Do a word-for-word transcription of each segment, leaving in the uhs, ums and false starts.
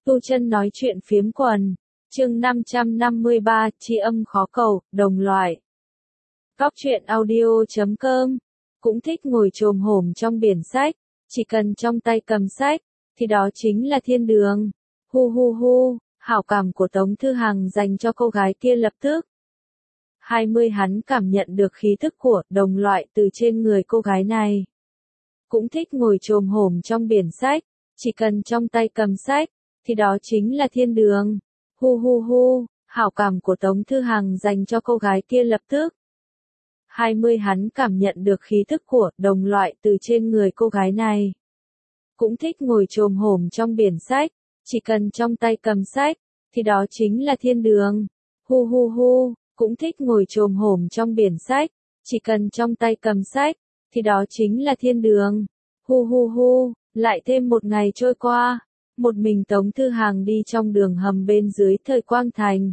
Tu Chân nói chuyện phiếm quần, chương năm trăm năm mươi ba, tri âm khó cầu, đồng loại. Cóc truyện audio chấm com, cũng thích ngồi chồm hổm trong biển sách, chỉ cần trong tay cầm sách, thì đó chính là thiên đường. Hu hu hu, hảo cảm của Tống Thư Hằng dành cho cô gái kia lập tức. hai mươi Hắn cảm nhận được khí thức của đồng loại từ trên người cô gái này. Cũng thích ngồi chồm hổm trong biển sách, chỉ cần trong tay cầm sách, thì đó chính là thiên đường. Hu hu hu, hảo cảm của Tống Thư Hằng dành cho cô gái kia lập tức. hai mươi Hắn cảm nhận được khí thức của đồng loại từ trên người cô gái này. Cũng thích ngồi chồm hổm trong biển sách, chỉ cần trong tay cầm sách, thì đó chính là thiên đường. Hu hu hu, cũng thích ngồi chồm hổm trong biển sách, chỉ cần trong tay cầm sách, thì đó chính là thiên đường. Hu hu hu, lại thêm một ngày trôi qua, một mình Tống Thư Hằng đi trong đường hầm bên dưới Thời Quang Thành.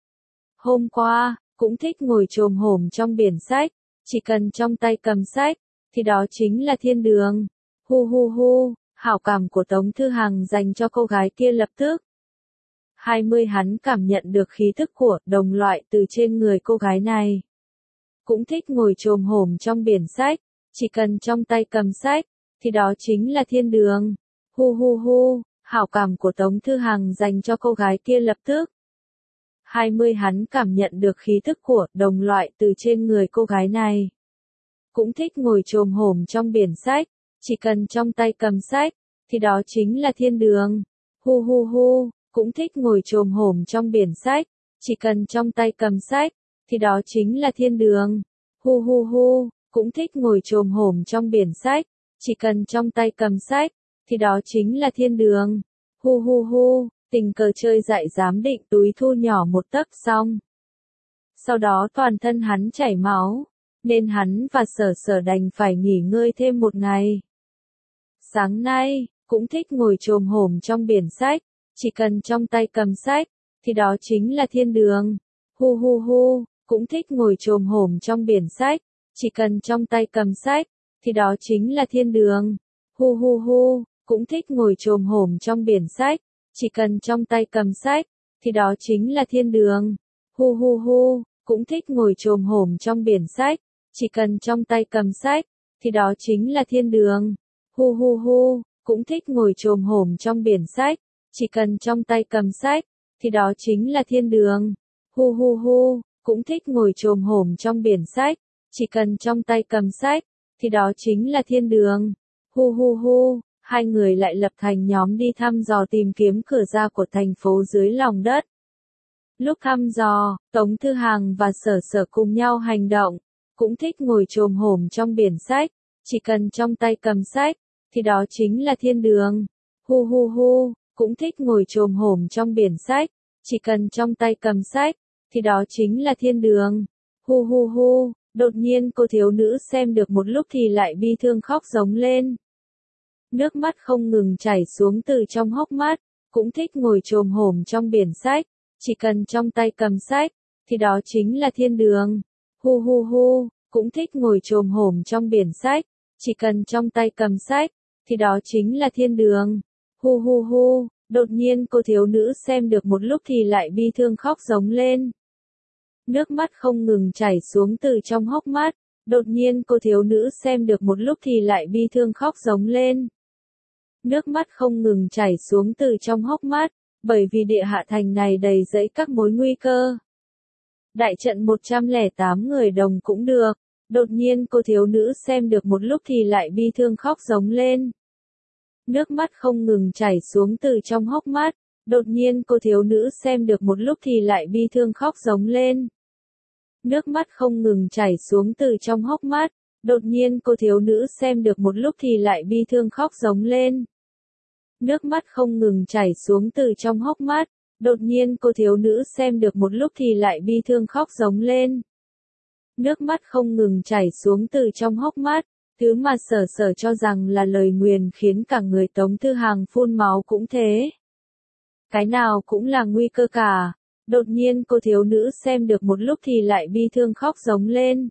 Hôm qua, cũng thích ngồi chồm hổm trong biển sách, chỉ cần trong tay cầm sách, thì đó chính là thiên đường. Hu hu hu, hảo cảm của Tống Thư Hằng dành cho cô gái kia lập tức. hai mươi Hắn cảm nhận được khí thức của đồng loại từ trên người cô gái này. Cũng thích ngồi chồm hổm trong biển sách, chỉ cần trong tay cầm sách, thì đó chính là thiên đường. Hu hu hu, hảo cảm của Tống Thư Hằng dành cho cô gái kia lập tức. hai mươi Hắn cảm nhận được khí thức của đồng loại từ trên người cô gái này. Cũng thích ngồi chồm hổm trong biển sách, chỉ cần trong tay cầm sách, thì đó chính là thiên đường. Hu hu hu, cũng thích ngồi chồm hổm trong biển sách, chỉ cần trong tay cầm sách, thì đó chính là thiên đường. Hu hu hu, cũng thích ngồi chồm hổm trong biển sách, chỉ cần trong tay cầm sách, thì đó chính là thiên đường. Hu hu hu, tình cờ chơi dại giám định túi thu nhỏ một tấc xong. Sau đó toàn thân hắn chảy máu, nên hắn và Sở Sở đành phải nghỉ ngơi thêm một ngày. Sáng nay, cũng thích ngồi chồm hổm trong biển sách, chỉ cần trong tay cầm sách, thì đó chính là thiên đường. Hu hu hu, cũng thích ngồi chồm hổm trong biển sách, chỉ cần trong tay cầm sách, thì đó chính là thiên đường. Hu hu hu, cũng thích ngồi chồm hổm trong biển sách, chỉ cần trong tay cầm sách, thì đó chính là thiên đường. Hu hu hu, cũng thích ngồi chồm hổm trong biển sách, chỉ cần trong tay cầm sách, thì đó chính là thiên đường. Hu hu hu, cũng thích ngồi chồm hổm trong biển sách, chỉ cần trong tay cầm sách, thì đó chính là thiên đường. Hu hu hu, cũng thích ngồi chồm hổm trong biển sách, chỉ cần trong tay cầm sách, thì đó chính là thiên đường. Hu hu hu, hai người lại lập thành nhóm đi thăm dò tìm kiếm cửa ra của thành phố dưới lòng đất. Lúc thăm dò, Tống Thư Hằng và Sở Sở cùng nhau hành động, cũng thích ngồi chồm hổm trong biển sách, chỉ cần trong tay cầm sách, thì đó chính là thiên đường. Hu hu hu, cũng thích ngồi chồm hổm trong biển sách, chỉ cần trong tay cầm sách, thì đó chính là thiên đường. Hu hu hu, đột nhiên cô thiếu nữ xem được một lúc thì lại bi thương khóc giống lên. Nước mắt không ngừng chảy xuống từ trong hốc mắt, cũng thích ngồi chồm hổm trong biển sách, chỉ cần trong tay cầm sách, thì đó chính là thiên đường. Hu hu hu, cũng thích ngồi chồm hổm trong biển sách, chỉ cần trong tay cầm sách, thì đó chính là thiên đường. Hu hu hu, đột nhiên cô thiếu nữ xem được một lúc thì lại bi thương khóc giống lên. Nước mắt không ngừng chảy xuống từ trong hốc mắt, đột nhiên cô thiếu nữ xem được một lúc thì lại bi thương khóc giống lên. Nước mắt không ngừng chảy xuống từ trong hốc mắt, bởi vì địa hạ thành này đầy rẫy các mối nguy cơ. Đại trận một trăm lẻ tám người đồng cũng được, đột nhiên cô thiếu nữ xem được một lúc thì lại bi thương khóc giống lên. Nước mắt không ngừng chảy xuống từ trong hốc mắt, đột nhiên cô thiếu nữ xem được một lúc thì lại bi thương khóc giống lên. Nước mắt không ngừng chảy xuống từ trong hốc mắt, đột nhiên cô thiếu nữ xem được một lúc thì lại bi thương khóc giống lên. Nước mắt không ngừng chảy xuống từ trong hốc mắt, đột nhiên cô thiếu nữ xem được một lúc thì lại bi thương khóc giống lên. Nước mắt không ngừng chảy xuống từ trong hốc mắt, thứ mà Sở Sở cho rằng là lời nguyền khiến cả người Tống Thư Hằng phun máu cũng thế. Cái nào cũng là nguy cơ cả, đột nhiên cô thiếu nữ xem được một lúc thì lại bi thương khóc giống lên.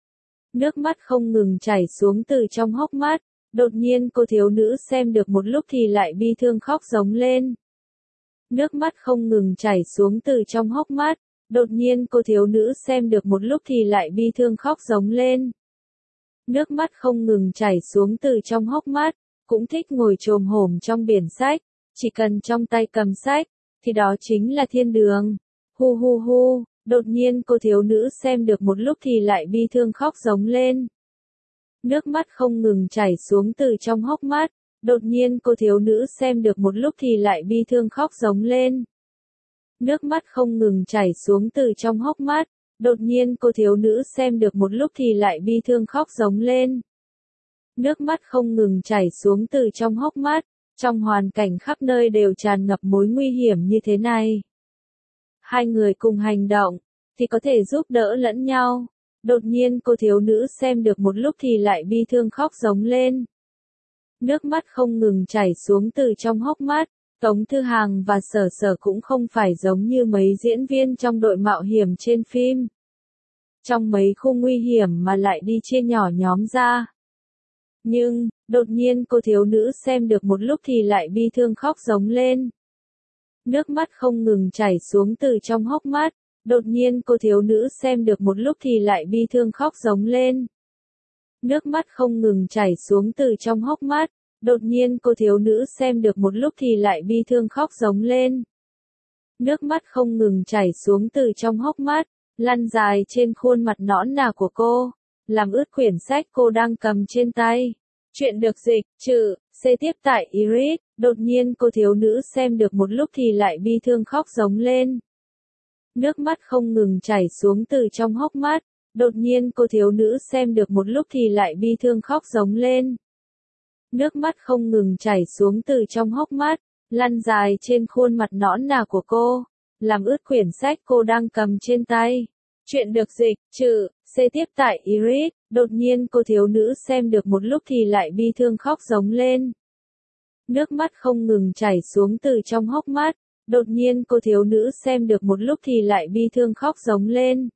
Nước mắt không ngừng chảy xuống từ trong hốc mắt, đột nhiên cô thiếu nữ xem được một lúc thì lại bi thương khóc giống lên. Nước mắt không ngừng chảy xuống từ trong hốc mắt. Đột nhiên cô thiếu nữ xem được một lúc thì lại bi thương khóc giống lên. Nước mắt không ngừng chảy xuống từ trong hốc mắt, cũng thích ngồi chồm hổm trong biển sách, chỉ cần trong tay cầm sách, thì đó chính là thiên đường. Hu hu hu, đột nhiên cô thiếu nữ xem được một lúc thì lại bi thương khóc giống lên. Nước mắt không ngừng chảy xuống từ trong hốc mắt, đột nhiên cô thiếu nữ xem được một lúc thì lại bi thương khóc giống lên. Nước mắt không ngừng chảy xuống từ trong hốc mắt, đột nhiên cô thiếu nữ xem được một lúc thì lại bi thương khóc giống lên. Nước mắt không ngừng chảy xuống từ trong hốc mắt, trong hoàn cảnh khắp nơi đều tràn ngập mối nguy hiểm như thế này. Hai người cùng hành động, thì có thể giúp đỡ lẫn nhau. Đột nhiên cô thiếu nữ xem được một lúc thì lại bi thương khóc giống lên. Nước mắt không ngừng chảy xuống từ trong hốc mắt, Tống Thư Hàng và Sở Sở cũng không phải giống như mấy diễn viên trong đội mạo hiểm trên phim. Trong mấy khu nguy hiểm mà lại đi chia nhỏ nhóm ra. Nhưng, đột nhiên cô thiếu nữ xem được một lúc thì lại bi thương khóc giống lên. Nước mắt không ngừng chảy xuống từ trong hốc mắt, đột nhiên cô thiếu nữ xem được một lúc thì lại bi thương khóc giống lên. Nước mắt không ngừng chảy xuống từ trong hốc mắt, đột nhiên cô thiếu nữ xem được một lúc thì lại bi thương khóc giống lên. Nước mắt không ngừng chảy xuống từ trong hốc mắt, lăn dài trên khuôn mặt nõn nà của cô, làm ướt quyển sách cô đang cầm trên tay. Chuyện được dịch, trừ, xê tiếp tại Iris, đột nhiên cô thiếu nữ xem được một lúc thì lại bi thương khóc giống lên. Nước mắt không ngừng chảy xuống từ trong hốc mắt, đột nhiên cô thiếu nữ xem được một lúc thì lại bi thương khóc giống lên. Nước mắt không ngừng chảy xuống từ trong hốc mắt, lăn dài trên khuôn mặt nõn nà của cô, làm ướt quyển sách cô đang cầm trên tay. Chuyện được dịch, trừ, xê tiếp tại Iris, đột nhiên cô thiếu nữ xem được một lúc thì lại bi thương khóc giống lên. Nước mắt không ngừng chảy xuống từ trong hốc mắt, đột nhiên cô thiếu nữ xem được một lúc thì lại bi thương khóc giống lên.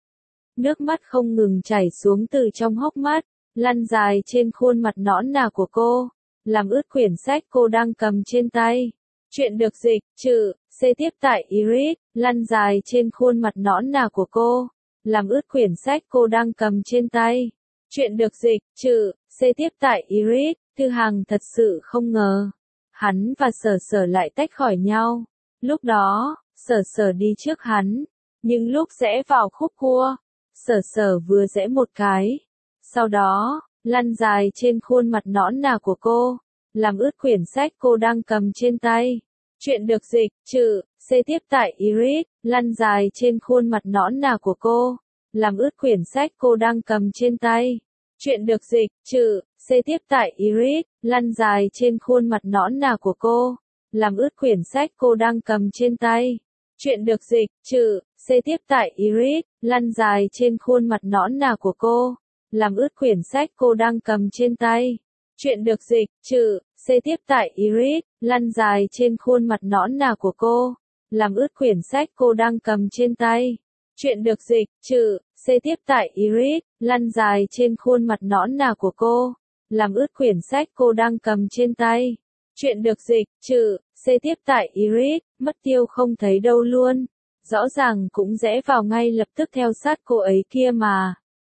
Nước mắt không ngừng chảy xuống từ trong hốc mắt, lăn dài trên khuôn mặt nõn nà của cô, làm ướt quyển sách cô đang cầm trên tay. Chuyện được dịch, trừ, xê tiếp tại Iris, lăn dài trên khuôn mặt nõn nà của cô, làm ướt quyển sách cô đang cầm trên tay. Chuyện được dịch, trừ, xê tiếp tại Iris, Thư Hàng thật sự không ngờ. Hắn và Sở Sở lại tách khỏi nhau. Lúc đó, Sở Sở đi trước hắn, nhưng lúc rẽ vào khúc cua, Sở Sở vừa rẽ một cái. Sau đó, lăn dài trên khuôn mặt nõn nà của cô, làm ướt quyển sách cô đang cầm trên tay. Chuyện được dịch, trừ, xê tiếp tại Iris, lăn dài trên khuôn mặt nõn nà của cô, làm ướt quyển sách cô đang cầm trên tay. Chuyện được dịch, trừ, xê tiếp tại Iris, lăn dài trên khuôn mặt nõn nà của cô, làm ướt quyển sách cô đang cầm trên tay. Chuyện được dịch, trừ, xê tiếp tại Iris, lăn dài trên khuôn mặt nõn nà của cô, làm ướt quyển sách cô đang cầm trên tay. Chuyện được dịch, trừ, xê tiếp tại Iris, lăn dài trên khuôn mặt nõn nà của cô, làm ướt quyển sách cô đang cầm trên tay. Chuyện được dịch, trừ, xê tiếp tại Iris, lăn dài trên khuôn mặt nõn nà của cô, làm ướt quyển sách cô đang cầm trên tay. Chuyện được dịch, trừ, xê tiếp tại Iris, mất tiêu không thấy đâu luôn. Rõ ràng cũng rẽ vào ngay lập tức theo sát cô ấy kia mà.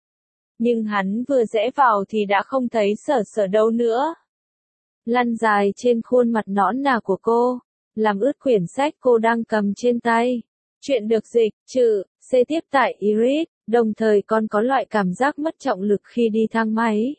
Nhưng hắn vừa rẽ vào thì đã không thấy Sở Sở đâu nữa. Lăn dài trên khuôn mặt nõn nà của cô, làm ướt quyển sách cô đang cầm trên tay. Chuyện được dịch, trừ, xê tiếp tại Iris, đồng thời còn có loại cảm giác mất trọng lực khi đi thang máy.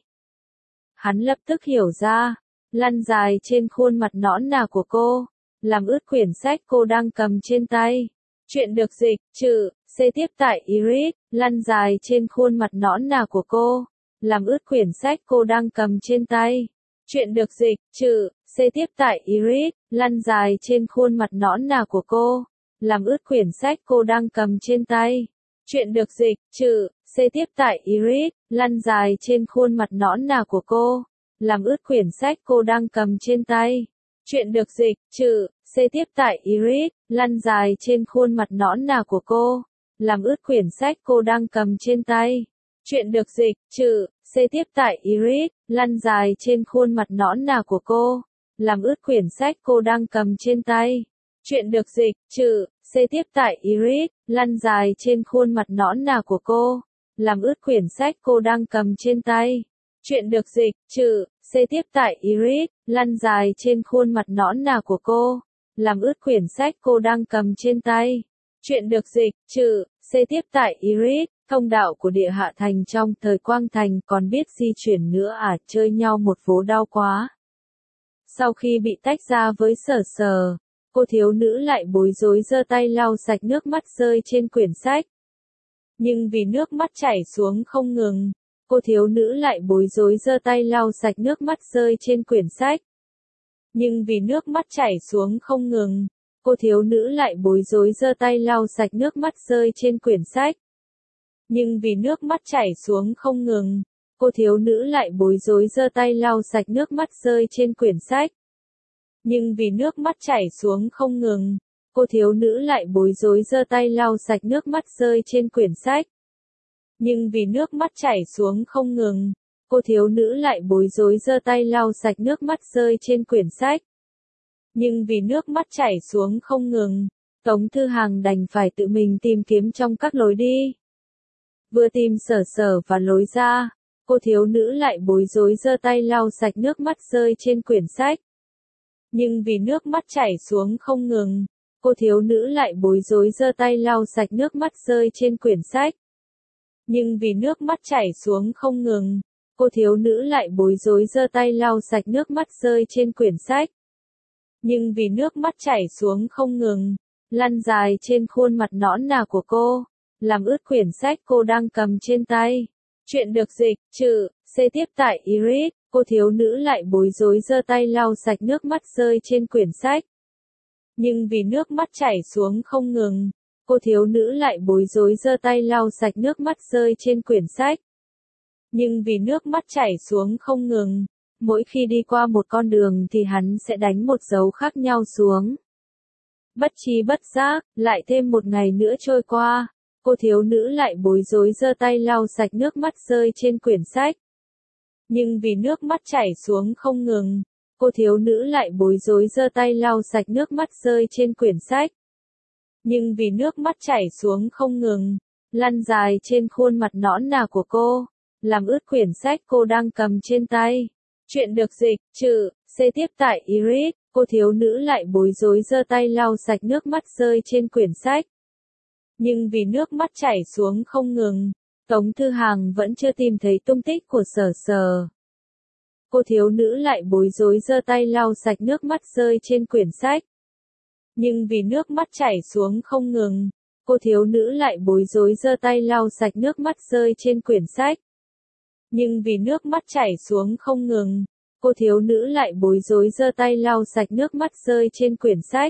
Hắn lập tức hiểu ra, lăn dài trên khuôn mặt nõn nà của cô, làm ướt quyển sách cô đang cầm trên tay. Chuyện được dịch, trừ, xê tiếp tại Iris, lăn dài trên khuôn mặt nõn nà của cô, làm ướt quyển sách cô đang cầm trên tay. Chuyện được dịch, trừ, xê tiếp tại Iris, lăn dài trên khuôn mặt nõn nà của cô, làm ướt quyển sách cô đang cầm trên tay. Chuyện được dịch, trừ, xê tiếp tại Iris, lăn dài trên khuôn mặt nõn nà của cô, làm ướt quyển sách cô đang cầm trên tay. Chuyện được dịch, trừ, xê tiếp tại Iris, lăn dài trên khuôn mặt nõn nà của cô, làm ướt quyển sách cô đang cầm trên tay. Chuyện được dịch, trừ, xê tiếp tại Iris, lăn dài trên khuôn mặt nõn nà của cô, làm ướt quyển sách cô đang cầm trên tay. Chuyện được dịch, chữ, C tiếp tại Iris, lăn dài trên khuôn mặt nõn nà của cô, làm ướt quyển sách cô đang cầm trên tay. Chuyện được dịch, chữ, C tiếp tại Iris, lăn dài trên khuôn mặt nõn nà của cô, làm ướt quyển sách cô đang cầm trên tay. Chuyện được dịch, chữ, C tiếp tại Iris, thông đạo của địa hạ thành trong thời Quang Thành còn biết di chuyển nữa à, chơi nhau một vố đau quá. Sau khi bị tách ra với Sở Sở, cô thiếu nữ lại bối rối giơ tay lau sạch nước mắt rơi trên quyển sách. Nhưng vì nước mắt chảy xuống không ngừng, cô thiếu nữ lại bối rối giơ tay lau sạch nước mắt rơi trên quyển sách. Nhưng vì nước mắt chảy xuống không ngừng, cô thiếu nữ lại bối rối giơ tay lau sạch nước mắt rơi trên quyển sách. Nhưng vì nước mắt chảy xuống không ngừng, cô thiếu nữ lại bối rối giơ tay lau sạch nước mắt rơi trên quyển sách. Nhưng vì nước mắt chảy xuống không ngừng, cô thiếu nữ lại bối rối giơ tay lau sạch nước mắt rơi trên quyển sách. Nhưng vì nước mắt chảy xuống không ngừng, cô thiếu nữ lại bối rối giơ tay lau sạch nước mắt rơi trên quyển sách. Nhưng vì nước mắt chảy xuống không ngừng, Tống Thư Hàng đành phải tự mình tìm kiếm trong các lối đi. Vừa tìm Sở Sở và lối ra, cô thiếu nữ lại bối rối giơ tay lau sạch nước mắt rơi trên quyển sách. Nhưng vì nước mắt chảy xuống không ngừng, cô thiếu nữ lại bối rối giơ tay lau sạch nước mắt rơi trên quyển sách. Nhưng vì nước mắt chảy xuống không ngừng, cô thiếu nữ lại bối rối giơ tay lau sạch nước mắt rơi trên quyển sách. Nhưng vì nước mắt chảy xuống không ngừng, lăn dài trên khuôn mặt nõn nà của cô, làm ướt quyển sách cô đang cầm trên tay. Chuyện được dịch, chữ, C tiếp tại Iris, cô thiếu nữ lại bối rối giơ tay lau sạch nước mắt rơi trên quyển sách. Nhưng vì nước mắt chảy xuống không ngừng, cô thiếu nữ lại bối rối giơ tay lau sạch nước mắt rơi trên quyển sách. Nhưng vì nước mắt chảy xuống không ngừng, mỗi khi đi qua một con đường thì hắn sẽ đánh một dấu khác nhau xuống. Bất tri bất giác, lại thêm một ngày nữa trôi qua, cô thiếu nữ lại bối rối giơ tay lau sạch nước mắt rơi trên quyển sách. Nhưng vì nước mắt chảy xuống không ngừng, cô thiếu nữ lại bối rối giơ tay lau sạch nước mắt rơi trên quyển sách. Nhưng vì nước mắt chảy xuống không ngừng, lăn dài trên khuôn mặt nõn nà của cô, làm ướt quyển sách cô đang cầm trên tay. Chuyện được dịch, chữ, C tiếp tại Iris, cô thiếu nữ lại bối rối giơ tay lau sạch nước mắt rơi trên quyển sách. Nhưng vì nước mắt chảy xuống không ngừng, Tống Thư Hàng vẫn chưa tìm thấy tung tích của Sở Sở. Cô thiếu nữ lại bối rối giơ tay lau sạch nước mắt rơi trên quyển sách. Nhưng vì nước mắt chảy xuống không ngừng, cô thiếu nữ lại bối rối giơ tay lau sạch nước mắt rơi trên quyển sách. Nhưng vì nước mắt chảy xuống không ngừng, cô thiếu nữ lại bối rối giơ tay lau sạch nước mắt rơi trên quyển sách.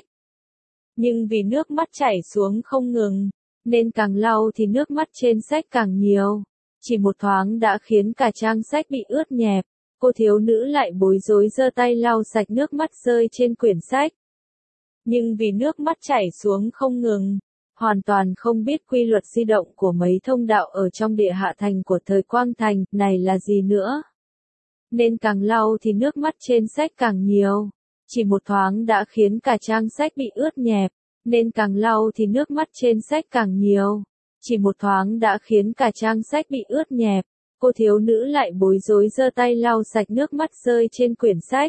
Nhưng vì nước mắt chảy xuống không ngừng, nên càng lau thì nước mắt trên sách càng nhiều. Chỉ một thoáng đã khiến cả trang sách bị ướt nhẹp. Cô thiếu nữ lại bối rối giơ tay lau sạch nước mắt rơi trên quyển sách. Nhưng vì nước mắt chảy xuống không ngừng, hoàn toàn không biết quy luật di động của mấy thông đạo ở trong địa hạ thành của thời Quang Thành này là gì nữa. Nên càng lau thì nước mắt trên sách càng nhiều. Chỉ một thoáng đã khiến cả trang sách bị ướt nhẹp. Nên càng lau thì nước mắt trên sách càng nhiều. Chỉ một thoáng đã khiến cả trang sách bị ướt nhẹp. Cô thiếu nữ lại bối rối giơ tay lau sạch nước mắt rơi trên quyển sách.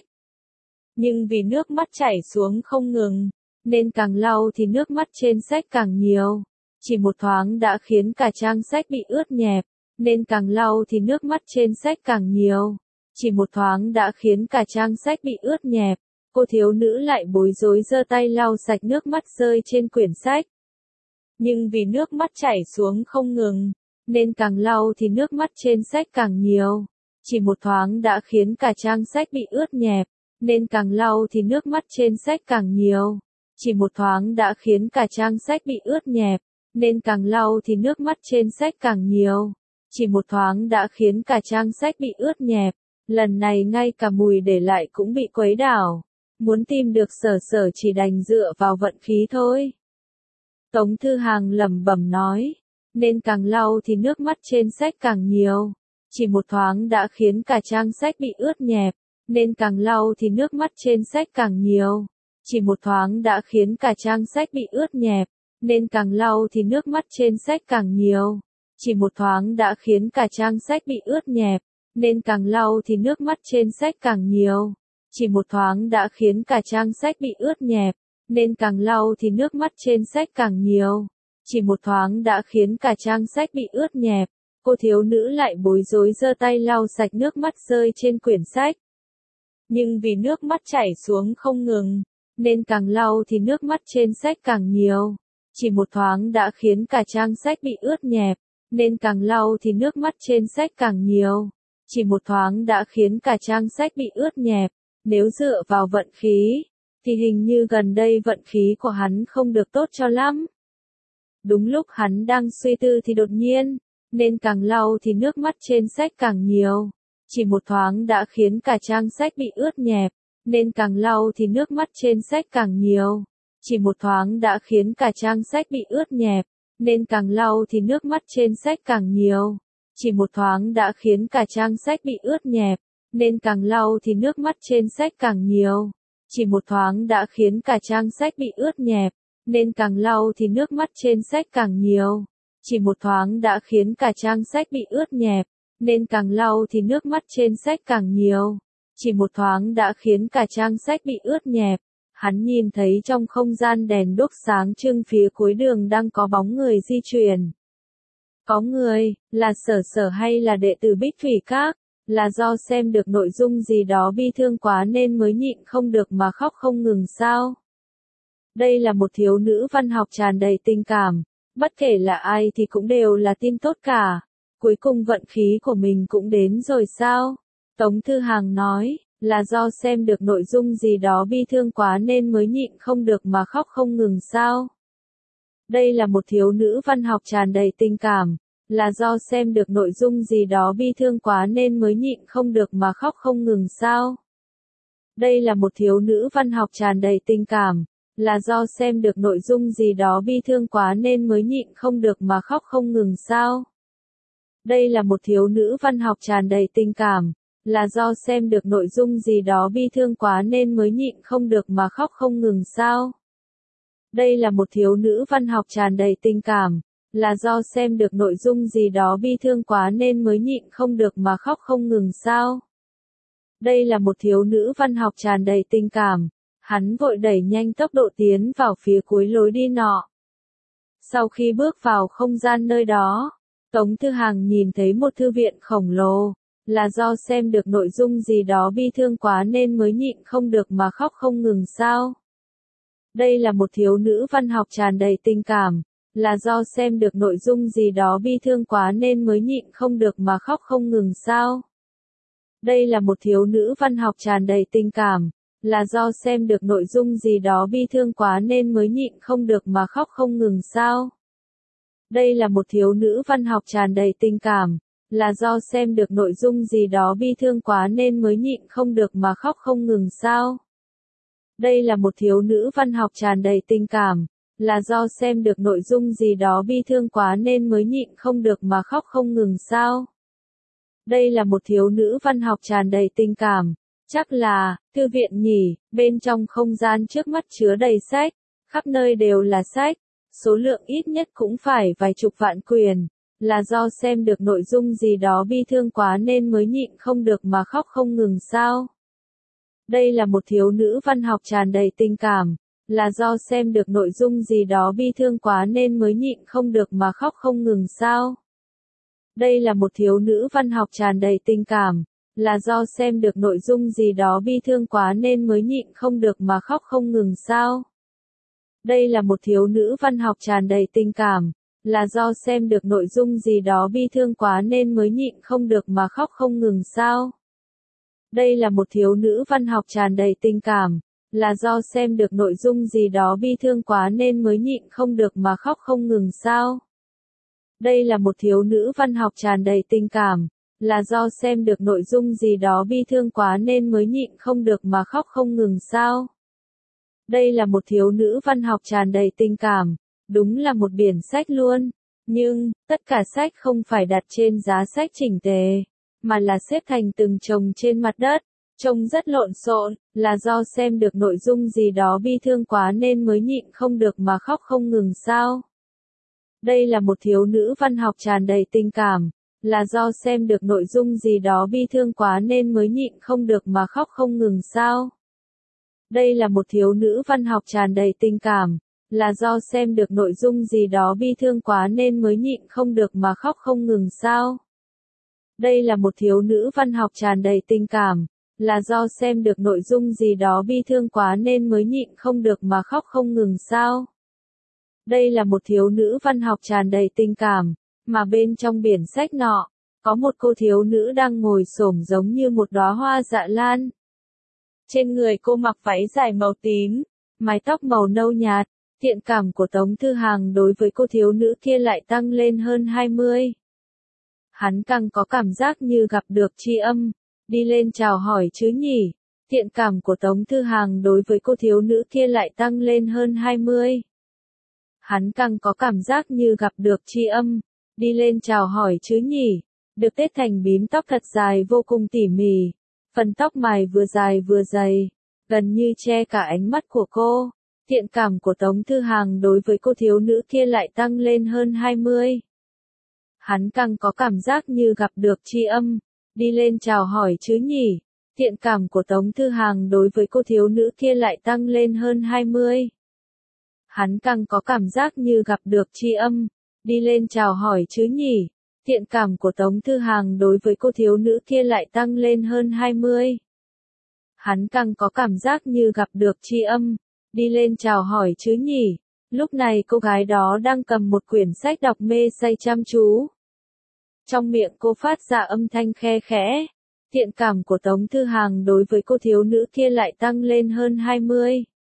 Nhưng vì nước mắt chảy xuống không ngừng, nên càng lau thì nước mắt trên sách càng nhiều. Chỉ một thoáng đã khiến cả trang sách bị ướt nhẹp. Nên càng lau thì nước mắt trên sách càng nhiều. Chỉ một thoáng đã khiến cả trang sách bị ướt nhẹp. Cô thiếu nữ lại bối rối giơ tay lau sạch nước mắt rơi trên quyển sách. Nhưng vì nước mắt chảy xuống không ngừng, nên càng lau thì nước mắt trên sách càng nhiều. Chỉ một thoáng đã khiến cả trang sách bị ướt nhẹp. Nên càng lau thì nước mắt trên sách càng nhiều. Chỉ một thoáng đã khiến cả trang sách bị ướt nhẹp. Nên càng lau thì nước mắt trên sách càng nhiều. Chỉ một thoáng đã khiến cả trang sách bị ướt nhẹp. Lần này ngay cả Mùi để lại cũng bị quấy đảo. Muốn tìm được Sở Sở chỉ đành dựa vào vận khí thôi. Tống Thư Hàng lẩm bẩm nói. Nên càng lau thì nước mắt trên sách càng nhiều. Chỉ một thoáng đã khiến cả trang sách bị ướt nhẹp. Nên càng lau thì nước mắt trên sách càng nhiều. chỉ một thoáng đã khiến cả trang sách bị ướt nhẹp, nên càng lau thì nước mắt trên sách càng nhiều. Chỉ một thoáng đã khiến cả trang sách bị ướt nhẹp, nên càng lau thì nước mắt trên sách càng nhiều. Chỉ một thoáng đã khiến cả trang sách bị ướt nhẹp, nên càng lau thì nước mắt trên sách càng nhiều. Chỉ một thoáng đã khiến cả trang sách bị ướt nhẹp, cô thiếu nữ lại bối rối giơ tay lau sạch nước mắt rơi trên quyển sách. Nhưng vì nước mắt chảy xuống không ngừng, nên càng lau thì nước mắt trên sách càng nhiều. Chỉ một thoáng đã khiến cả trang sách bị ướt nhẹp, nên càng lau thì nước mắt trên sách càng nhiều. Chỉ một thoáng đã khiến cả trang sách bị ướt nhẹp, nếu dựa vào vận khí, thì hình như gần đây vận khí của hắn không được tốt cho lắm. Đúng lúc hắn đang suy tư thì đột nhiên, nên càng lau thì nước mắt trên sách càng nhiều. Chỉ một thoáng đã khiến cả trang sách bị ướt nhẹp, nên càng lau thì nước mắt trên sách càng nhiều. Chỉ một thoáng đã khiến cả trang sách bị ướt nhẹp, nên càng lau thì nước mắt trên sách càng nhiều. Chỉ một thoáng đã khiến cả trang sách bị ướt nhẹp, nên càng lau thì nước mắt trên sách càng nhiều. Chỉ một thoáng đã khiến cả trang sách bị ướt nhẹp, nên càng lau thì nước mắt trên sách càng nhiều. Chỉ một thoáng đã khiến cả trang sách bị ướt nhẹp, nên càng lau thì nước mắt trên sách càng nhiều. Chỉ một thoáng đã khiến cả trang sách bị ướt nhẹp. Hắn nhìn thấy trong không gian đèn đuốc sáng trưng phía cuối đường đang có bóng người di chuyển. Có người, là Sở Sở hay là đệ tử Bích Thủy Các, là do xem được nội dung gì đó bi thương quá nên mới nhịn không được mà khóc không ngừng sao? Đây là một thiếu nữ văn học tràn đầy tình cảm, bất kể là ai thì cũng đều là tin tốt cả. Cuối cùng vận khí của mình cũng đến rồi sao? Tống Thư Hàng nói, là do xem được nội dung gì đó bi thương quá nên mới nhịn không được mà khóc không ngừng sao? Đây là một thiếu nữ văn học tràn đầy tình cảm, là do xem được nội dung gì đó bi thương quá nên mới nhịn không được mà khóc không ngừng sao? Đây là một thiếu nữ văn học tràn đầy tình cảm, là do xem được nội dung gì đó bi thương quá nên mới nhịn không được mà khóc không ngừng sao? Đây là một thiếu nữ văn học tràn đầy tình cảm, là do xem được nội dung gì đó bi thương quá nên mới nhịn không được mà khóc không ngừng sao? Đây là một thiếu nữ văn học tràn đầy tình cảm, là do xem được nội dung gì đó bi thương quá nên mới nhịn không được mà khóc không ngừng sao? Đây là một thiếu nữ văn học tràn đầy tình cảm, hắn vội đẩy nhanh tốc độ tiến vào phía cuối lối đi nọ. Sau khi bước vào không gian nơi đó, Tống Thư Hàng nhìn thấy một thư viện khổng lồ, là do xem được nội dung gì đó bi thương quá nên mới nhịn không được mà khóc không ngừng sao? Đây là một thiếu nữ văn học tràn đầy tình cảm, là do xem được nội dung gì đó bi thương quá nên mới nhịn không được mà khóc không ngừng sao? Đây là một thiếu nữ văn học tràn đầy tình cảm, là do xem được nội dung gì đó bi thương quá nên mới nhịn không được mà khóc không ngừng sao? Đây là một thiếu nữ văn học tràn đầy tình cảm, là do xem được nội dung gì đó bi thương quá nên mới nhịn không được mà khóc không ngừng sao? Đây là một thiếu nữ văn học tràn đầy tình cảm, là do xem được nội dung gì đó bi thương quá nên mới nhịn không được mà khóc không ngừng sao? Đây là một thiếu nữ văn học tràn đầy tình cảm, chắc là, thư viện nhỉ, bên trong không gian trước mắt chứa đầy sách, khắp nơi đều là sách, số lượng ít nhất cũng phải vài chục vạn quyển, là do xem được nội dung gì đó bi thương quá nên mới nhịn không được mà khóc không ngừng sao? Đây là một thiếu nữ văn học tràn đầy tình cảm, là do xem được nội dung gì đó bi thương quá nên mới nhịn không được mà khóc không ngừng sao? Đây là một thiếu nữ văn học tràn đầy tình cảm, là do xem được nội dung gì đó bi thương quá nên mới nhịn không được mà khóc không ngừng sao? Đây là một thiếu nữ văn học tràn đầy tình cảm, là do xem được nội dung gì đó bi thương quá nên mới nhịn không được mà khóc không ngừng sao? Đây là một thiếu nữ văn học tràn đầy tình cảm, là do xem được nội dung gì đó bi thương quá nên mới nhịn không được mà khóc không ngừng sao? Đây là một thiếu nữ văn học tràn đầy tình cảm, là do xem được nội dung gì đó bi thương quá nên mới nhịn không được mà khóc không ngừng sao? Đây là một thiếu nữ văn học tràn đầy tình cảm, đúng là một biển sách luôn, nhưng, tất cả sách không phải đặt trên giá sách chỉnh tề, mà là xếp thành từng chồng trên mặt đất, Trông rất lộn xộn, là do xem được nội dung gì đó bi thương quá nên mới nhịn không được mà khóc không ngừng sao? Đây là một thiếu nữ văn học tràn đầy tình cảm, là do xem được nội dung gì đó bi thương quá nên mới nhịn không được mà khóc không ngừng sao? Đây là một thiếu nữ văn học tràn đầy tình cảm, là do xem được nội dung gì đó bi thương quá nên mới nhịn không được mà khóc không ngừng sao? Đây là một thiếu nữ văn học tràn đầy tình cảm, là do xem được nội dung gì đó bi thương quá nên mới nhịn không được mà khóc không ngừng sao? Đây là một thiếu nữ văn học tràn đầy tình cảm, mà bên trong biển sách nọ, có một cô thiếu nữ đang ngồi xổm giống như một đóa hoa dạ lan. Trên người cô mặc váy dài màu tím, mái tóc màu nâu nhạt, thiện cảm của Tống Thư Hàng đối với cô thiếu nữ kia lại tăng lên hơn hai mươi. Hắn càng có cảm giác như gặp được tri âm, đi lên chào hỏi chứ nhỉ. Thiện cảm của Tống Thư Hàng đối với cô thiếu nữ kia lại tăng lên hơn hai mươi. Hắn càng có cảm giác như gặp được tri âm, đi lên chào hỏi chứ nhỉ. Được tết thành bím tóc thật dài vô cùng tỉ mỉ, phần tóc mài vừa dài vừa dày, gần như che cả ánh mắt của cô. Thiện cảm của Tống Thư Hàng đối với cô thiếu nữ kia lại tăng lên hơn hai mươi. Hắn càng có cảm giác như gặp được tri âm, đi lên chào hỏi chứ nhỉ. Thiện cảm của Tống Thư Hàng đối với cô thiếu nữ kia lại tăng lên hơn hai mươi. Hắn càng có cảm giác như gặp được tri âm, đi lên chào hỏi chứ nhỉ. Thiện cảm của Tống Thư Hàng đối với cô thiếu nữ kia lại tăng lên hơn hai mươi. Hắn càng có cảm giác như gặp được tri âm, đi lên chào hỏi chứ nhỉ. Lúc này cô gái đó đang cầm một quyển sách đọc mê say chăm chú. Trong miệng cô phát ra âm thanh khe khẽ. Thiện cảm của Tống Thư Hàng đối với cô thiếu nữ kia lại tăng lên hơn hai mươi.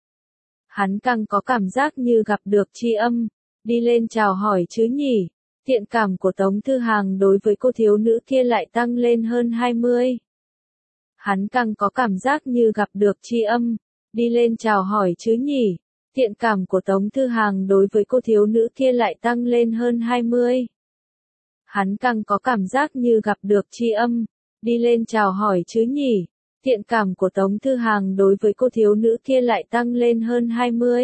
Hắn càng có cảm giác như gặp được tri âm, đi lên chào hỏi chứ nhỉ. Thiện cảm của Tống Thư Hàng đối với cô thiếu nữ kia lại tăng lên hơn hai mươi. Hắn càng có cảm giác như gặp được tri âm, đi lên chào hỏi chứ nhỉ. Thiện cảm của Tống Thư Hàng đối với cô thiếu nữ kia lại tăng lên hơn hai mươi. Hắn càng có cảm giác như gặp được tri âm, đi lên chào hỏi chứ nhỉ. Thiện cảm của Tống Thư Hàng đối với cô thiếu nữ kia lại tăng lên hơn hai mươi.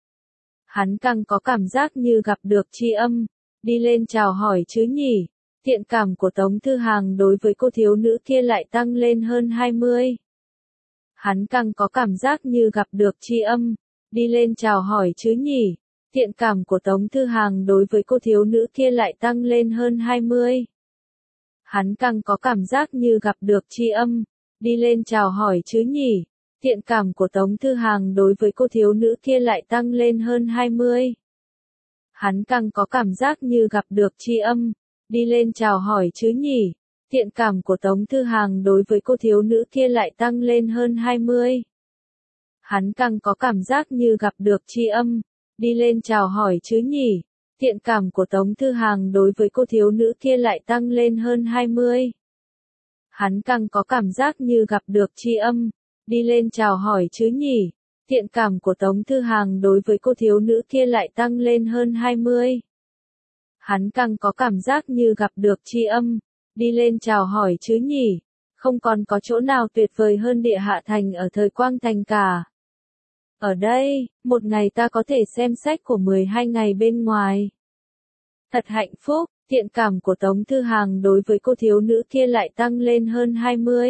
Hắn càng có cảm giác như gặp được tri âm, đi lên chào hỏi chứ nhỉ. Thiện cảm của Tống Thư Hàng đối với cô thiếu nữ kia lại tăng lên hơn hai mươi. Hắn càng có cảm giác như gặp được tri âm, đi lên chào hỏi chứ nhỉ. Thiện cảm của Tống Thư Hàng đối với cô thiếu nữ kia lại tăng lên hơn hai mươi. Hắn càng có cảm giác như gặp được tri âm, đi lên chào hỏi chứ nhỉ. Thiện cảm của Tống Thư Hàng đối với cô thiếu nữ kia lại tăng lên hơn hai mươi. Hắn càng có cảm giác như gặp được tri âm, đi lên chào hỏi chứ nhỉ. Thiện cảm của Tống Thư Hàng đối với cô thiếu nữ kia lại tăng lên hơn hai mươi. Hắn càng có cảm giác như gặp được tri âm, đi lên chào hỏi chứ nhỉ. Thiện cảm của Tống Thư Hàng đối với cô thiếu nữ kia lại tăng lên hơn hai mươi. Hắn càng có cảm giác như gặp được tri âm, đi lên chào hỏi chứ nhỉ. Thiện cảm của Tống Thư Hàng đối với cô thiếu nữ kia lại tăng lên hơn hai mươi. Hắn càng có cảm giác như gặp được tri âm, đi lên chào hỏi chứ nhỉ. Không còn có chỗ nào tuyệt vời hơn địa hạ thành ở thời Quang Thành cả. Ở đây, một ngày ta có thể xem sách của mười hai ngày bên ngoài. Thật hạnh phúc. Thiện cảm của Tống Thư Hàng đối với cô thiếu nữ kia lại tăng lên hơn hai mươi.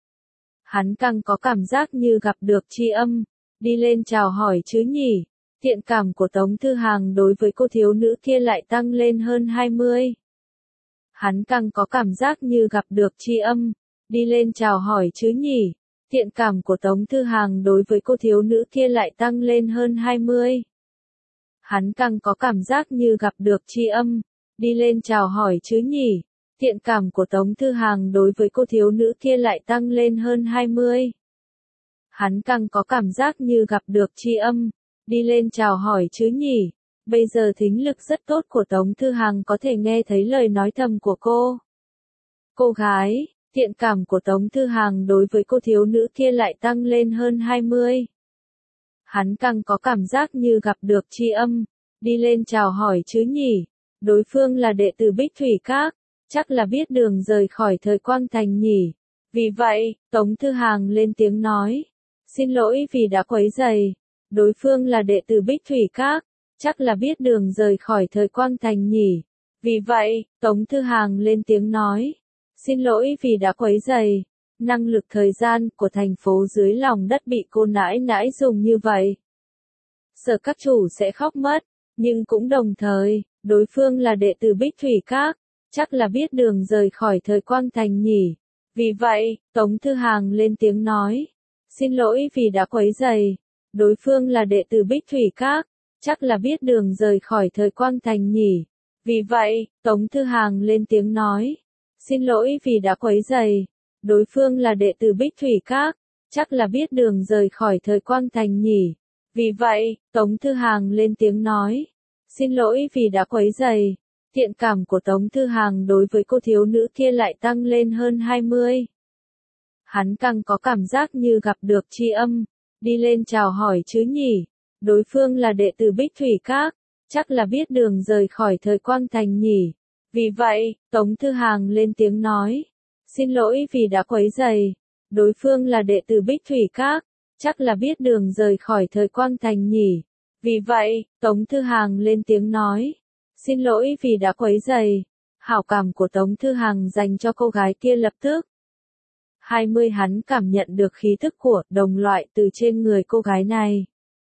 Hắn càng có cảm giác như gặp được tri âm, đi lên chào hỏi chứ nhỉ. Thiện cảm của Tống Thư Hàng đối với cô thiếu nữ kia lại tăng lên hơn hai mươi. Hắn càng có cảm giác như gặp được tri âm, đi lên chào hỏi chứ nhỉ. Thiện cảm của Tống Thư Hàng đối với cô thiếu nữ kia lại tăng lên hơn hai mươi. Hắn càng có cảm giác như gặp được tri âm, đi lên chào hỏi chứ nhỉ. Thiện cảm của Tống Thư Hàng đối với cô thiếu nữ kia lại tăng lên hơn hai mươi. Hắn càng có cảm giác như gặp được tri âm, đi lên chào hỏi chứ nhỉ. Bây giờ thính lực rất tốt của Tống Thư Hàng có thể nghe thấy lời nói thầm của cô. Cô gái, thiện cảm của Tống Thư Hàng đối với cô thiếu nữ kia lại tăng lên hơn hai mươi. Hắn càng có cảm giác như gặp được tri âm, đi lên chào hỏi chứ nhỉ. Đối phương là đệ tử Bích Thủy Các, chắc là biết đường rời khỏi thời Quang Thành nhỉ. Vì vậy, Tống Thư Hàng lên tiếng nói. Xin lỗi vì đã quấy rầy. Đối phương là đệ tử Bích Thủy Các, chắc là biết đường rời khỏi thời Quang Thành nhỉ. Vì vậy, Tống Thư Hàng lên tiếng nói. Xin lỗi vì đã quấy rầy. Năng lực thời gian của thành phố dưới lòng đất bị cô nãi nãi dùng như vậy. Sợ các chủ sẽ khóc mất, nhưng cũng đồng thời, đối phương là đệ tử Bích Thủy Các, chắc là biết đường rời khỏi thời Quang Thành nhỉ. Vì vậy, Tống Thư Hàng lên tiếng nói. Xin lỗi vì đã quấy rầy. Đối phương là đệ tử Bích Thủy Các, chắc là biết đường rời khỏi thời Quang Thành nhỉ. Vì vậy, Tống Thư Hàng lên tiếng nói. Xin lỗi vì đã quấy rầy. Đối phương là đệ tử Bích Thủy Các, chắc là biết đường rời khỏi thời Quang Thành nhỉ. Vì vậy, Tống Thư Hàng lên tiếng nói. Xin lỗi vì đã quấy rầy. Thiện cảm của Tống Thư Hàng đối với cô thiếu nữ kia lại tăng lên hơn hai mươi. Hắn càng có cảm giác như gặp được tri âm, đi lên chào hỏi chứ nhỉ. Đối phương là đệ tử Bích Thủy Các, chắc là biết đường rời khỏi thời Quang Thành nhỉ. Vì vậy, Tống Thư Hàng lên tiếng nói. Xin lỗi vì đã quấy rầy. Đối phương là đệ tử Bích Thủy Các, chắc là biết đường rời khỏi thời Quang Thành nhỉ. Vì vậy, Tống Thư Hàng lên tiếng nói. Xin lỗi vì đã quấy rầy. Hảo cảm của Tống Thư Hàng dành cho cô gái kia lập tức. hai mươi hắn cảm nhận được khí thức của đồng loại từ trên người cô gái này.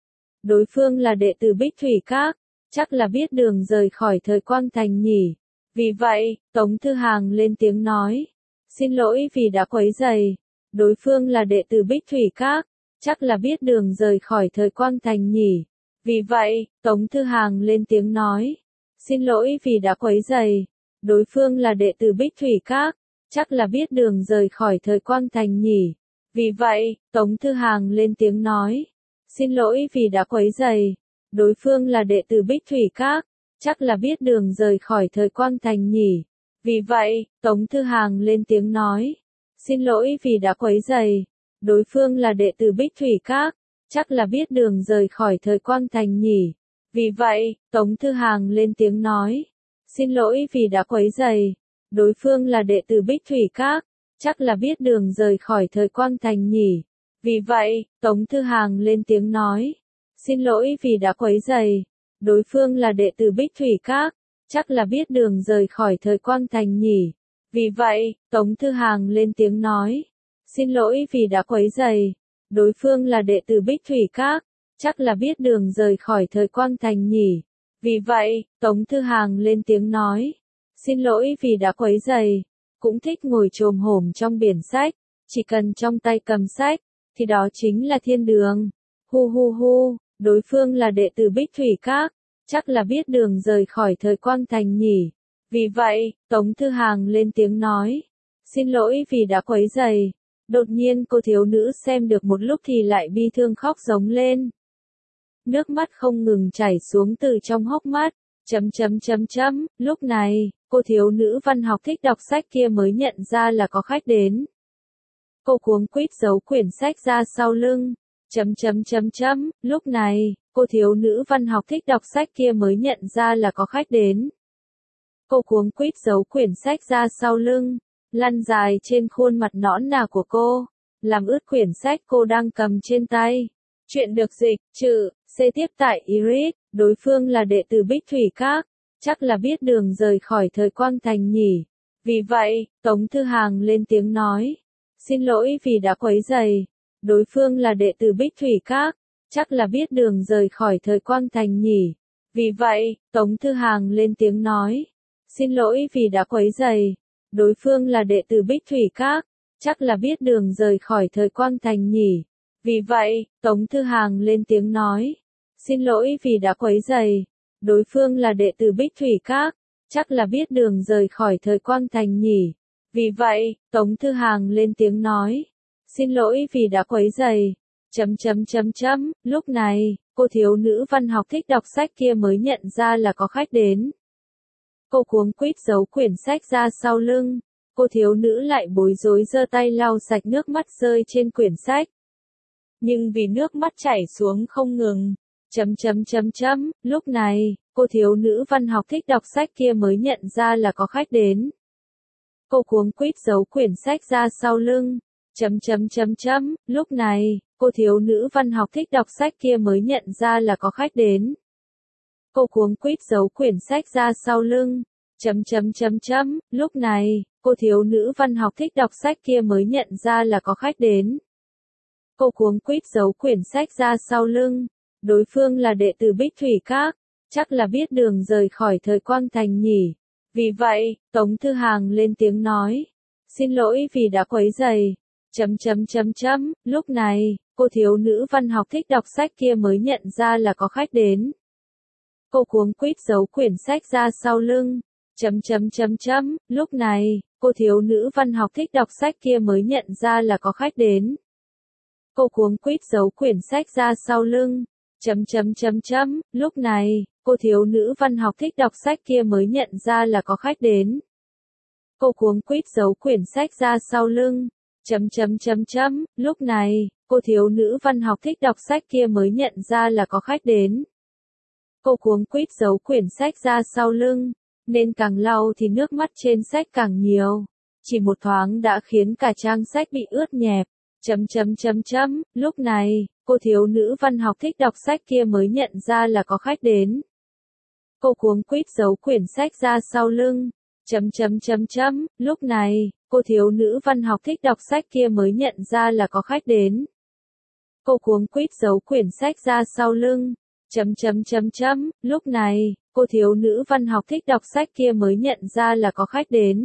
Đối phương là đệ tử Bích Thủy Các, chắc là biết đường rời khỏi thời Quang Thành nhỉ. Vì vậy, Tống Thư Hàng lên tiếng nói. Xin lỗi vì đã quấy rầy. Đối phương là đệ tử Bích Thủy Các, chắc là biết đường rời khỏi thời Quang Thành nhỉ. Vì vậy, Tống Thư Hàng lên tiếng nói. Xin lỗi vì đã quấy rầy. Đối phương là đệ tử Bích Thủy Các, chắc là biết đường rời khỏi thời Quang Thành nhỉ. Vì vậy, Tống Thư Hàng lên tiếng nói. Xin lỗi vì đã quấy rầy. Đối phương là đệ tử Bích Thủy Các, chắc là biết đường rời khỏi thời Quang Thành nhỉ. Vì vậy, Tống Thư Hàng lên tiếng nói. Xin lỗi vì đã quấy rầy. Đối phương là đệ tử Bích Thủy Các, chắc là biết đường rời khỏi thời Quang Thành nhỉ. Vì vậy, Tống Thư Hàng lên tiếng nói. Xin lỗi vì đã quấy rầy. Đối phương là đệ tử Bích Thủy Các, chắc là biết đường rời khỏi thời Quang Thành nhỉ. Vì vậy, Tống Thư Hàng lên tiếng nói. Xin lỗi vì đã quấy rầy. Đối phương là đệ tử Bích Thủy Các, chắc là biết đường rời khỏi thời Quang Thành nhỉ. Vì vậy, Tống Thư Hàng lên tiếng nói. Xin lỗi vì đã quấy rầy. Đối phương là đệ tử Bích Thủy Các, chắc là biết đường rời khỏi thời Quang Thành nhỉ. Vì vậy, Tống Thư Hàng lên tiếng nói. Xin lỗi vì đã quấy rầy. Cũng thích ngồi chồm hổm trong biển sách, chỉ cần trong tay cầm sách, thì đó chính là thiên đường. Hu hu hu, đối phương là đệ tử Bích Thủy Các, chắc là biết đường rời khỏi thời Quang Thành nhỉ. Vì vậy, Tống Thư Hàng lên tiếng nói. Xin lỗi vì đã quấy rầy. Đột nhiên cô thiếu nữ xem được một lúc thì lại bi thương khóc giống lên. Nước mắt không ngừng chảy xuống từ trong hốc mắt. Chấm chấm chấm chấm, lúc này, cô thiếu nữ văn học thích đọc sách kia mới nhận ra là có khách đến. Cô cuống quýt giấu quyển sách ra sau lưng. Chấm chấm chấm chấm, lúc này, cô thiếu nữ văn học thích đọc sách kia mới nhận ra là có khách đến. Cô cuống quýt giấu quyển sách ra sau lưng, lăn dài trên khuôn mặt nõn nà của cô, làm ướt quyển sách cô đang cầm trên tay. Chuyện được dịch, chữ, C tiếp tại Iris, đối phương là đệ tử Bích Thủy Các, chắc là biết đường rời khỏi thời Quang Thành nhỉ. Vì vậy, Tống Thư Hàng lên tiếng nói. Xin lỗi vì đã quấy rầy. Đối phương là đệ tử Bích Thủy Các, chắc là biết đường rời khỏi thời Quang Thành nhỉ. Vì vậy, Tống Thư Hàng lên tiếng nói. Xin lỗi vì đã quấy rầy. Đối phương là đệ tử Bích Thủy Các, chắc là biết đường rời khỏi thời Quang Thành nhỉ. Vì vậy, Tống Thư Hàng lên tiếng nói. Xin lỗi vì đã quấy rầy. Đối phương là đệ tử Bích Thủy Các, chắc là biết đường rời khỏi thời Quang Thành nhỉ. Vì vậy, Tống Thư Hàng lên tiếng nói. Xin lỗi vì đã quấy rầy. Chấm chấm chấm chấm, lúc này, cô thiếu nữ văn học thích đọc sách kia mới nhận ra là có khách đến. Cô cuống quýt giấu quyển sách ra sau lưng. Cô thiếu nữ lại bối rối giơ tay lau sạch nước mắt rơi trên quyển sách. Nhưng vì nước mắt chảy xuống không ngừng. Chấm chấm chấm chấm, lúc này, cô thiếu nữ văn học thích đọc sách kia mới nhận ra là có khách đến. Cô cuống quýt giấu quyển sách ra sau lưng. Chấm chấm chấm chấm, lúc này, cô thiếu nữ văn học thích đọc sách kia mới nhận ra là có khách đến. Cô cuống quýt giấu quyển sách ra sau lưng. Chấm chấm chấm chấm, lúc này, cô thiếu nữ văn học thích đọc sách kia mới nhận ra là có khách đến. Cô cuống quýt giấu quyển sách ra sau lưng. Đối phương là đệ tử Bích Thủy Các, chắc là biết đường rời khỏi thời Quang Thành nhỉ. Vì vậy, Tống Thư Hàng lên tiếng nói. Xin lỗi vì đã quấy rầy. Chấm chấm chấm chấm, lúc này, cô thiếu nữ văn học thích đọc sách kia mới nhận ra là có khách đến. Cô cuống quýt giấu quyển sách ra sau lưng. Chấm chấm chấm chấm, lúc này, cô thiếu nữ văn học thích đọc sách kia mới nhận ra là có khách đến. Cô cuống quýt giấu quyển sách ra sau lưng. Chấm chấm chấm chấm, lúc này, cô thiếu nữ văn học thích đọc sách kia mới nhận ra là có khách đến. Cô cuống quýt giấu quyển sách ra sau lưng. Chấm chấm chấm chấm, lúc này, cô thiếu nữ văn học thích đọc sách kia mới nhận ra là có khách đến. Cô cuống quýt giấu quyển sách ra sau lưng, nên càng lau thì nước mắt trên sách càng nhiều. Chỉ một thoáng đã khiến cả trang sách bị ướt nhẹp. Chấm chấm chấm chấm, lúc này, cô thiếu nữ văn học thích đọc sách kia mới nhận ra là có khách đến. Cô cuống quýt giấu quyển sách ra sau lưng. Chấm chấm chấm chấm, lúc này, cô thiếu nữ văn học thích đọc sách kia mới nhận ra là có khách đến. Cô cuống quýt giấu quyển sách ra sau lưng. Chấm chấm chấm chấm, lúc này, cô thiếu nữ văn học thích đọc sách kia mới nhận ra là có khách đến.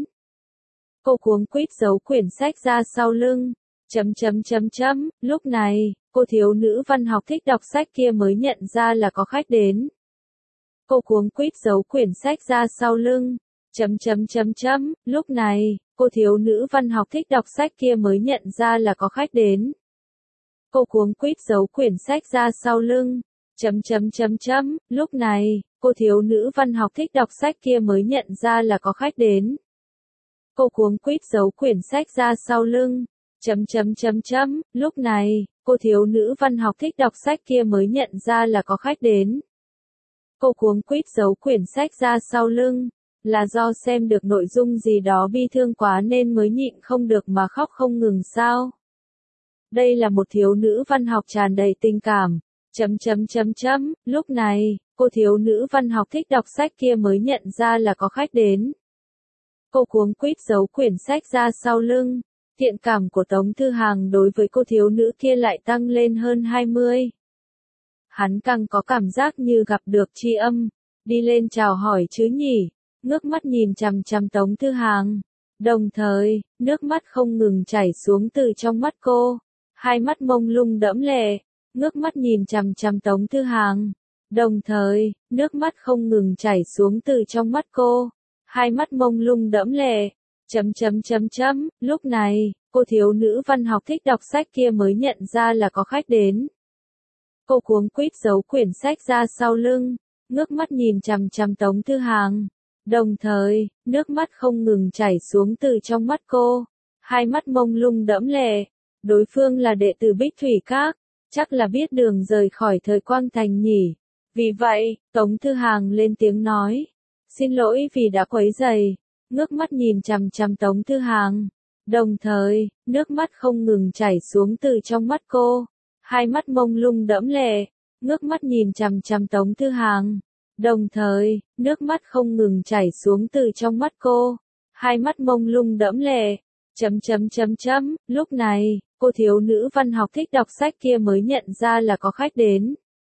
Cô cuống quýt giấu quyển sách ra sau lưng. Chấm chấm chấm chấm, lúc này, cô thiếu nữ văn học thích đọc sách kia mới nhận ra là có khách đến. Cô cuống quýt giấu quyển sách ra sau lưng. Chấm chấm chấm chấm, lúc này, cô thiếu nữ văn học thích đọc sách kia mới nhận ra là có khách đến. Cô cuống quýt giấu quyển sách ra sau lưng. Chấm chấm chấm chấm, lúc này, cô thiếu nữ văn học thích đọc sách kia mới nhận ra là có khách đến. Cô cuống quýt giấu quyển sách ra sau lưng. Chấm chấm chấm chấm, lúc này, cô thiếu nữ văn học thích đọc sách kia mới nhận ra là có khách đến. Cô cuống quýt giấu quyển sách ra sau lưng. Là do xem được nội dung gì đó bi thương quá nên mới nhịn không được mà khóc không ngừng sao? Đây là một thiếu nữ văn học tràn đầy tình cảm. Chấm chấm chấm chấm, lúc này, cô thiếu nữ văn học thích đọc sách kia mới nhận ra là có khách đến. Cô cuống quýt giấu quyển sách ra sau lưng. Thiện cảm của Tống Thư Hàng đối với cô thiếu nữ kia lại tăng lên hơn hai mươi. Hắn càng có cảm giác như gặp được tri âm. Đi lên chào hỏi chứ nhỉ. Ngước mắt nhìn chằm chằm Tống Thư Hàng. Đồng thời, nước mắt không ngừng chảy xuống từ trong mắt cô. Hai mắt mông lung đẫm lệ. Ngước mắt nhìn chằm chằm Tống Thư Hàng. Đồng thời, nước mắt không ngừng chảy xuống từ trong mắt cô. Hai mắt mông lung đẫm lệ. Chấm chấm chấm chấm, lúc này, cô thiếu nữ văn học thích đọc sách kia mới nhận ra là có khách đến. Cô cuống quýt giấu quyển sách ra sau lưng. Ngước mắt nhìn chằm chằm Tống Thư Hàng. Đồng thời, nước mắt không ngừng chảy xuống từ trong mắt cô. Hai mắt mông lung đẫm lệ. Đối phương là đệ tử Bích Thủy Các, chắc là biết đường rời khỏi thời Quang Thành nhỉ. Vì vậy, Tống Thư Hàng lên tiếng nói. Xin lỗi vì đã quấy rầy. Ngước mắt nhìn chằm chằm Tống Thư Hàng. Đồng thời, nước mắt không ngừng chảy xuống từ trong mắt cô. Hai mắt mông lung đẫm lệ. Ngước mắt nhìn chằm chằm Tống Thư Hàng. Đồng thời, nước mắt không ngừng chảy xuống từ trong mắt cô. Hai mắt mông lung đẫm lệ. Chấm chấm chấm chấm, lúc này, cô thiếu nữ văn học thích đọc sách kia mới nhận ra là có khách đến.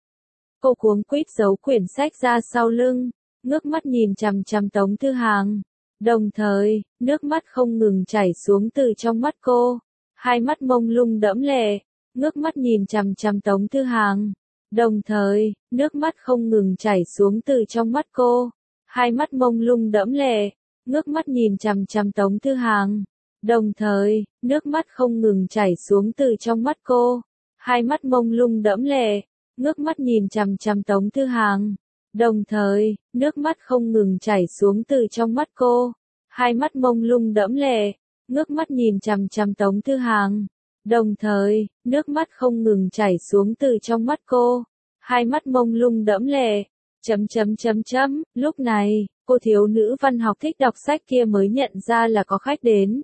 Cô cuống quýt giấu quyển sách ra sau lưng. Ngước mắt nhìn chằm chằm Tống Thư Hàng. Đồng thời, nước mắt không ngừng chảy xuống từ trong mắt cô. Hai mắt mông lung đẫm lệ. Ngước mắt nhìn chằm chằm Tống Thư Hàng. Đồng thời, nước mắt không ngừng chảy xuống từ trong mắt cô. Hai mắt mông lung đẫm lệ. Ngước mắt nhìn chằm chằm Tống Thư Hàng. Đồng thời, nước mắt không ngừng chảy xuống từ trong mắt cô. Hai mắt mông lung đẫm lệ. Ngước mắt nhìn chằm chằm Tống Thư Hàng. Đồng thời, nước mắt không ngừng chảy xuống từ trong mắt cô. Hai mắt mông lung đẫm lệ. Ngước mắt nhìn chằm chằm Tống Thư Hàng. Đồng thời, nước mắt không ngừng chảy xuống từ trong mắt cô. Hai mắt mông lung đẫm lệ. Chấm chấm chấm chấm, lúc này, cô thiếu nữ văn học thích đọc sách kia mới nhận ra là có khách đến.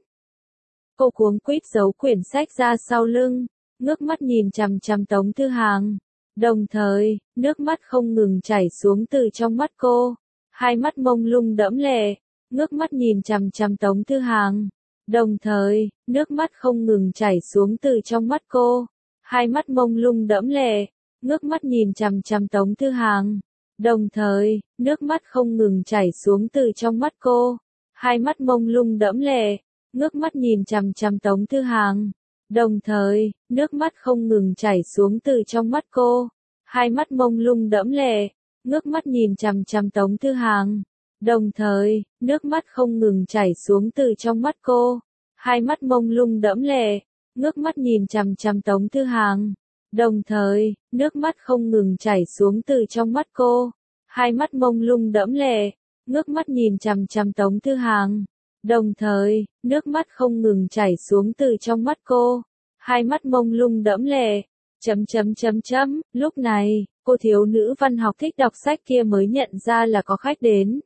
Cô cuống quýt giấu quyển sách ra sau lưng, ngước mắt nhìn chằm chằm Tống Thư Hàng. Đồng thời, nước mắt không ngừng chảy xuống từ trong mắt cô. Hai mắt mông lung đẫm lệ, ngước mắt nhìn chằm chằm Tống Thư Hàng. Đồng thời, nước mắt không ngừng chảy xuống từ trong mắt cô. Hai mắt mông lung đẫm lệ, ngước mắt nhìn chằm chằm Tống Thư Hàng. Đồng thời, nước mắt không ngừng chảy xuống từ trong mắt cô. Hai mắt mông lung đẫm lệ, ngước mắt nhìn chằm chằm Tống Thư Hàng. Đồng thời, nước mắt không ngừng chảy xuống từ trong mắt cô. Hai mắt mông lung đẫm lệ, ngước mắt nhìn chằm chằm Tống Thư Hàng. Đồng thời, nước mắt không ngừng chảy xuống từ trong mắt cô. Hai mắt mông lung đẫm lệ, ngước mắt nhìn chằm chằm Tống Thư Hàng. Đồng thời, nước mắt không ngừng chảy xuống từ trong mắt cô. Hai mắt mông lung đẫm lệ, ngước mắt nhìn chằm chằm Tống Thư Hàng. Đồng thời, nước mắt không ngừng chảy xuống từ trong mắt cô. Hai mắt mông lung đẫm lệ. Chấm chấm chấm chấm, lúc này, cô thiếu nữ văn học thích đọc sách kia mới nhận ra là có khách đến.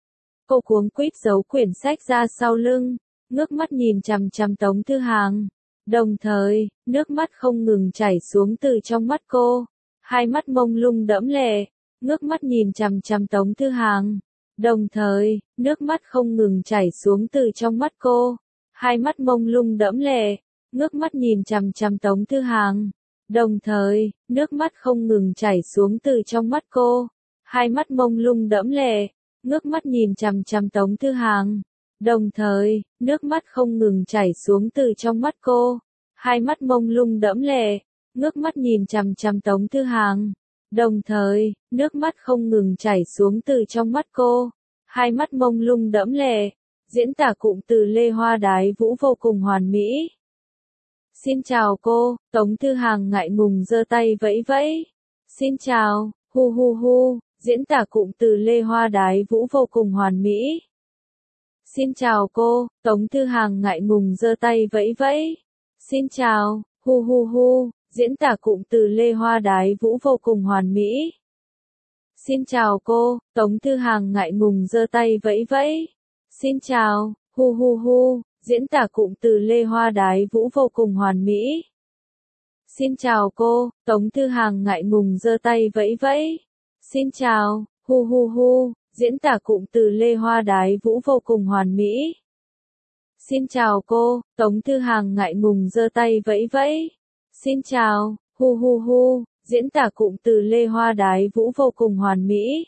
Cô cuống quýt giấu quyển sách ra sau lưng, ngước mắt nhìn chằm chằm Tống Thư Hàng. Đồng thời, nước mắt không ngừng chảy xuống từ trong mắt cô. Hai mắt mông lung đẫm lệ, ngước mắt nhìn chằm chằm Tống Thư Hàng. Đồng thời, nước mắt không ngừng chảy xuống từ trong mắt cô. Hai mắt mông lung đẫm lệ, ngước mắt nhìn chằm chằm Tống Thư Hàng. Đồng thời, nước mắt không ngừng chảy xuống từ trong mắt cô. Hai mắt mông lung đẫm lệ, ngước mắt nhìn chằm chằm Tống Thư Hàng. Đồng thời, nước mắt không ngừng chảy xuống từ trong mắt cô. Hai mắt mông lung đẫm lệ, ngước mắt nhìn chằm chằm Tống Thư Hàng. Đồng thời, nước mắt không ngừng chảy xuống từ trong mắt cô. Hai mắt mông lung đẫm lệ. Diễn tả cụm từ Lê Hoa Đái Vũ vô cùng hoàn mỹ. Xin chào cô, Tống Thư Hàng ngại ngùng giơ tay vẫy vẫy. Xin chào, hu hu hu, diễn tả cụm từ Lê Hoa Đái Vũ vô cùng hoàn mỹ. Xin chào cô, Tống Thư Hàng ngại ngùng giơ tay vẫy vẫy. Xin chào, hu hu hu, diễn tả cụm từ Lê Hoa Đái Vũ vô cùng hoàn mỹ. Xin chào cô, Tống Thư Hàng ngại ngùng giơ tay vẫy vẫy. Xin chào, hu hu hu, diễn tả cụm từ Lê Hoa Đái Vũ vô cùng hoàn mỹ. Xin chào cô, Tống Thư Hàng ngại ngùng giơ tay vẫy vẫy. Xin chào, hu hu hu, diễn tả cụm từ Lê Hoa Đái Vũ vô cùng hoàn mỹ. Xin chào cô, Tống Thư Hàng ngại ngùng giơ tay vẫy vẫy. Xin chào, hu hu hu, diễn tả cụm từ Lê Hoa Đái Vũ vô cùng hoàn mỹ.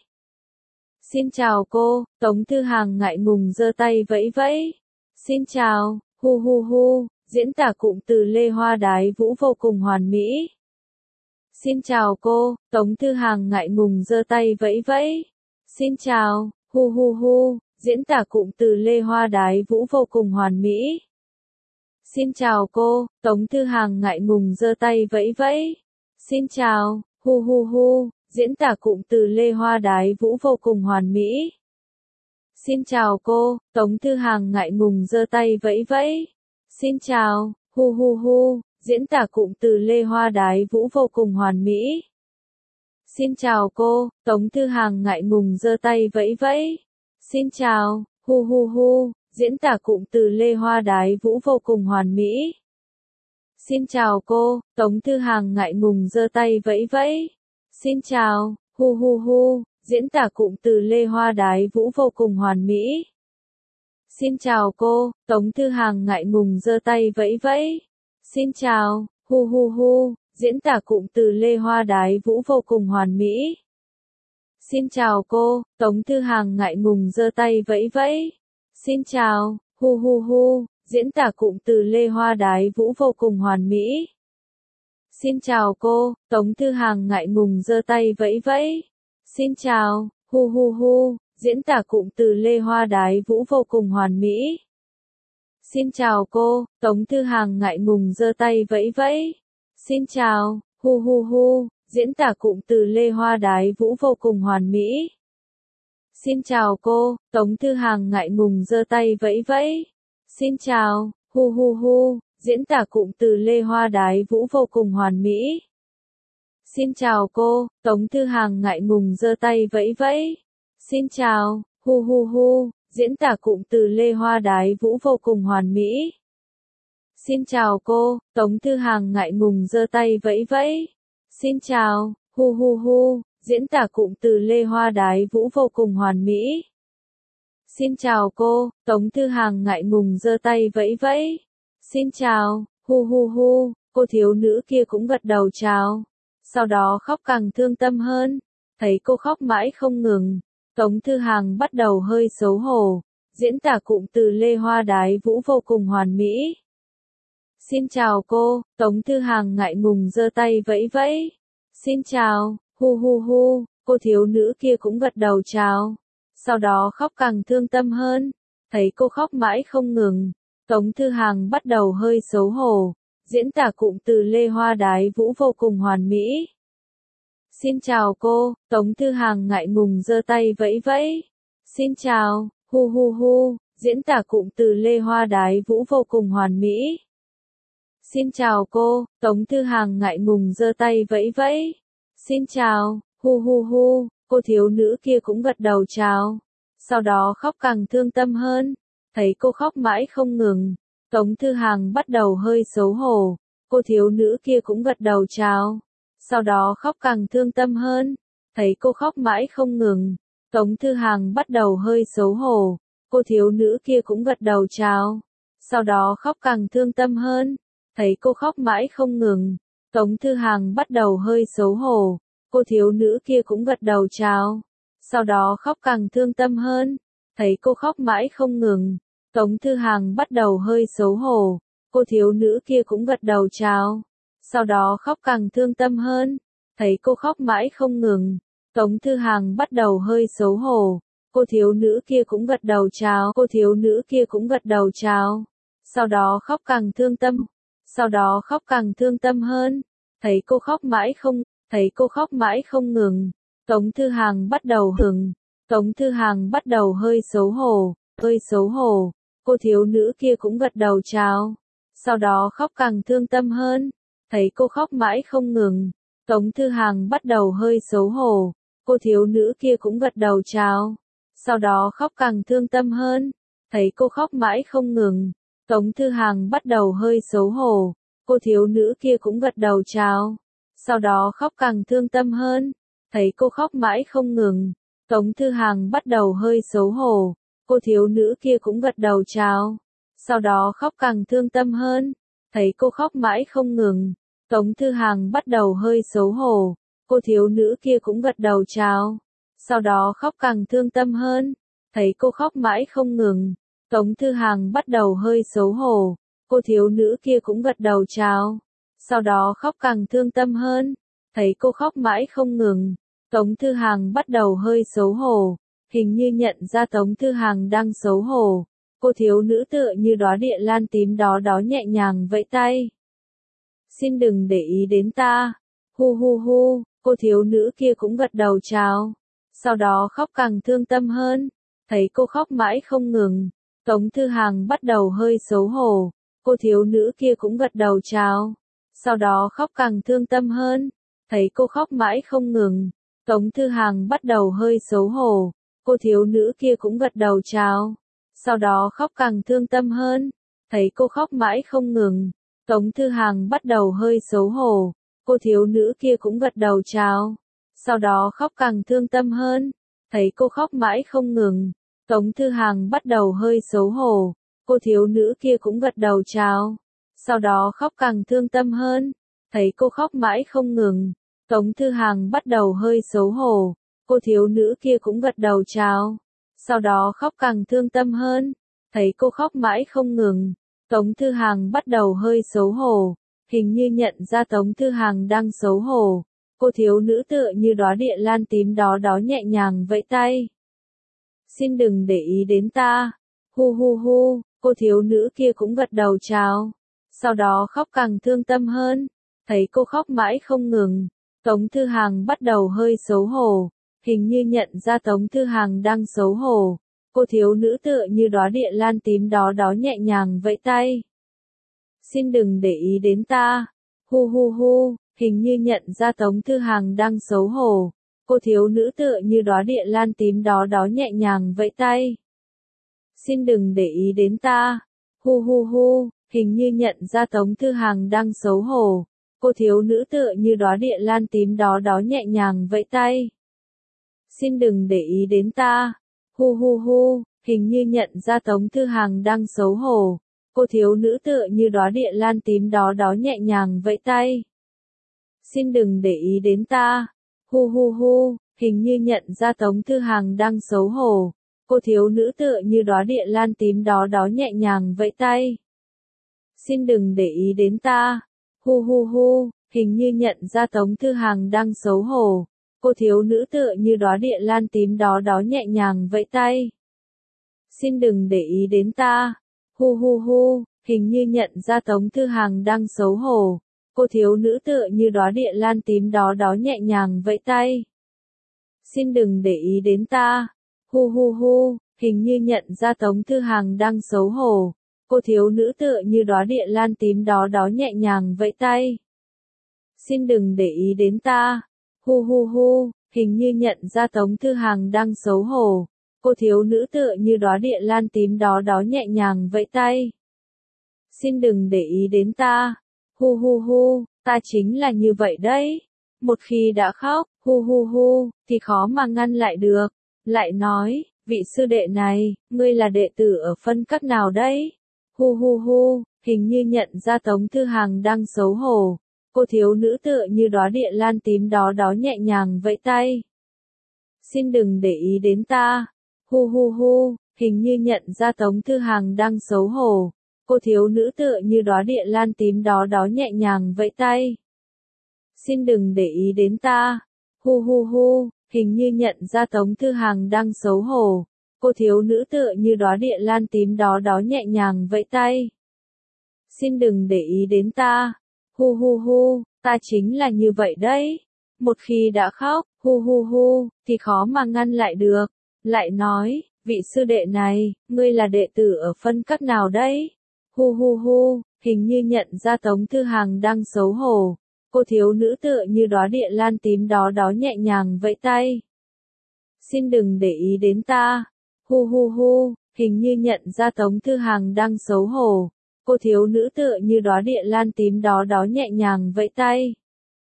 Xin chào cô, Tống Thư Hàng ngại ngùng giơ tay vẫy vẫy. Xin chào, hu hu hu, diễn tả cụm từ Lê Hoa Đái Vũ vô cùng hoàn mỹ. Xin chào cô, Tống Thư Hàng ngại ngùng giơ tay vẫy vẫy. Xin chào, hu hu hu, diễn tả cụm từ Lê Hoa Đái Vũ vô cùng hoàn mỹ. Xin chào cô, Tống Thư Hàng ngại ngùng giơ tay vẫy vẫy. Xin chào, hu hu hu, diễn tả cụm từ Lê Hoa Đái Vũ vô cùng hoàn mỹ. Xin chào cô, Tống Thư Hàng ngại ngùng giơ tay vẫy vẫy. Xin chào, hu hu hu, diễn tả cụm từ Lê Hoa Đái Vũ vô cùng hoàn mỹ. Xin chào cô, Tống Thư Hàng ngại ngùng giơ tay vẫy vẫy. Xin chào, hu hu hu, diễn tả cụm từ Lê Hoa Đái Vũ vô cùng hoàn mỹ. Xin chào cô, Tống Thư Hàng ngại ngùng giơ tay vẫy vẫy. Xin chào, hu hu hu, diễn tả cụm từ Lê Hoa Đái Vũ vô cùng hoàn mỹ. Xin chào cô, Tống Thư Hàng ngại ngùng giơ tay vẫy vẫy. Xin chào, hu hu hu, diễn tả cụm từ Lê Hoa Đái Vũ vô cùng hoàn mỹ. Xin chào cô, Tống Thư Hàng ngại ngùng giơ tay vẫy vẫy. Xin chào, hu hu hu, diễn tả cụm từ Lê Hoa Đái Vũ vô cùng hoàn mỹ. Xin chào cô, Tống Thư Hàng ngại ngùng giơ tay vẫy vẫy. Xin chào, hu hu hu, diễn tả cụm từ Lê Hoa Đái Vũ vô cùng hoàn mỹ. Xin chào cô, Tống Thư Hàng ngại ngùng giơ tay vẫy vẫy. Xin chào, hu hu hu, diễn tả cụm từ Lê Hoa Đái Vũ vô cùng hoàn mỹ. Xin chào cô, Tống Thư Hàng ngại ngùng giơ tay vẫy vẫy. Xin chào, hu hu hu, diễn tả cụm từ Lê Hoa Đái Vũ vô cùng hoàn mỹ. Xin chào cô, Tống Thư Hàng ngại ngùng giơ tay vẫy vẫy. Xin chào, hu hu hu, diễn tả cụm từ Lê Hoa Đái Vũ vô cùng hoàn mỹ. Xin chào cô, Tống Thư Hàng ngại ngùng giơ tay vẫy vẫy. Xin chào, hu hu hu, diễn tả cụm từ Lê Hoa Đái Vũ vô cùng hoàn mỹ. Xin chào cô, Tống Thư Hàng ngại ngùng giơ tay vẫy vẫy. Xin chào, hu hu hu, cô thiếu nữ kia cũng gật đầu chào. Sau đó khóc càng thương tâm hơn. Thấy cô khóc mãi không ngừng, Tống Thư Hàng bắt đầu hơi xấu hổ. Diễn tả cụm từ Lê Hoa Đái Vũ vô cùng hoàn mỹ. Xin chào cô, Tống Thư Hàng ngại ngùng giơ tay vẫy vẫy. Xin chào, hu hu hu, cô thiếu nữ kia cũng gật đầu chào. Sau đó khóc càng thương tâm hơn. Thấy cô khóc mãi không ngừng, Tống Thư Hàng bắt đầu hơi xấu hổ. Diễn tả cụm từ Lê Hoa Đái Vũ vô cùng hoàn mỹ. Xin chào cô, Tống Thư Hàng ngại ngùng giơ tay vẫy vẫy. Xin chào, hu hu hu, diễn tả cụm từ Lê Hoa Đái Vũ vô cùng hoàn mỹ. Xin chào cô, Tống Thư Hàng ngại ngùng giơ tay vẫy vẫy. Xin chào, hu hu hu, cô thiếu nữ kia cũng gật đầu chào. Sau đó khóc càng thương tâm hơn. Thấy cô khóc mãi không ngừng, Tống Thư Hàng bắt đầu hơi xấu hổ. Cô thiếu nữ kia cũng gật đầu chào. Sau đó khóc càng thương tâm hơn. Thấy cô khóc mãi không ngừng, Tống Thư Hàng bắt đầu hơi xấu hổ. Cô thiếu nữ kia cũng gật đầu chào. Sau đó khóc càng thương tâm hơn. Thấy cô khóc mãi không ngừng, Tống Thư Hàng bắt đầu hơi xấu hổ. Cô thiếu nữ kia cũng gật đầu chào. Sau đó khóc càng thương tâm hơn. Thấy cô khóc mãi không ngừng, Tống Thư Hàng bắt đầu hơi xấu hổ. Cô thiếu nữ kia cũng gật đầu chào. Sau đó khóc càng thương tâm hơn. Thấy cô khóc mãi không ngừng, Tống Thư Hàng bắt đầu hơi xấu hổ. Cô thiếu nữ kia cũng gật đầu chào. Cô thiếu nữ kia cũng gật đầu chào. Sau đó khóc càng thương tâm. Sau đó khóc càng thương tâm hơn. Thấy cô khóc mãi không, thấy cô khóc mãi không ngừng, Tống Thư Hàng bắt đầu hừng. Tống Thư Hàng bắt đầu hơi xấu hổ, hơi xấu hổ. Cô thiếu nữ kia cũng gật đầu chào. Sau đó khóc càng thương tâm hơn. Thấy cô khóc mãi không ngừng, Tống Thư Hàng bắt đầu hơi xấu hổ. Cô thiếu nữ kia cũng gật đầu chào. Sau đó khóc càng thương tâm hơn. Thấy cô khóc mãi không ngừng, Tống Thư Hàng bắt đầu hơi xấu hổ. Cô thiếu nữ kia cũng gật đầu chào. Sau đó khóc càng thương tâm hơn. Thấy cô khóc mãi không ngừng, Tống Thư Hàng bắt đầu hơi xấu hổ. Cô thiếu nữ kia cũng gật đầu chào. Sau đó khóc càng thương tâm hơn. Thấy cô khóc mãi không ngừng, Tống Thư Hàng bắt đầu hơi xấu hổ. Cô thiếu nữ kia cũng gật đầu chào. Sau đó khóc càng thương tâm hơn. Thấy cô khóc mãi không ngừng, Tống Thư Hàng bắt đầu hơi xấu hổ. Cô thiếu nữ kia cũng gật đầu chào. Sau đó khóc càng thương tâm hơn. Thấy cô khóc mãi không ngừng, Tống Thư Hàng bắt đầu hơi xấu hổ. Hình như nhận ra Tống Thư Hàng đang xấu hổ, cô thiếu nữ tựa như đóa địa lan tím đó đó nhẹ nhàng vẫy tay. Xin đừng để ý đến ta. Hu hu hu, cô thiếu nữ kia cũng gật đầu chào. Sau đó khóc càng thương tâm hơn. Thấy cô khóc mãi không ngừng, Tống Thư Hàng bắt đầu hơi xấu hổ. Cô thiếu nữ kia cũng gật đầu chào. Sau đó khóc càng thương tâm hơn. Thấy cô khóc mãi không ngừng, Tống Thư Hàng bắt đầu hơi xấu hổ. Cô thiếu nữ kia cũng gật đầu chào. Sau đó khóc càng thương tâm hơn. Thấy cô khóc mãi không ngừng, Tống Thư Hàng bắt đầu hơi xấu hổ. Cô thiếu nữ kia cũng gật đầu chào. Sau đó khóc càng thương tâm hơn. Thấy cô khóc mãi không ngừng, Tống Thư Hàng bắt đầu hơi xấu hổ. Cô thiếu nữ kia cũng gật đầu chào. Sau đó khóc càng thương tâm hơn. Thấy cô khóc mãi không ngừng, Tống Thư Hàng bắt đầu hơi xấu hổ. Cô thiếu nữ kia cũng gật đầu chào. Sau đó khóc càng thương tâm hơn. Thấy cô khóc mãi không ngừng, Tống Thư Hàng bắt đầu hơi xấu hổ. Hình như nhận ra Tống Thư Hàng đang xấu hổ, cô thiếu nữ tựa như đóa địa lan tím đó đó nhẹ nhàng vẫy tay. Xin đừng để ý đến ta. Hu hu hu, cô thiếu nữ kia cũng gật đầu chào. Sau đó khóc càng thương tâm hơn. Thấy cô khóc mãi không ngừng, Tống Thư Hàng bắt đầu hơi xấu hổ. Hình như nhận ra Tống Thư Hàng đang xấu hổ, cô thiếu nữ tựa như đóa địa lan tím đó đó nhẹ nhàng vẫy tay. Xin đừng để ý đến ta. Hu hu hu, hình như nhận ra Tống Thư Hàng đang xấu hổ. Cô thiếu nữ tựa như đóa địa lan tím đó đó nhẹ nhàng vẫy tay. Xin đừng để ý đến ta. Hu hu hu, hình như nhận ra Tống Thư Hàng đang xấu hổ. Cô thiếu nữ tựa như đóa địa lan tím đó đó nhẹ nhàng vẫy tay. Xin đừng để ý đến ta. Hu hu hu, hình như nhận ra Tống Thư Hàng đang xấu hổ. Cô thiếu nữ tựa như đóa địa lan tím đó đó nhẹ nhàng vẫy tay. Xin đừng để ý đến ta. Hu hu hu, hình như nhận ra Tống Thư Hàng đang xấu hổ. Cô thiếu nữ tựa như đóa địa lan tím đó đó nhẹ nhàng vẫy tay. Xin đừng để ý đến ta. Hu hu hu, hình như nhận ra Tống Thư Hàng đang xấu hổ. Cô thiếu nữ tựa như đóa địa lan tím đó đó nhẹ nhàng vẫy tay. Xin đừng để ý đến ta. Hu hu hu, hình như nhận ra Tống Thư Hàng đang xấu hổ. Cô thiếu nữ tựa như đóa địa lan tím đó đó nhẹ nhàng vẫy tay. Xin đừng để ý đến ta. Hu hu hu, hình như nhận ra Tống Thư Hàng đang xấu hổ. Cô thiếu nữ tựa như đóa địa lan tím đó đó nhẹ nhàng vẫy tay. Xin đừng để ý đến ta. Hu hu hu, hình như nhận ra Tống Thư Hàng đang xấu hổ. Cô thiếu nữ tựa như đóa địa lan tím đó đó nhẹ nhàng vẫy tay. Xin đừng để ý đến ta. Hu hu hu, ta chính là như vậy đấy. Một khi đã khóc, hu hu hu, thì khó mà ngăn lại được. Lại nói, vị sư đệ này, ngươi là đệ tử ở phân cấp nào đấy? Hu hu hu, hình như nhận ra Tống Thư Hàng đang xấu hổ. Cô thiếu nữ tựa như đóa địa lan tím đó đó nhẹ nhàng vẫy tay. Xin đừng để ý đến ta. Hu hu hu, hình như nhận ra Tống Thư Hàng đang xấu hổ. Cô thiếu nữ tựa như đóa địa lan tím đó đó nhẹ nhàng vẫy tay. Xin đừng để ý đến ta. Hu hu hu, hình như nhận ra Tống Thư Hàng đang xấu hổ. Cô thiếu nữ tựa như đóa địa lan tím đó đó nhẹ nhàng vẫy tay. Xin đừng để ý đến ta. Hu hu hu, ta chính là như vậy đấy. Một khi đã khóc, hu hu hu, thì khó mà ngăn lại được. Lại nói, vị sư đệ này, ngươi là đệ tử ở phân cấp nào đấy? Hu hu hu, hình như nhận ra Tống Thư Hàng đang xấu hổ. Cô thiếu nữ tựa như đóa địa lan tím đó đó nhẹ nhàng vẫy tay. Xin đừng để ý đến ta. Hu hu hu, hình như nhận ra Tống Thư Hàng đang xấu hổ. Cô thiếu nữ tựa như đóa địa lan tím đó đó nhẹ nhàng vẫy tay.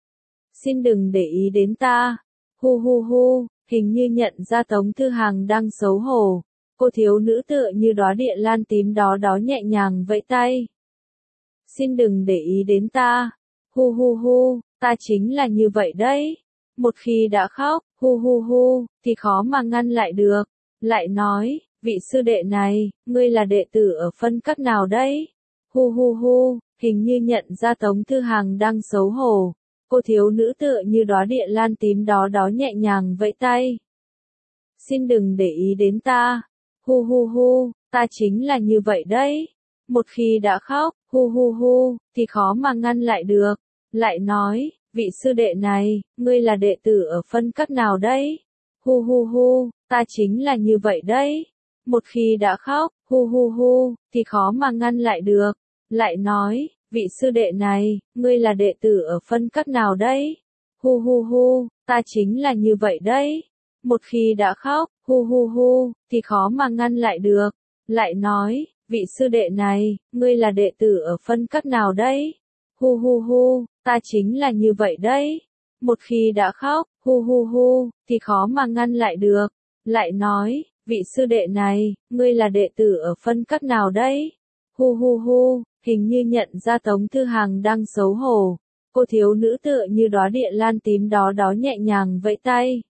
Xin đừng để ý đến ta. Hu hu hu, hình như nhận ra Tống Thư Hàng đang xấu hổ. Cô thiếu nữ tựa như đóa địa lan tím đó đó nhẹ nhàng vẫy tay. Xin đừng để ý đến ta. Hu hu hu, ta chính là như vậy đấy. Một khi đã khóc, hu hu hu, thì khó mà ngăn lại được. Lại nói, vị sư đệ này, ngươi là đệ tử ở phân cấp nào đấy? Hu hu hu, hình như nhận ra Tống Thư Hàng đang xấu hổ. Cô thiếu nữ tựa như đóa địa lan tím đó đó nhẹ nhàng vẫy tay. Xin đừng để ý đến ta. Hu hu hu, ta chính là như vậy đấy. Một khi đã khóc, hu hu hu, thì khó mà ngăn lại được. Lại nói, vị sư đệ này, ngươi là đệ tử ở phân cấp nào đấy? Hu hu hu, ta chính là như vậy đấy. Một khi đã khóc, hu hu hu, thì khó mà ngăn lại được. Lại nói, vị sư đệ này, ngươi là đệ tử ở phân cấp nào đấy? Hu hu hu, ta chính là như vậy đấy. Một khi đã khóc, hu hu hu, thì khó mà ngăn lại được. Lại nói, vị sư đệ này, ngươi là đệ tử ở phân cấp nào đấy? Hu hu hu, ta chính là như vậy đấy. Một khi đã khóc, hu hu hu, thì khó mà ngăn lại được. Lại nói, vị sư đệ này, ngươi là đệ tử ở phân cấp nào đấy? Hu hu hu, hình như nhận ra Tống Thư Hàng đang xấu hổ. Cô thiếu nữ tựa như đóa địa lan tím đó đó nhẹ nhàng vẫy tay.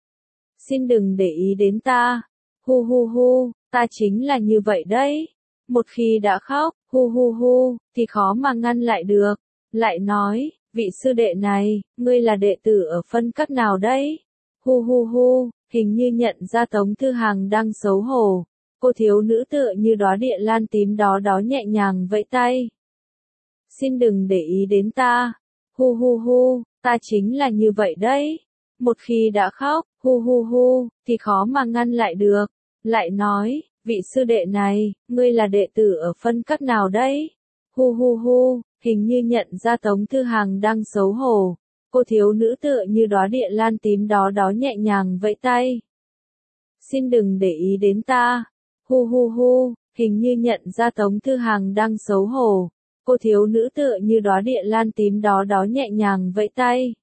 Xin đừng để ý đến ta. Hu hu hu, ta chính là như vậy đấy. Một khi đã khóc, hu hu hu, thì khó mà ngăn lại được. Lại nói, vị sư đệ này, ngươi là đệ tử ở phân cấp nào đấy? Hu hu hu, hình như nhận ra Tống Thư Hàng đang xấu hổ. Cô thiếu nữ tựa như đóa địa lan tím đó đó nhẹ nhàng vẫy tay. Xin đừng để ý đến ta. Hu hu hu, ta chính là như vậy đấy. Một khi đã khóc, hu hu hu, thì khó mà ngăn lại được. Lại nói, vị sư đệ này, ngươi là đệ tử ở phân cấp nào đấy? Hu hu hu, hình như nhận ra Tống Thư Hàng đang xấu hổ. Cô thiếu nữ tựa như đóa địa lan tím đó đó nhẹ nhàng vẫy tay. Xin đừng để ý đến ta. Hu hu hu, hình như nhận ra Tống Thư Hàng đang xấu hổ. Cô thiếu nữ tựa như đóa địa lan tím đó đó nhẹ nhàng vẫy tay.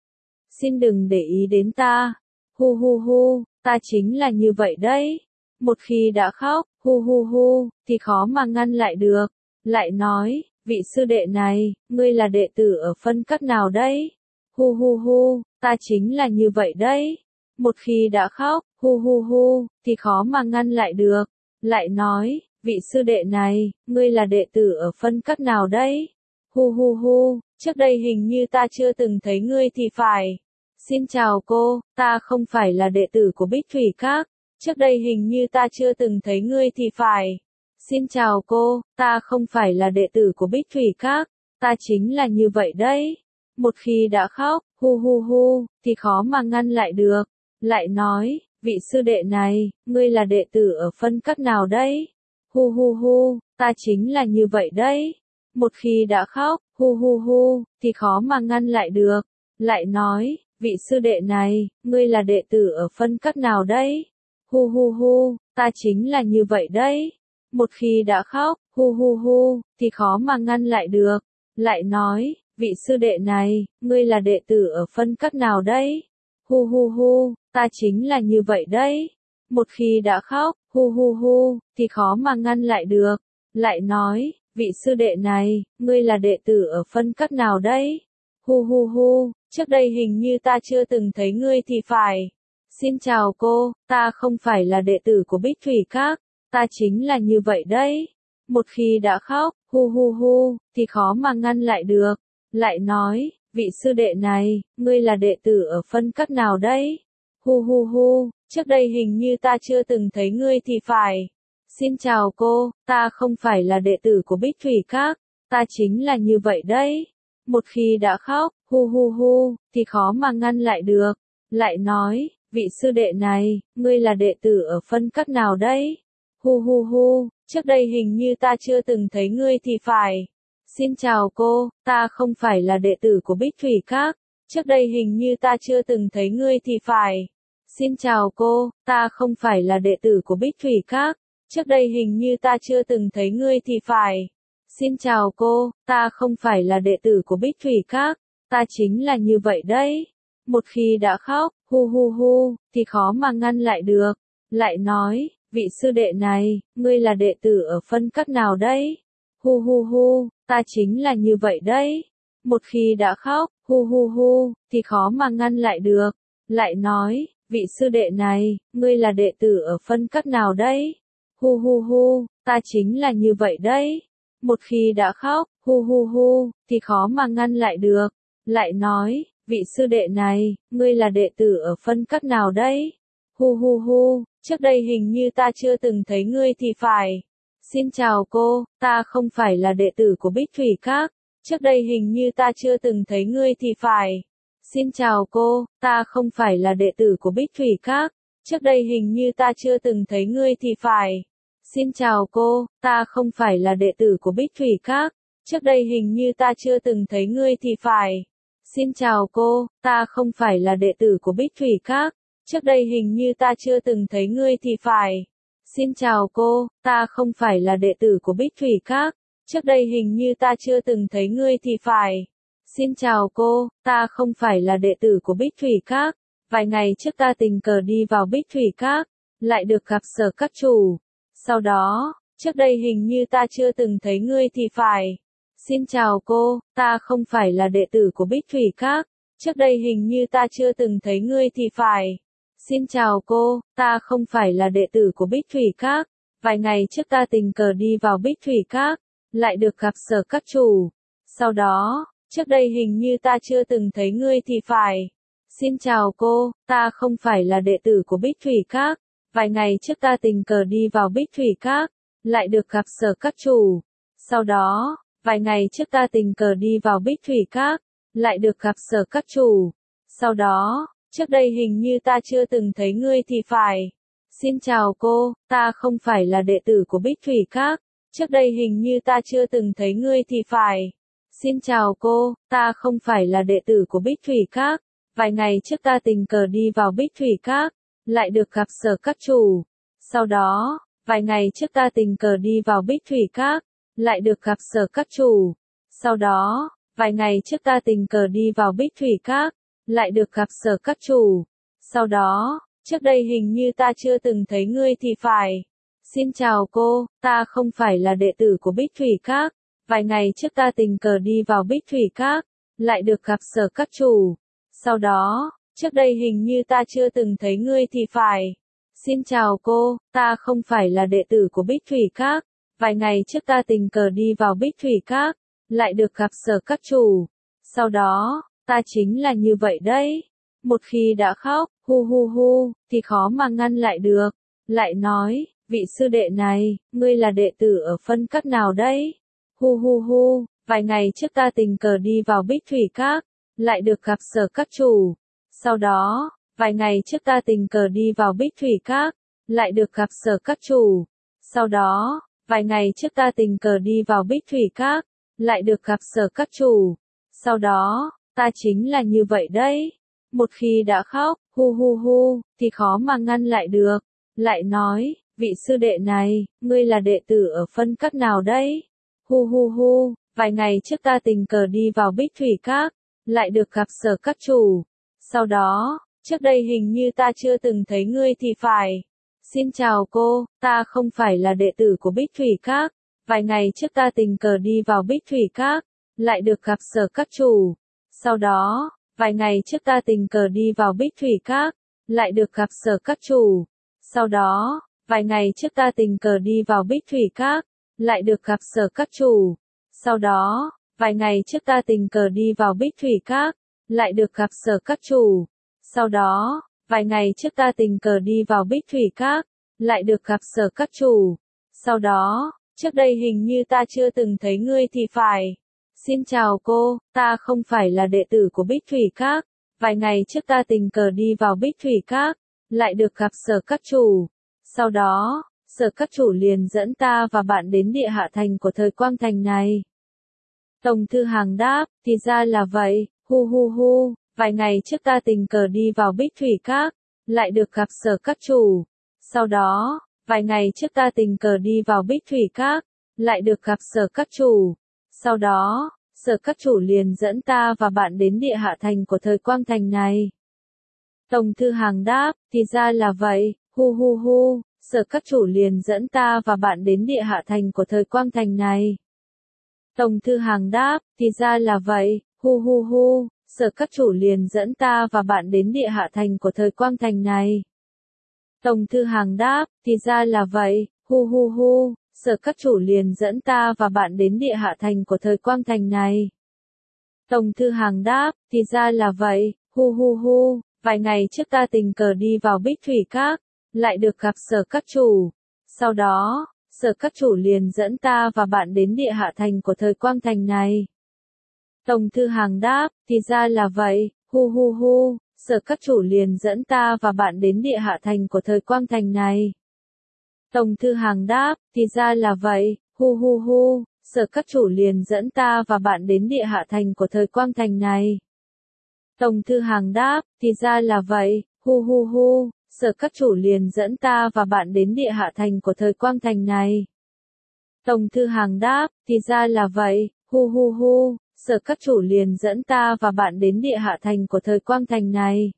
Xin đừng để ý đến ta. Hu hu hu, ta chính là như vậy đấy. Một khi đã khóc, hu hu hu, thì khó mà ngăn lại được. Lại nói, vị sư đệ này, ngươi là đệ tử ở phân cấp nào đấy? Hu hu hu, ta chính là như vậy đấy. Một khi đã khóc, hu hu hu, thì khó mà ngăn lại được. Lại nói, vị sư đệ này, ngươi là đệ tử ở phân cấp nào đấy? Hu hu hu, trước đây hình như ta chưa từng thấy ngươi thì phải. Xin chào cô, ta không phải là đệ tử của Bích Thủy Các. Trước đây hình như ta chưa từng thấy ngươi thì phải. Xin chào cô, ta không phải là đệ tử của Bích Thủy Các. Ta chính là như vậy đấy. Một khi đã khóc, hu hu hu, thì khó mà ngăn lại được. Lại nói, vị sư đệ này, ngươi là đệ tử ở phân cấp nào đấy? Hu hu hu, ta chính là như vậy đấy. Một khi đã khóc, hu hu hu, thì khó mà ngăn lại được. Lại nói, vị sư đệ này, ngươi là đệ tử ở phân cấp nào đấy? Hu hu hu, ta chính là như vậy đấy. Một khi đã khóc, hu hu hu, thì khó mà ngăn lại được. Lại nói, vị sư đệ này, ngươi là đệ tử ở phân cấp nào đấy? Hu hu hu, ta chính là như vậy đấy. Một khi đã khóc, hu hu hu, thì khó mà ngăn lại được. Lại nói, vị sư đệ này, ngươi là đệ tử ở phân cấp nào đấy? Hu hu hu, trước đây hình như ta chưa từng thấy ngươi thì phải. Xin chào cô, ta không phải là đệ tử của Bích Thủy Các. Ta chính là như vậy đấy. Một khi đã khóc, hu hu hu, thì khó mà ngăn lại được. Lại nói, vị sư đệ này, ngươi là đệ tử ở phân cấp nào đấy? Hu hu hu, trước đây hình như ta chưa từng thấy ngươi thì phải. Xin chào cô, ta không phải là đệ tử của Bích Thủy Các. Ta chính là như vậy đấy. Một khi đã khóc, hu hu hu, thì khó mà ngăn lại được. Lại nói, vị sư đệ này, ngươi là đệ tử ở phân cấp nào đấy? Hu hu hu, trước đây hình như ta chưa từng thấy ngươi thì phải. Xin chào cô, ta không phải là đệ tử của Bích Thủy Các. Trước đây hình như ta chưa từng thấy ngươi thì phải. Xin chào cô, ta không phải là đệ tử của Bích Thủy Các. Trước đây hình như ta chưa từng thấy ngươi thì phải. Xin chào cô, ta không phải là đệ tử của Bích Thủy Các. Ta chính là như vậy đấy. Một khi đã khóc, hu hu hu, thì khó mà ngăn lại được. Lại nói, vị sư đệ này, ngươi là đệ tử ở phân cấp nào đấy? Hu hu hu, ta chính là như vậy đấy. Một khi đã khóc, hu hu hu, thì khó mà ngăn lại được. Lại nói, vị sư đệ này, ngươi là đệ tử ở phân cấp nào đấy? Hu hu hu, ta chính là như vậy đấy. Một khi đã khóc, hu hu hu, thì khó mà ngăn lại được. Lại nói, vị sư đệ này, ngươi là đệ tử ở phân cấp nào đấy? Hu hu hu, trước đây hình như ta chưa từng thấy ngươi thì phải. Xin chào cô, ta không phải là đệ tử của Bích Thủy Các. Trước đây hình như ta chưa từng thấy ngươi thì phải. Xin chào cô, ta không phải là đệ tử của Bích Thủy Các. Trước đây hình như ta chưa từng thấy ngươi thì phải. Xin chào cô, ta không phải là đệ tử của Bích Thủy Các. Trước đây hình như ta chưa từng thấy ngươi thì phải. Xin chào cô, ta không phải là đệ tử của Bích Thủy Các. Trước đây hình như ta chưa từng thấy ngươi thì phải. Xin chào cô, ta không phải là đệ tử của Bích Thủy Các. Trước đây hình như ta chưa từng thấy ngươi thì phải. Xin chào cô, ta không phải là đệ tử của Bích Thủy Các. Vài ngày trước ta tình cờ đi vào Bích Thủy Các, lại được gặp Sở Các chủ. Sau đó, trước đây hình như ta chưa từng thấy ngươi thì phải. Xin chào cô, ta không phải là đệ tử của Bích Thủy Các. Trước đây hình như ta chưa từng thấy ngươi thì phải. Xin chào cô, ta không phải là đệ tử của Bích Thủy Các. Vài ngày trước ta tình cờ đi vào Bích Thủy Các, lại được gặp Sở Các chủ. Sau đó, trước đây hình như ta chưa từng thấy ngươi thì phải. Xin chào cô, ta không phải là đệ tử của Bích Thủy Các. Vài ngày trước ta tình cờ đi vào Bích Thủy Các, lại được gặp Sở Các chủ. Sau đó, vài ngày trước ta tình cờ đi vào Bích Thủy Các, lại được gặp Sở Các chủ. Sau đó, trước đây hình như ta chưa từng thấy ngươi thì phải. Xin chào cô, ta không phải là đệ tử của Bích Thủy Các. Trước đây hình như ta chưa từng thấy ngươi thì phải. Xin chào cô, ta không phải là đệ tử của Bích Thủy Các. Vài ngày trước ta tình cờ đi vào Bích Thủy Các, lại được gặp Sở các chủ. Sau đó, vài ngày trước ta tình cờ đi vào Bích Thủy Các, lại được gặp Sở các chủ. Sau đó, vài ngày trước ta tình cờ đi vào Bích Thủy Các, lại được gặp Sở các chủ. Sau đó, trước đây hình như ta chưa từng thấy ngươi thì phải. Xin chào cô, ta không phải là đệ tử của Bích Thủy Các. Vài ngày trước ta tình cờ đi vào Bích Thủy Các, lại được gặp Sở các chủ. Sau đó, trước đây hình như ta chưa từng thấy ngươi thì phải. Xin chào cô, ta không phải là đệ tử của Bích Thủy Các. Vài ngày trước ta tình cờ đi vào Bích Thủy Các, lại được gặp Sở các chủ. Sau đó, ta chính là như vậy đấy. Một khi đã khóc, hu hu hu, thì khó mà ngăn lại được. Lại nói, vị sư đệ này, ngươi là đệ tử ở phân các nào đấy? Hu hu hu, vài ngày trước ta tình cờ đi vào Bích Thủy Các, lại được gặp Sở các chủ. Sau đó, vài ngày trước ta tình cờ đi vào Bích Thủy Các, lại được gặp Sở các chủ. Sau đó, vài ngày trước ta tình cờ đi vào Bích Thủy Các, lại được gặp Sở các chủ. Sau đó, ta chính là như vậy đấy. Một khi đã khóc, hu hu hu, thì khó mà ngăn lại được. Lại nói, vị sư đệ này, ngươi là đệ tử ở phân các nào đấy? Hu hu hu, vài ngày trước ta tình cờ đi vào Bích Thủy Các, lại được gặp Sở các chủ. Sau đó, trước đây hình như ta chưa từng thấy ngươi thì phải. Xin chào cô, ta không phải là đệ tử của Bích Thủy Các. Vài ngày trước ta tình cờ đi vào Bích Thủy Các, lại được gặp Sở các chủ. Sau đó, vài ngày trước ta tình cờ đi vào Bích Thủy Các, lại được gặp Sở các chủ. Sau đó, vài ngày trước ta tình cờ đi vào Bích Thủy Các, lại được gặp Sở các chủ. Sau đó, vài ngày trước ta tình cờ đi vào Bích Thủy Các, lại được gặp Sở các chủ. Sau đó, vài ngày trước ta tình cờ đi vào Bích Thủy Các, lại được gặp Sở các chủ. Sau đó, trước đây hình như ta chưa từng thấy ngươi thì phải. Xin chào cô, ta không phải là đệ tử của Bích Thủy Các. Vài ngày trước ta tình cờ đi vào Bích Thủy Các, lại được gặp Sở các chủ. Sau đó, Sở các chủ liền dẫn ta và bạn đến địa hạ thành của thời Quang Thành này. Tổng Thư Hàng đáp, thì ra là vậy, hu hu hu, vài ngày trước ta tình cờ đi vào Bích Thủy Các, lại được gặp Sở các chủ. Sau đó, vài ngày trước ta tình cờ đi vào Bích Thủy Các, lại được gặp Sở các chủ. Sau đó, Sở các chủ liền dẫn ta và bạn đến địa hạ thành của thời Quang Thành này. Tổng Thư Hàng đáp, thì ra là vậy, hu hu hu, Sở các chủ liền dẫn ta và bạn đến địa hạ thành của thời Quang Thành này. Tổng Thư Hàng đáp, thì ra là vậy, hu hu hu, Sở các chủ liền dẫn ta và bạn đến địa hạ thành của thời Quang Thành này. Tổng Thư Hàng đáp, thì ra là vậy, hu hu hu, Sở các chủ liền dẫn ta và bạn đến địa hạ thành của thời Quang Thành này. Tổng Thư Hàng đáp, thì ra là vậy, hu hu hu, vài ngày trước ta tình cờ đi vào Bích Thủy Các, lại được gặp Sở các chủ. Sau đó, Sở các chủ liền dẫn ta và bạn đến địa hạ thành của thời Quang Thành này. Tổng Thư Hàng đáp, thì ra là vậy, hu hu hu, Sở các chủ liền dẫn ta và bạn đến địa hạ thành của thời Quang Thành này. Tổng Thư Hàng đáp, thì ra là vậy, hu hu hu, Sở các chủ liền dẫn ta và bạn đến địa hạ thành của thời Quang Thành này. Tổng Thư Hàng đáp, thì ra là vậy, hu hu hu, Sở các chủ liền dẫn ta và bạn đến địa hạ thành của thời Quang Thành này. Tổng Thư Hàng đáp, thì ra là vậy, hu hu hu, Sở các chủ liền dẫn ta và bạn đến địa hạ thành của thời Quang Thành này.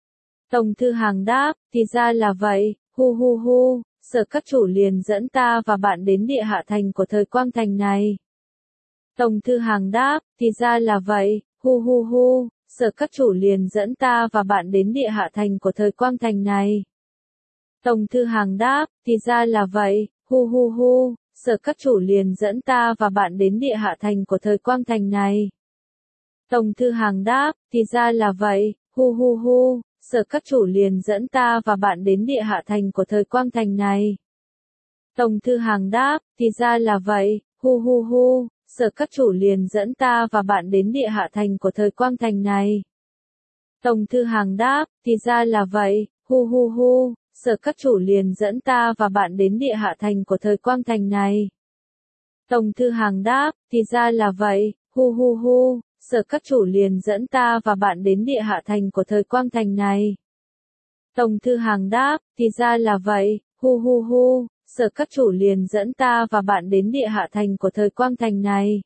Tổng Thư Hàng đáp, thì ra là vậy, hu hu hu, Sở các chủ liền dẫn ta và bạn đến địa hạ thành của thời Quang Thành này. Tổng Thư Hàng đáp, thì ra là vậy, hu hu hu, Sở các chủ liền dẫn ta và bạn đến địa hạ thành của thời Quang Thành này. Tổng Thư Hàng đáp, thì ra là vậy, hu hu hu, Sở các chủ liền dẫn ta và bạn đến địa hạ thành của thời Quang Thành này. Tổng Thư Hàng đáp, thì ra là vậy, hu hu hu, Sở các chủ liền dẫn ta và bạn đến địa hạ thành của thời Quang Thành này. Tổng Thư Hàng đáp, thì ra là vậy, hu hu hu, Sở các chủ liền dẫn ta và bạn đến địa hạ thành của thời Quang Thành này. Tổng Thư Hàng đáp, thì ra là vậy, hu hu hu, Sở các chủ liền dẫn ta và bạn đến địa hạ thành của thời Quang Thành này. Tổng Thư Hàng đáp, thì ra là vậy, hu hu hu, Sở các chủ liền dẫn ta và bạn đến địa hạ thành của thời Quang Thành này. Tổng Thư Hàng đáp, thì ra là vậy, hu hu hu, Sở các chủ liền dẫn ta và bạn đến địa hạ thành của thời Quang Thành này.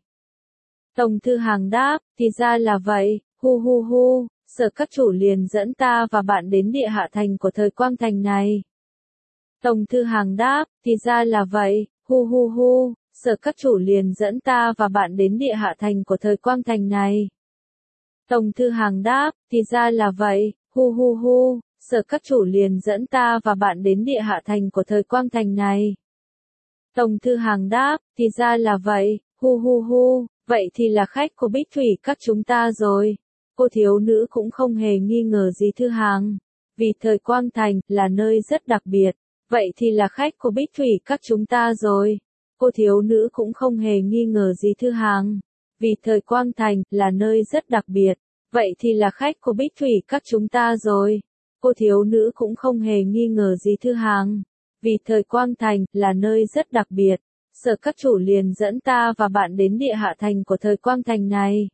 Tổng Thư Hàng đáp, thì ra là vậy, hu hu hu, Sở các chủ liền dẫn ta và bạn đến địa hạ thành của thời Quang Thành này. Tổng Thư Hàng đáp, thì ra là vậy, hu hu hu, Sở các chủ liền dẫn ta và bạn đến địa hạ thành của thời Quang Thành này. Tổng Thư Hàng đáp, thì ra là vậy, hu hu hu, Sở các chủ liền dẫn ta và bạn đến địa hạ thành của thời Quang Thành này. Tổng Thư Hàng đáp, thì ra là vậy, hu hu hu, vậy thì là khách của Bích Thủy các chúng ta rồi. Cô thiếu nữ cũng không hề nghi ngờ gì Thư Hàng. Vì thời Quang Thành là nơi rất đặc biệt. Vậy thì là khách của Bích Thủy các chúng ta rồi. Cô thiếu nữ cũng không hề nghi ngờ gì Thư Hàng. Vì thời Quang Thành là nơi rất đặc biệt. Vậy thì là khách của Bích Thủy các chúng ta rồi. Cô thiếu nữ cũng không hề nghi ngờ gì Thư Hàng. Vì thời Quang Thành là nơi rất đặc biệt. Sở các chủ liền dẫn ta và bạn đến địa hạ thành của thời Quang Thành này.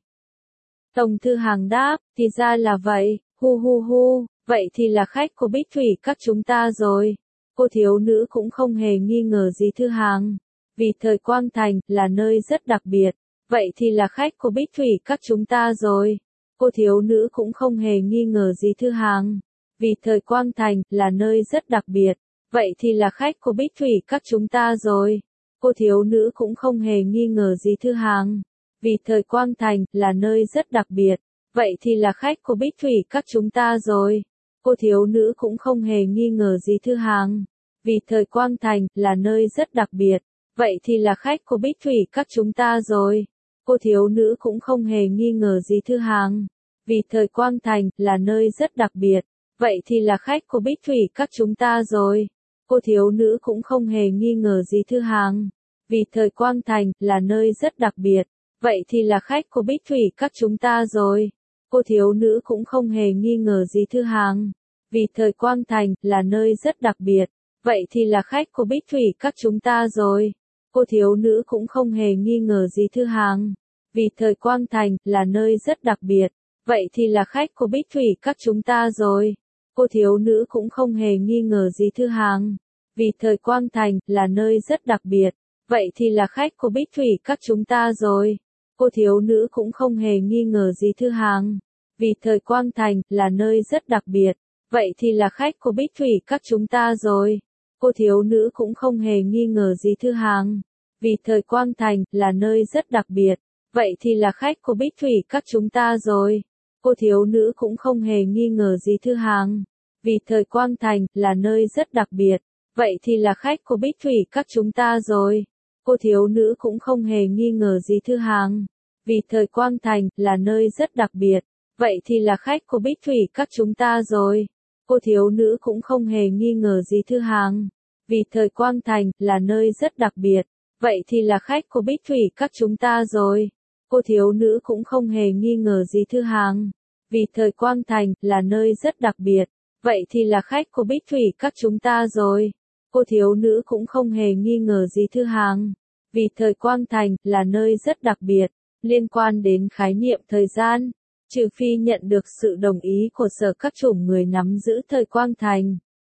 Tổng Thư Hàng đáp, thì ra là vậy, hu hu hu, vậy thì là khách của Bích Thủy các chúng ta rồi. Cô thiếu nữ cũng không hề nghi ngờ gì Thư Hàng. Vì thời Quang Thành là nơi rất đặc biệt. Vậy thì là khách của Bích Thủy các chúng ta rồi. Cô thiếu nữ cũng không hề nghi ngờ gì Thư Hàng. Vì thời Quang Thành là nơi rất đặc biệt. Vậy thì là khách của Bích Thủy các chúng ta rồi. Cô thiếu nữ cũng không hề nghi ngờ gì Thư Hàng. Vì thời Quang Thành là nơi rất đặc biệt. Vậy thì là khách của Bích Thủy các chúng ta rồi. Cô thiếu nữ cũng không hề nghi ngờ gì Thư Hàng. Vì thời Quang Thành là nơi rất đặc biệt. Vậy thì là khách của Bích Thủy các chúng ta rồi. Cô thiếu nữ cũng không hề nghi ngờ gì Thư Hàng. Vì thời Quang Thành là nơi rất đặc biệt. Vậy thì là khách của Bích Thủy các chúng ta rồi. Cô thiếu nữ cũng không hề nghi ngờ gì Thư Hàng. Vì thời Quang Thành là nơi rất đặc biệt. Vậy thì là khách của Bích Thủy các chúng ta rồi. Cô thiếu nữ cũng không hề nghi ngờ gì Thư Hàng. Vì thời Quang Thành là nơi rất đặc biệt. Vậy thì là khách của Bích Thủy các chúng ta rồi. Cô thiếu nữ cũng không hề nghi ngờ gì Thư Hàng. Vì thời Quang Thành là nơi rất đặc biệt. Vậy thì là khách của Bích Thủy các chúng ta rồi. Cô thiếu nữ cũng không hề nghi ngờ gì Thư Hàng. Vì thời Quang Thành là nơi rất đặc biệt. Vậy thì là khách của Bích Thủy các chúng ta rồi. Cô thiếu nữ cũng không hề nghi ngờ gì Thư Hàng. Vì thời Quang Thành là nơi rất đặc biệt. Vậy thì là khách của Bích Thủy các chúng ta rồi. Cô thiếu nữ cũng không hề nghi ngờ gì Thư Hàng. Vì thời Quang Thành là nơi rất đặc biệt. Vậy thì là khách của Bích Thủy các chúng ta rồi. Cô thiếu nữ cũng không hề nghi ngờ gì Thư Hàng. Vì thời Quang Thành là nơi rất đặc biệt. Vậy thì là khách của Bích Thủy các chúng ta rồi. Cô thiếu nữ cũng không hề nghi ngờ gì Thư Hàng. Vì thời Quang Thành là nơi rất đặc biệt. Vậy thì là khách của Bích Thủy các chúng ta rồi. Cô thiếu nữ cũng không hề nghi ngờ gì Thư Hàng. Vì thời Quang Thành là nơi rất đặc biệt. Vậy thì là khách của Bích Thủy các chúng ta rồi. Cô thiếu nữ cũng không hề nghi ngờ gì Thư Hàng. Vì thời Quang Thành là nơi rất đặc biệt. Vậy thì là khách của Bích Thủy các chúng ta rồi. Cô thiếu nữ cũng không hề nghi ngờ gì Thư Hàng. Vì thời Quang Thành là nơi rất đặc biệt. Liên quan đến khái niệm thời gian. Trừ phi nhận được sự đồng ý của Sở các chủng người nắm giữ thời Quang Thành.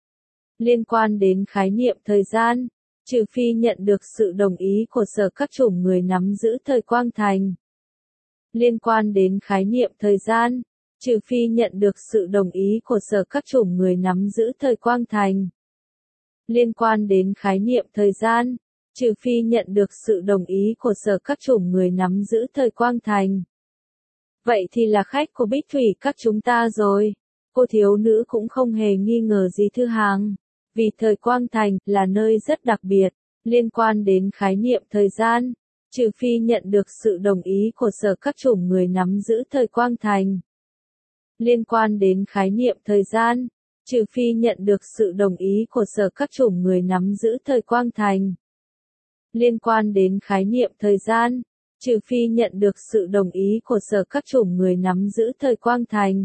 Liên quan đến khái niệm thời gian. Trừ phi nhận được sự đồng ý của Sở các chủng người nắm giữ thời Quang Thành. Liên quan đến khái niệm thời gian. Trừ phi nhận được sự đồng ý của Sở các chủng người nắm giữ thời Quang Thành. Liên quan đến khái niệm thời gian. Trừ phi nhận được sự đồng ý của Sở các chủng người nắm giữ thời Quang Thành. Vậy thì là khách của Bích Thủy các chúng ta rồi. Cô thiếu nữ cũng không hề nghi ngờ gì Thư Hàng. Vì thời Quang Thành là nơi rất đặc biệt. Liên quan đến khái niệm thời gian. Trừ phi nhận được sự đồng ý của Sở các chủng người nắm giữ thời Quang Thành. Liên quan đến khái niệm thời gian. Trừ phi nhận được sự đồng ý của Sở các chủng người nắm giữ thời Quang Thành. Liên quan đến khái niệm thời gian. Trừ phi nhận được sự đồng ý của Sở các chủng người nắm giữ thời Quang Thành.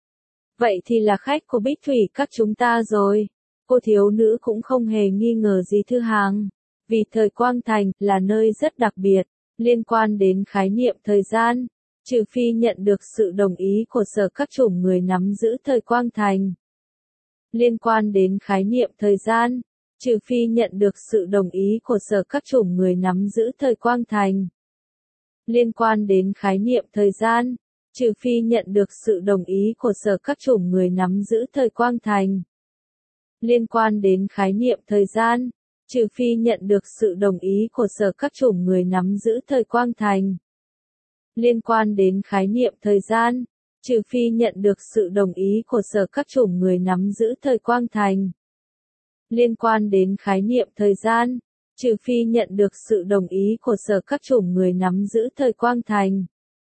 Vậy thì là khách của Bích Thủy các chúng ta rồi. Cô thiếu nữ cũng không hề nghi ngờ gì Thư Hàng. Vì thời Quang Thành là nơi rất đặc biệt. Liên quan đến khái niệm thời gian, trừ phi nhận được sự đồng ý của sở các chủng người nắm giữ thời quang thành. Liên quan đến khái niệm thời gian, trừ phi nhận được sự đồng ý của sở các chủng người nắm giữ thời quang thành. Liên quan đến khái niệm thời gian, trừ phi nhận được sự đồng ý của sở các chủng người nắm giữ thời quang thành. Liên quan đến khái niệm thời gian, trừ phi nhận được sự đồng ý của sở các chủng người nắm giữ thời quang thành. Liên quan đến khái niệm thời gian, trừ phi nhận được sự đồng ý của sở các chủng người nắm giữ thời quang thành. Liên quan đến khái niệm thời gian, trừ phi nhận được sự đồng ý của sở các chủng người nắm giữ thời quang thành.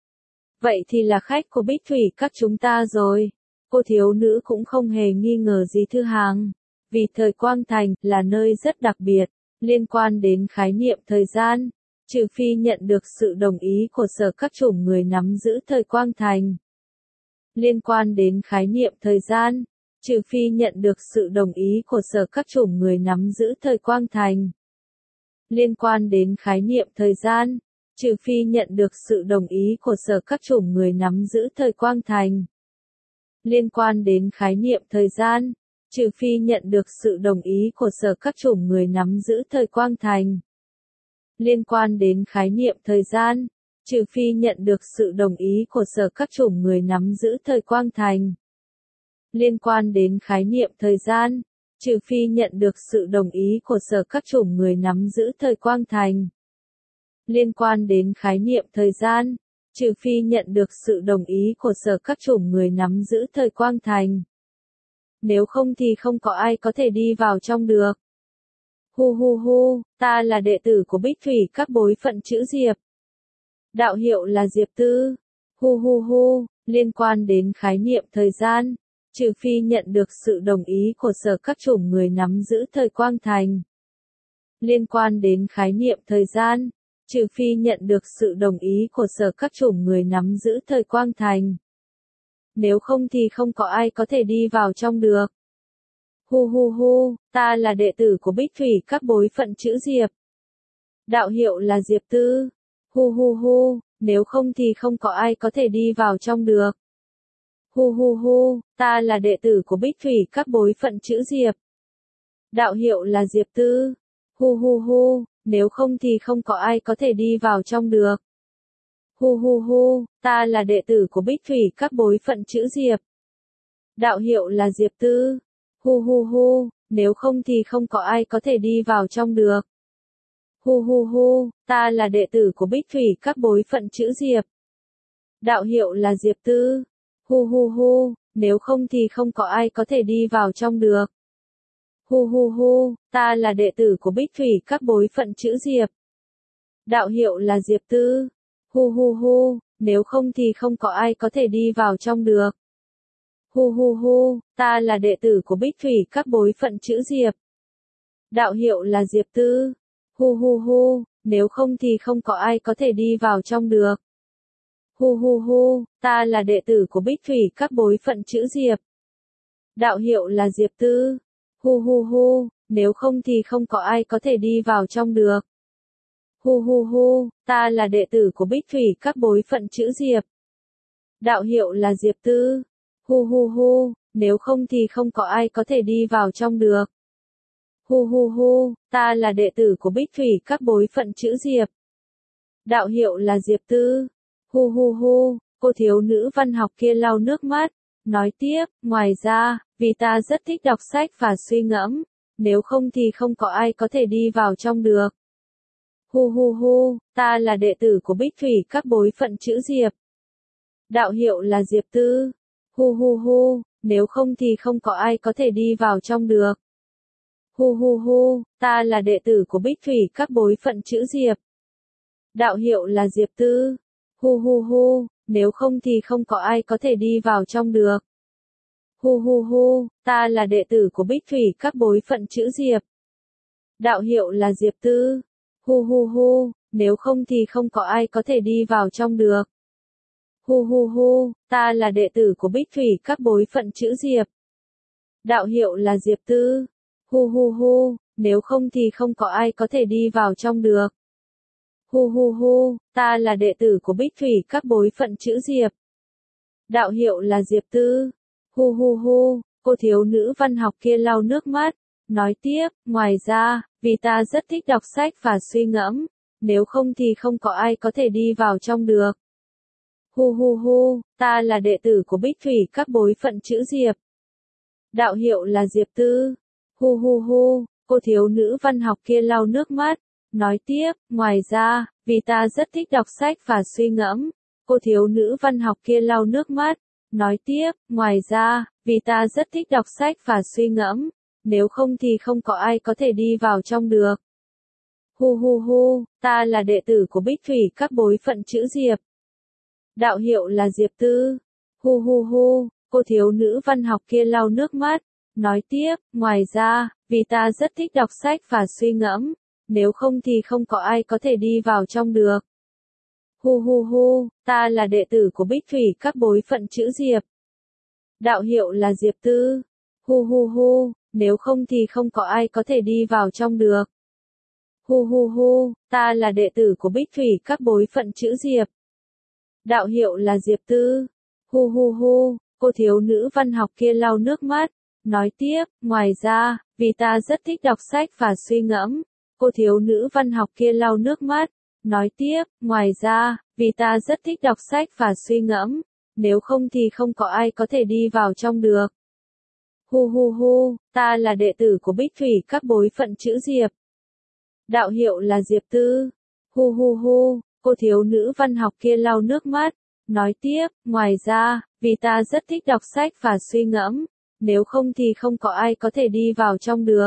Vậy thì là khách của Bích Thủy các chúng ta rồi. Cô thiếu nữ cũng không hề nghi ngờ gì Thư Hàng. Vì thời quang thành là nơi rất đặc biệt, liên quan đến khái niệm thời gian, trừ phi nhận được sự đồng ý của sở các chủng người nắm giữ thời quang thành. Liên quan đến khái niệm thời gian, trừ phi nhận được sự đồng ý của sở các chủng người nắm giữ thời quang thành. Liên quan đến khái niệm thời gian, trừ phi nhận được sự đồng ý của sở các chủng người nắm giữ thời quang thành. Liên quan đến khái niệm thời gian, trừ phi nhận được sự đồng ý của sở các chủng người nắm giữ thời quang thành. Liên quan đến khái niệm thời gian, trừ phi nhận được sự đồng ý của sở các chủng người nắm giữ thời quang thành. Liên quan đến khái niệm thời gian, trừ phi nhận được sự đồng ý của sở các chủng người nắm giữ thời quang thành. Liên quan đến khái niệm thời gian, trừ phi nhận được sự đồng ý của sở các chủng người nắm giữ thời quang thành. Nếu không thì không có ai có thể đi vào trong được. Hu hu hu, ta là đệ tử của Bích Thủy các bối phận chữ Diệp. Đạo hiệu là Diệp Tư. Hu hu hu, liên quan đến khái niệm thời gian, trừ phi nhận được sự đồng ý của sở các chủng người nắm giữ thời quang thành. Liên quan đến khái niệm thời gian, trừ phi nhận được sự đồng ý của sở các chủng người nắm giữ thời quang thành. Nếu không thì không có ai có thể đi vào trong được. Hu hu hu, ta là đệ tử của Bích Thủy các bối phận chữ Diệp. Đạo hiệu là Diệp Tư. Hu hu hu, nếu không thì không có ai có thể đi vào trong được. Hu hu hu, ta là đệ tử của Bích Thủy các bối phận chữ Diệp. Đạo hiệu là Diệp Tư. Hu hu hu, nếu không thì không có ai có thể đi vào trong được. Hu hu hu, ta là đệ tử của Bích Thủy các bối phận chữ Diệp. Đạo hiệu là Diệp Tư. Hu hu hu, nếu không thì không có ai có thể đi vào trong được. Hu hu hu, ta là đệ tử của Bích Thủy các bối phận chữ Diệp. Đạo hiệu là Diệp Tư. Hu hu hu, nếu không thì không có ai có thể đi vào trong được. Hu hu hu, ta là đệ tử của Bích Thủy các bối phận chữ Diệp. Đạo hiệu là Diệp Tư. Hu hu hu, nếu không thì không có ai có thể đi vào trong được. Hu hu hu, ta là đệ tử của Bích Thủy các bối phận chữ Diệp. Đạo hiệu là Diệp Tư. Hu hu hu, nếu không thì không có ai có thể đi vào trong được. Hu hu hu, ta là đệ tử của Bích Thủy các bối phận chữ Diệp. Đạo hiệu là Diệp Tư. Hu hu hu, nếu không thì không có ai có thể đi vào trong được. Hu hu hu, ta là đệ tử của Bích Thủy các bối phận chữ Diệp. Đạo hiệu là Diệp Tư. Hu hu hu, nếu không thì không có ai có thể đi vào trong được. Hu hu hu, ta là đệ tử của Bích Thủy các bối phận chữ Diệp. Đạo hiệu là Diệp Tư. Hu hu hu, cô thiếu nữ văn học kia lau nước mắt, nói tiếp, ngoài ra, vì ta rất thích đọc sách và suy ngẫm, nếu không thì không có ai có thể đi vào trong được. Hu hu hu, ta là đệ tử của Bích Thủy các bối phận chữ Diệp. Đạo hiệu là Diệp Tư. Hu hu hu, nếu không thì không có ai có thể đi vào trong được. Hu hu hu, ta là đệ tử của Bích Thủy các bối phận chữ Diệp. Đạo hiệu là Diệp Tư. Hu hu hu, nếu không thì không có ai có thể đi vào trong được. Hu hu hu, ta là đệ tử của Bích Thủy các bối phận chữ Diệp. Đạo hiệu là Diệp Tư. Hu hu hu, nếu không thì không có ai có thể đi vào trong được. Hu hu hu, ta là đệ tử của Bích Thủy các bối phận chữ Diệp. Đạo hiệu là Diệp Tư. Hu hu hu, nếu không thì không có ai có thể đi vào trong được. Hu hu hu, ta là đệ tử của Bích Thủy các bối phận chữ Diệp. Đạo hiệu là Diệp Tư. Hu hu hu, cô thiếu nữ văn học kia lau nước mắt, nói tiếp, ngoài ra, vì ta rất thích đọc sách và suy ngẫm, nếu không thì không có ai có thể đi vào trong được. Hu hu hu, ta là đệ tử của Bích Thủy các bối phận chữ Diệp. Đạo hiệu là Diệp Tư. Hu hu hu, cô thiếu nữ văn học kia lau nước mắt, nói tiếp, ngoài ra, vì ta rất thích đọc sách và suy ngẫm, cô thiếu nữ văn học kia lau nước mắt, nói tiếp, ngoài ra, vì ta rất thích đọc sách và suy ngẫm, nếu không thì không có ai có thể đi vào trong được. Hu hu hu, ta là đệ tử của Bích Thủy các bối phận chữ Diệp. Đạo hiệu là Diệp Tư. Hu hu hu, cô thiếu nữ văn học kia lau nước mắt, nói tiếp, ngoài ra, vì ta rất thích đọc sách và suy ngẫm, nếu không thì không có ai có thể đi vào trong được. Hu hu hu, ta là đệ tử của Bích Thủy các bối phận chữ Diệp. Đạo hiệu là Diệp Tư. Hu hu hu, nếu không thì không có ai có thể đi vào trong được. Hu hu hu, ta là đệ tử của Bích Thủy các bối phận chữ Diệp. Đạo hiệu là Diệp Tư. Hu hu hu, cô thiếu nữ văn học kia lau nước mắt, nói tiếp, ngoài ra, vì ta rất thích đọc sách và suy ngẫm, cô thiếu nữ văn học kia lau nước mắt, nói tiếp, ngoài ra, vì ta rất thích đọc sách và suy ngẫm, nếu không thì không có ai có thể đi vào trong được. Hu hu hu, ta là đệ tử của Bích Thủy các bối phận chữ Diệp. Đạo hiệu là Diệp Tư. Hu hu hu, cô thiếu nữ văn học kia lau nước mắt, nói tiếp, ngoài ra, vì ta rất thích đọc sách và suy ngẫm, nếu không thì không có ai có thể đi vào trong được.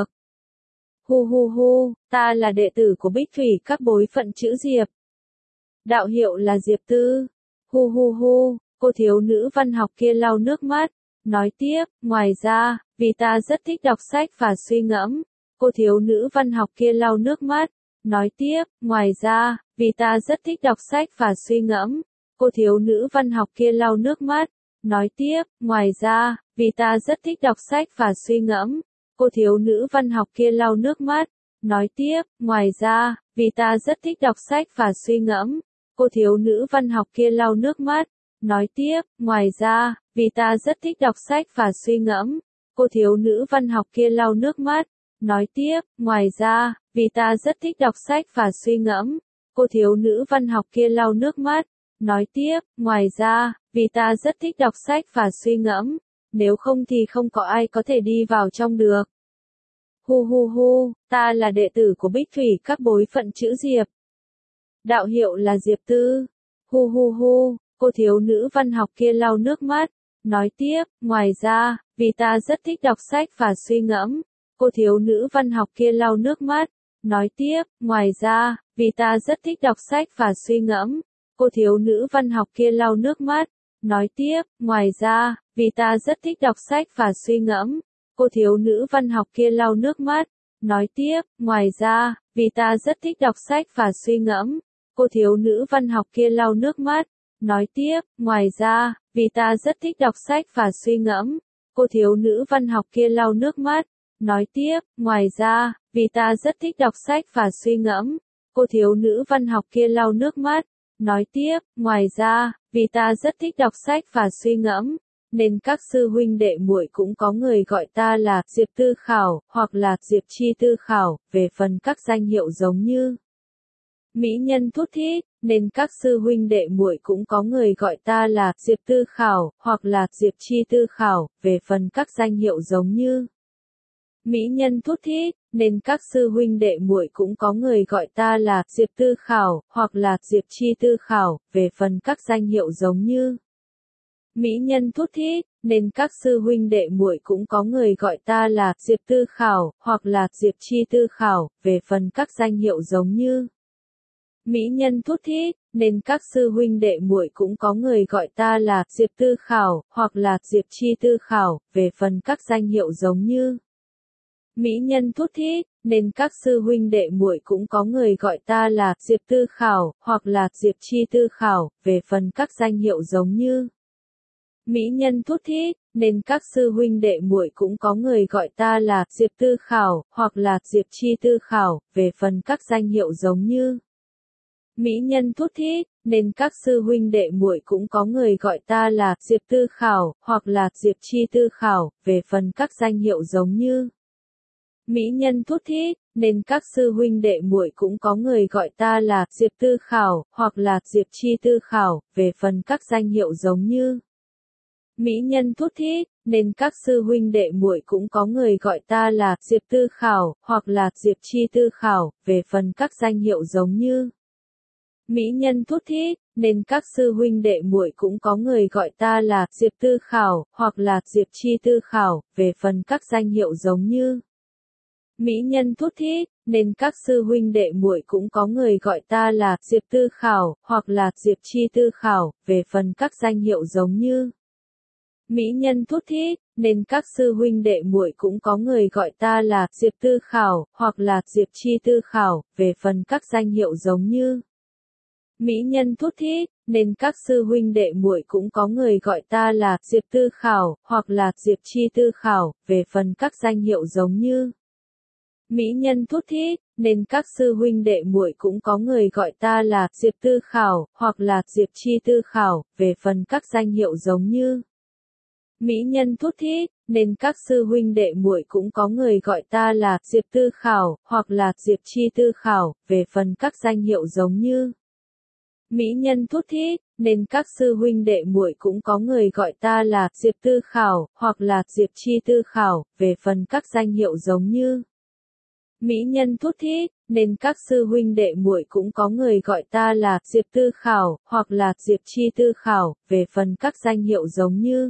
Hu hu hu, ta là đệ tử của Bích Thủy các bối phận chữ Diệp. Đạo hiệu là Diệp Tư. Hu hu hu, cô thiếu nữ văn học kia lau nước mắt, nói tiếp, ngoài ra, vì ta rất thích đọc sách và suy ngẫm, cô thiếu nữ văn học kia lau nước mắt, nói tiếp, ngoài ra, vì ta rất thích đọc sách và suy ngẫm, cô thiếu nữ văn học kia lau nước mắt, nói tiếp, ngoài ra, vì ta rất thích đọc sách và suy ngẫm, cô thiếu nữ văn học kia lau nước mắt, nói tiếp, ngoài ra, vì ta rất thích đọc sách và suy ngẫm, cô thiếu nữ văn học kia lau nước mắt, nói tiếp, ngoài ra, vì ta rất thích đọc sách và suy ngẫm, cô thiếu nữ văn học kia lau nước mắt, nói tiếp, ngoài ra, vì ta rất thích đọc sách và suy ngẫm, cô thiếu nữ văn học kia lau nước mắt, nói tiếp, ngoài ra, vì ta rất thích đọc sách và suy ngẫm, nếu không thì không có ai có thể đi vào trong được. Hu hu hu, ta là đệ tử của Bích Thủy các bối phận chữ Diệp. Đạo hiệu là Diệp Tư. Hu hu hu, cô thiếu nữ văn học kia lau nước mắt, nói tiếp, ngoài ra, vì ta rất thích đọc sách và suy ngẫm, cô thiếu nữ văn học kia lau nước mắt, nói tiếp, ngoài ra, vì ta rất thích đọc sách và suy ngẫm, cô thiếu nữ văn học kia lau nước mắt, nói tiếp, ngoài ra, vì ta rất thích đọc sách và suy ngẫm, cô thiếu nữ văn học kia lau nước mắt, nói tiếp, ngoài ra, vì ta rất thích đọc sách và suy ngẫm, cô thiếu nữ văn học kia lau nước mắt, nói tiếp, ngoài ra, vì ta rất thích đọc sách và suy ngẫm, cô thiếu nữ văn học kia lau nước mắt, nói tiếp, ngoài ra, vì ta rất thích đọc sách và suy ngẫm, cô thiếu nữ văn học kia lau nước mắt, nói tiếp, ngoài ra, vì ta rất thích đọc sách và suy ngẫm, nên các sư huynh đệ muội cũng có người gọi ta là Diệp Tư Khảo, hoặc là Diệp Chi Tư Khảo, về phần các danh hiệu giống như mỹ nhân thút thít, nên các sư huynh đệ muội cũng có người gọi ta là Diệp Tư Khảo, hoặc là Diệp Chi Tư Khảo, về phần các danh hiệu giống như mỹ nhân thút thít, nên các sư huynh đệ muội cũng có người gọi ta là Diệp Tư Khảo, hoặc là Diệp Chi Tư Khảo, về phần các danh hiệu giống như mỹ nhân thút thít, nên các sư huynh đệ muội cũng có người gọi ta là Diệp Tư Khảo, hoặc là Diệp Chi Tư Khảo, về phần các danh hiệu giống như mỹ nhân thút thít, nên các sư huynh đệ muội cũng có người gọi ta là Diệp Tư Khảo, hoặc là Diệp Chi Tư Khảo, về phần các danh hiệu giống như mỹ nhân thút thít, nên các sư huynh đệ muội cũng có người gọi ta là Diệp Tư Khảo, hoặc là Diệp Chi Tư Khảo, về phần các danh hiệu giống như mỹ nhân thút thít, nên các sư huynh đệ muội cũng có người gọi ta là Diệp Tư Khảo, hoặc là Diệp Chi Tư Khảo, về phần các danh hiệu giống như Mỹ nhân thút thít, nên các sư huynh đệ muội cũng có người gọi ta là Diệp Tư Khảo, hoặc là Diệp Chi Tư Khảo, về phần các danh hiệu giống như Mỹ nhân thút thít, nên các sư huynh đệ muội cũng có người gọi ta là Diệp Tư Khảo, hoặc là Diệp Chi Tư Khảo, về phần các danh hiệu giống như Mỹ nhân thút thít, nên các sư huynh đệ muội cũng có người gọi ta là Diệp Tư Khảo, hoặc là Diệp Chi Tư Khảo, về phần các danh hiệu giống như Mỹ nhân thút thít, nên các sư huynh đệ muội cũng có người gọi ta là Diệp Tư Khảo, hoặc là Diệp Chi Tư Khảo, về phần các danh hiệu giống như Mỹ nhân thút thít, nên các sư huynh đệ muội cũng có người gọi ta là Diệp Tư Khảo, hoặc là Diệp Chi Tư Khảo, về phần các danh hiệu giống như Mỹ nhân thút thít, nên các sư huynh đệ muội cũng có người gọi ta là Diệp Tư Khảo, hoặc là Diệp Chi Tư Khảo, về phần các danh hiệu giống như Mỹ nhân thút thít, nên các sư huynh đệ muội cũng có người gọi ta là Diệp Tư Khảo, hoặc là Diệp Chi Tư Khảo, về phần các danh hiệu giống như Mỹ nhân thút thít, nên các sư huynh đệ muội cũng có người gọi ta là Diệp Tư Khảo, hoặc là Diệp Chi Tư Khảo, về phần các danh hiệu giống như Mỹ nhân thút thít, nên các sư huynh đệ muội cũng có người gọi ta là Diệp Tư Khảo, hoặc là Diệp Chi Tư Khảo, về phần các danh hiệu giống như Mỹ nhân thút thít, nên các sư huynh đệ muội cũng có người gọi ta là Diệp Tư Khảo, hoặc là Diệp Chi Tư Khảo, về phần các danh hiệu giống như Mỹ nhân thút thít, nên các sư huynh đệ muội cũng có người gọi ta là Diệp Tư Khảo, hoặc là Diệp Chi Tư Khảo, về phần các danh hiệu giống như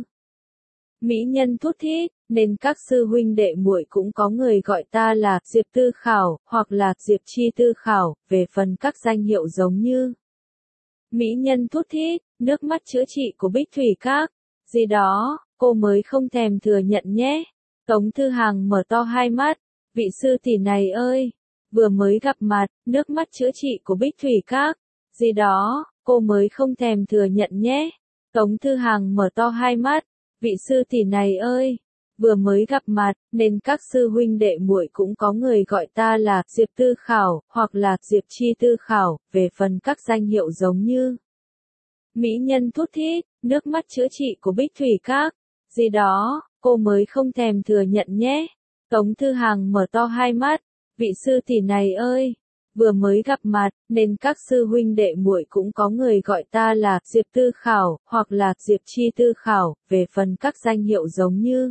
Mỹ nhân thút thít, nên các sư huynh đệ muội cũng có người gọi ta là Diệp Tư Khảo, hoặc là Diệp Chi Tư Khảo, về phần các danh hiệu giống như Mỹ nhân thút thít, nước mắt chữa trị của Bích Thủy Các, gì đó, cô mới không thèm thừa nhận nhé. Tống Thư Hằng mở to hai mắt, vị sư tỷ này ơi, vừa mới gặp mặt, nước mắt chữa trị của Bích Thủy Các, gì đó, cô mới không thèm thừa nhận nhé. Tống Thư Hằng mở to hai mắt, vị sư tỷ này ơi, vừa mới gặp mặt, nên các sư huynh đệ muội cũng có người gọi ta là Diệp Tư Khảo, hoặc là Diệp Chi Tư Khảo, về phần các danh hiệu giống như Mỹ nhân thút thít, nước mắt chữa trị của Bích Thủy Các, gì đó, cô mới không thèm thừa nhận nhé. Tống Thư Hằng mở to hai mắt, vị sư tỷ này ơi, vừa mới gặp mặt, nên các sư huynh đệ muội cũng có người gọi ta là Diệp Tư Khảo, hoặc là Diệp Chi Tư Khảo, về phần các danh hiệu giống như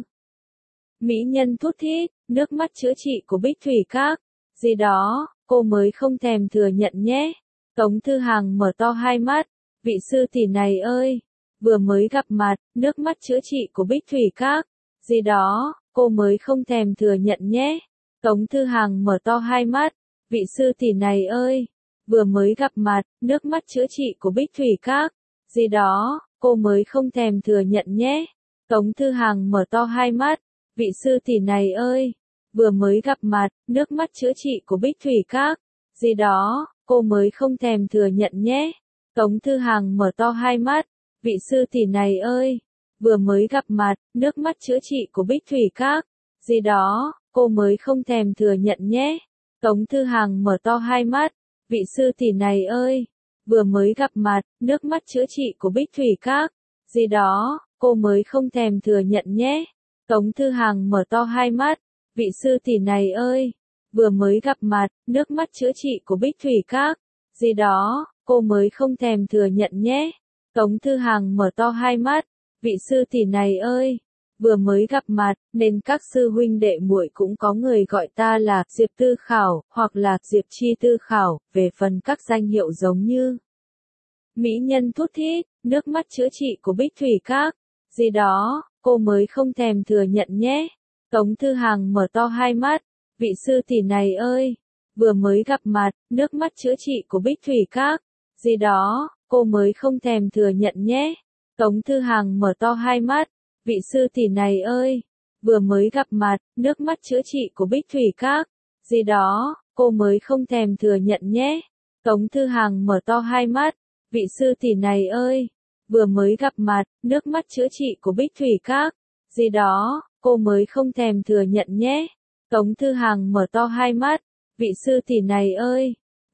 Mỹ nhân thút thít, nước mắt chữa trị của Bích Thủy Các, gì đó, cô mới không thèm thừa nhận nhé. Tống Thư Hằng mở to hai mắt, vị sư tỷ này ơi, vừa mới gặp mặt, nước mắt chữa trị của Bích Thủy Các, gì đó, cô mới không thèm thừa nhận nhé. Tống Thư Hằng mở to hai mắt, vị sư tỷ này ơi, vừa mới gặp mặt, nước mắt chữa trị của Bích Thủy Các, gì đó, cô mới không thèm thừa nhận nhé. Tống Thư Hằng mở to hai mắt, vị sư tỷ này ơi, vừa mới gặp mặt, nước mắt chữa trị của Bích Thủy Các, gì đó, cô mới không thèm thừa nhận nhé. Tống Thư Hằng mở to hai mắt, vị sư tỷ này ơi, vừa mới gặp mặt, nước mắt chữa trị của Bích Thủy Các, gì đó, cô mới không thèm thừa nhận nhé. Tống Thư Hằng mở to hai mắt, vị sư tỷ này ơi, vừa mới gặp mặt, nước mắt chữa trị của Bích Thủy Các, gì đó, cô mới không thèm thừa nhận nhé. Tống Thư Hằng mở to hai mắt, vị sư tỷ này ơi, vừa mới gặp mặt, nước mắt chữa trị của Bích Thủy Các, gì đó, cô mới không thèm thừa nhận nhé. Tống Thư Hằng mở to hai mắt, vị sư tỷ này ơi, vừa mới gặp mặt, nên các sư huynh đệ muội cũng có người gọi ta là Diệp Tư Khảo, hoặc là Diệp Chi Tư Khảo, về phần các danh hiệu giống như Mỹ nhân thút thít, nước mắt chữa trị của Bích Thủy Các, gì đó, cô mới không thèm thừa nhận nhé. Tống Thư Hằng mở to hai mắt, vị sư tỷ này ơi, vừa mới gặp mặt, nước mắt chữa trị của Bích Thủy Các, gì đó, cô mới không thèm thừa nhận nhé. Tống Thư Hằng mở to hai mắt, vị sư tỷ này ơi, vừa mới gặp mặt, nước mắt chữa trị của Bích Thủy Các, gì đó, cô mới không thèm thừa nhận nhé. Tống Thư Hằng mở to hai mắt, vị sư tỷ này ơi, vừa mới gặp mặt, nước mắt chữa trị của Bích Thủy Các, gì đó, cô mới không thèm thừa nhận nhé. Tống Thư Hằng mở to hai mắt, vị sư tỷ này ơi,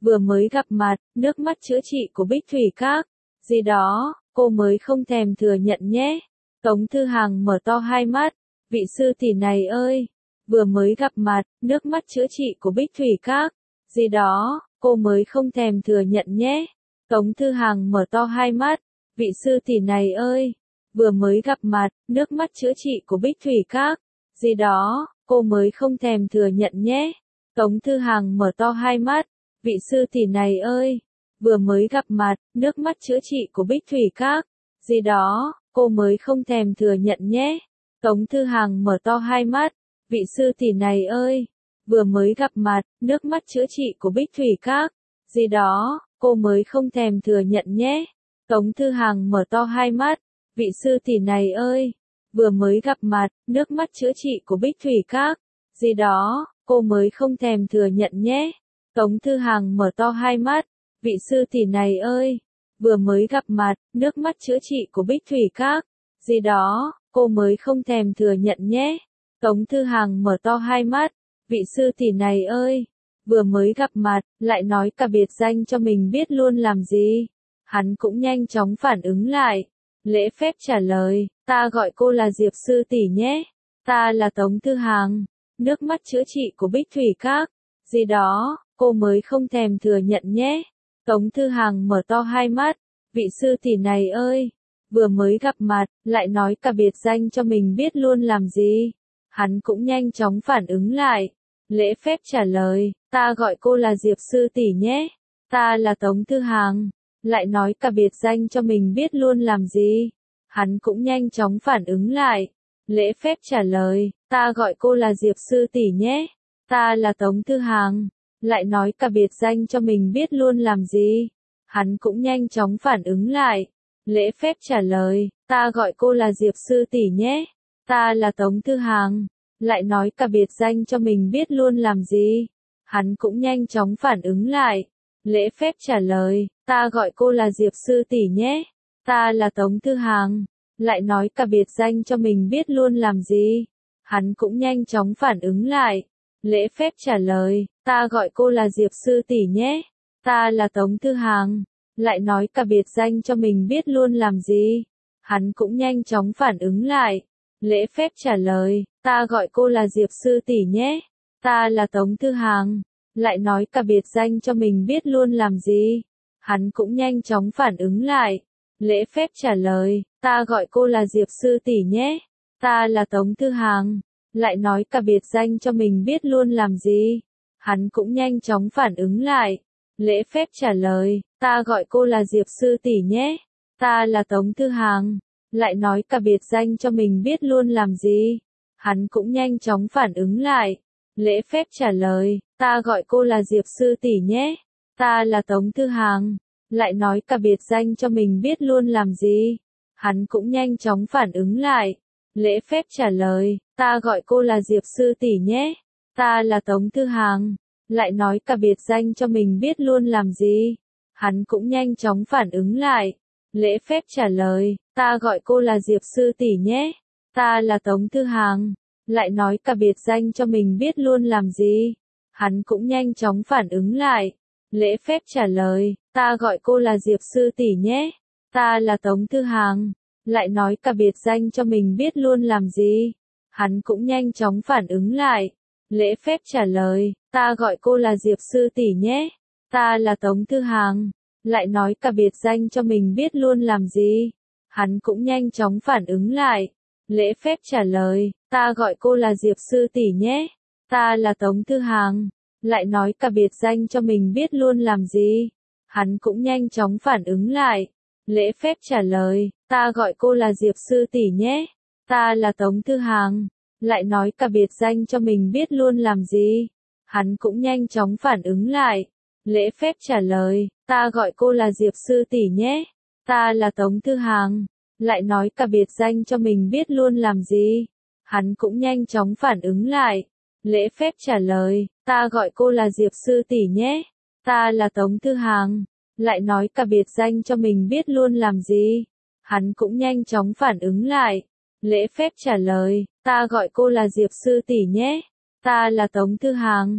vừa mới gặp mặt, nước mắt chữa trị của Bích Thủy Các, gì đó, cô mới không thèm thừa nhận nhé. Tống Thư Hàng mở to hai mắt, vị sư tỷ này ơi, vừa mới gặp mặt, nước mắt chữa trị của Bích Thủy Các, gì đó, cô mới không thèm thừa nhận nhé. Tống Thư Hàng mở to hai mắt, vị sư tỷ này ơi, vừa mới gặp mặt, nước mắt chữa trị của Bích Thủy Các, gì đó, cô mới không thèm thừa nhận nhé. Tống Thư Hàng mở to hai mắt, vị sư tỷ này ơi, vừa mới gặp mặt, nước mắt chữa trị của Bích Thủy Các, gì đó, cô mới không thèm thừa nhận nhé. Tống Thư Hàng mở to hai mắt, vị sư tỷ này ơi, vừa mới gặp mặt, nước mắt chữa trị của Bích Thủy Các, gì đó, cô mới không thèm thừa nhận nhé. Tống Thư Hàng mở to hai mắt, vị sư tỷ này ơi, vừa mới gặp mặt, nước mắt chữa trị của Bích Thủy Các, gì đó, cô mới không thèm thừa nhận nhé. Tống Thư Hàng mở to hai mắt, vị sư tỷ này ơi, vừa mới gặp mặt, nước mắt chữa trị của Bích Thủy Các, gì đó, cô mới không thèm thừa nhận nhé. Tống Thư Hàng mở to hai mắt, vị sư tỷ này ơi, vừa mới gặp mặt, lại nói cả biệt danh cho mình biết luôn làm gì. Hắn cũng nhanh chóng phản ứng lại, lễ phép trả lời, ta gọi cô là Diệp sư tỷ nhé, ta là Tống Thư Hàng, nước mắt chữa trị của Bích Thủy Các, gì đó, cô mới không thèm thừa nhận nhé. Tống Thư Hàng mở to hai mắt, vị sư tỷ này ơi, vừa mới gặp mặt, lại nói cả biệt danh cho mình biết luôn làm gì. Hắn cũng nhanh chóng phản ứng lại, lễ phép trả lời, ta gọi cô là Diệp sư tỷ nhé, ta là Tống Thư Hàng, lại nói cả biệt danh cho mình biết luôn làm gì. Hắn cũng nhanh chóng phản ứng lại, lễ phép trả lời, ta gọi cô là Diệp sư tỷ nhé, ta là Tống Thư Hàng, lại nói cả biệt danh cho mình biết luôn làm gì. Hắn cũng nhanh chóng phản ứng lại, lễ phép trả lời, ta gọi cô là Diệp sư tỷ nhé, ta là Tống Thư Hàng, lại nói cả biệt danh cho mình biết luôn làm gì. Hắn cũng nhanh chóng phản ứng lại, lễ phép trả lời, ta gọi cô là Diệp sư tỷ nhé, ta là Tống Thư Hàng, lại nói cả biệt danh cho mình biết luôn làm gì. Hắn cũng nhanh chóng phản ứng lại, lễ phép trả lời, ta gọi cô là Diệp sư tỷ nhé, ta là Tống Thư Hàng, lại nói cả biệt danh cho mình biết luôn làm gì. Hắn cũng nhanh chóng phản ứng lại, lễ phép trả lời, ta gọi cô là Diệp sư tỷ nhé, ta là Tống Thư Hàng, lại nói cả biệt danh cho mình biết luôn làm gì. Hắn cũng nhanh chóng phản ứng lại, lễ phép trả lời, ta gọi cô là Diệp sư tỷ nhé, ta là Tống Thư Hàng, lại nói cả biệt danh cho mình biết luôn làm gì. Hắn cũng nhanh chóng phản ứng lại, lễ phép trả lời, ta gọi cô là Diệp sư tỷ nhé, ta là Tống Thư Hàng, lại nói cả biệt danh cho mình biết luôn làm gì. Hắn cũng nhanh chóng phản ứng lại, lễ phép trả lời, ta gọi cô là Diệp sư tỷ nhé, ta là Tống Thư Hàng, lại nói cả biệt danh cho mình biết luôn làm gì. Hắn cũng nhanh chóng phản ứng lại, lễ phép trả lời, ta gọi cô là Diệp sư tỷ nhé, ta là Tống Thư Hàng, lại nói cả biệt danh cho mình biết luôn làm gì. Hắn cũng nhanh chóng phản ứng lại, lễ phép trả lời, ta gọi cô là Diệp sư tỷ nhé, ta là Tống Thư Hàng, lại nói cả biệt danh cho mình biết luôn làm gì. Hắn cũng nhanh chóng phản ứng lại, lễ phép trả lời, ta gọi cô là Diệp sư tỷ nhé, ta là Tống Thư Hàng, lại nói cả biệt danh cho mình biết luôn làm gì. Hắn cũng nhanh chóng phản ứng lại, lễ phép trả lời, ta gọi cô là Diệp sư tỷ nhé, ta là Tống Thư Hàng, lại nói cả biệt danh cho mình biết luôn làm gì. Hắn cũng nhanh chóng phản ứng lại, lễ phép trả lời, ta gọi cô là Diệp sư tỷ nhé, ta là Tống Thư Hàng, lại nói cả biệt danh cho mình biết luôn làm gì. Hắn cũng nhanh chóng phản ứng lại, lễ phép trả lời, ta gọi cô là Diệp sư tỷ nhé, ta là Tống Thư Hàng, lại nói cả biệt danh cho mình biết luôn làm gì. Hắn cũng nhanh chóng phản ứng lại, lễ phép trả lời, ta gọi cô là Diệp sư tỷ nhé, ta là Tống Thư Hàng, lại nói cả biệt danh cho mình biết luôn làm gì. Hắn cũng nhanh chóng phản ứng lại, lễ phép trả lời, ta gọi cô là Diệp sư tỷ nhé, ta là Tống Thư Hàng, lại nói cả biệt danh cho mình biết luôn làm gì. Hắn cũng nhanh chóng phản ứng lại, lễ phép trả lời, ta gọi cô là Diệp sư tỷ nhé, ta là Tống Thư Hàng,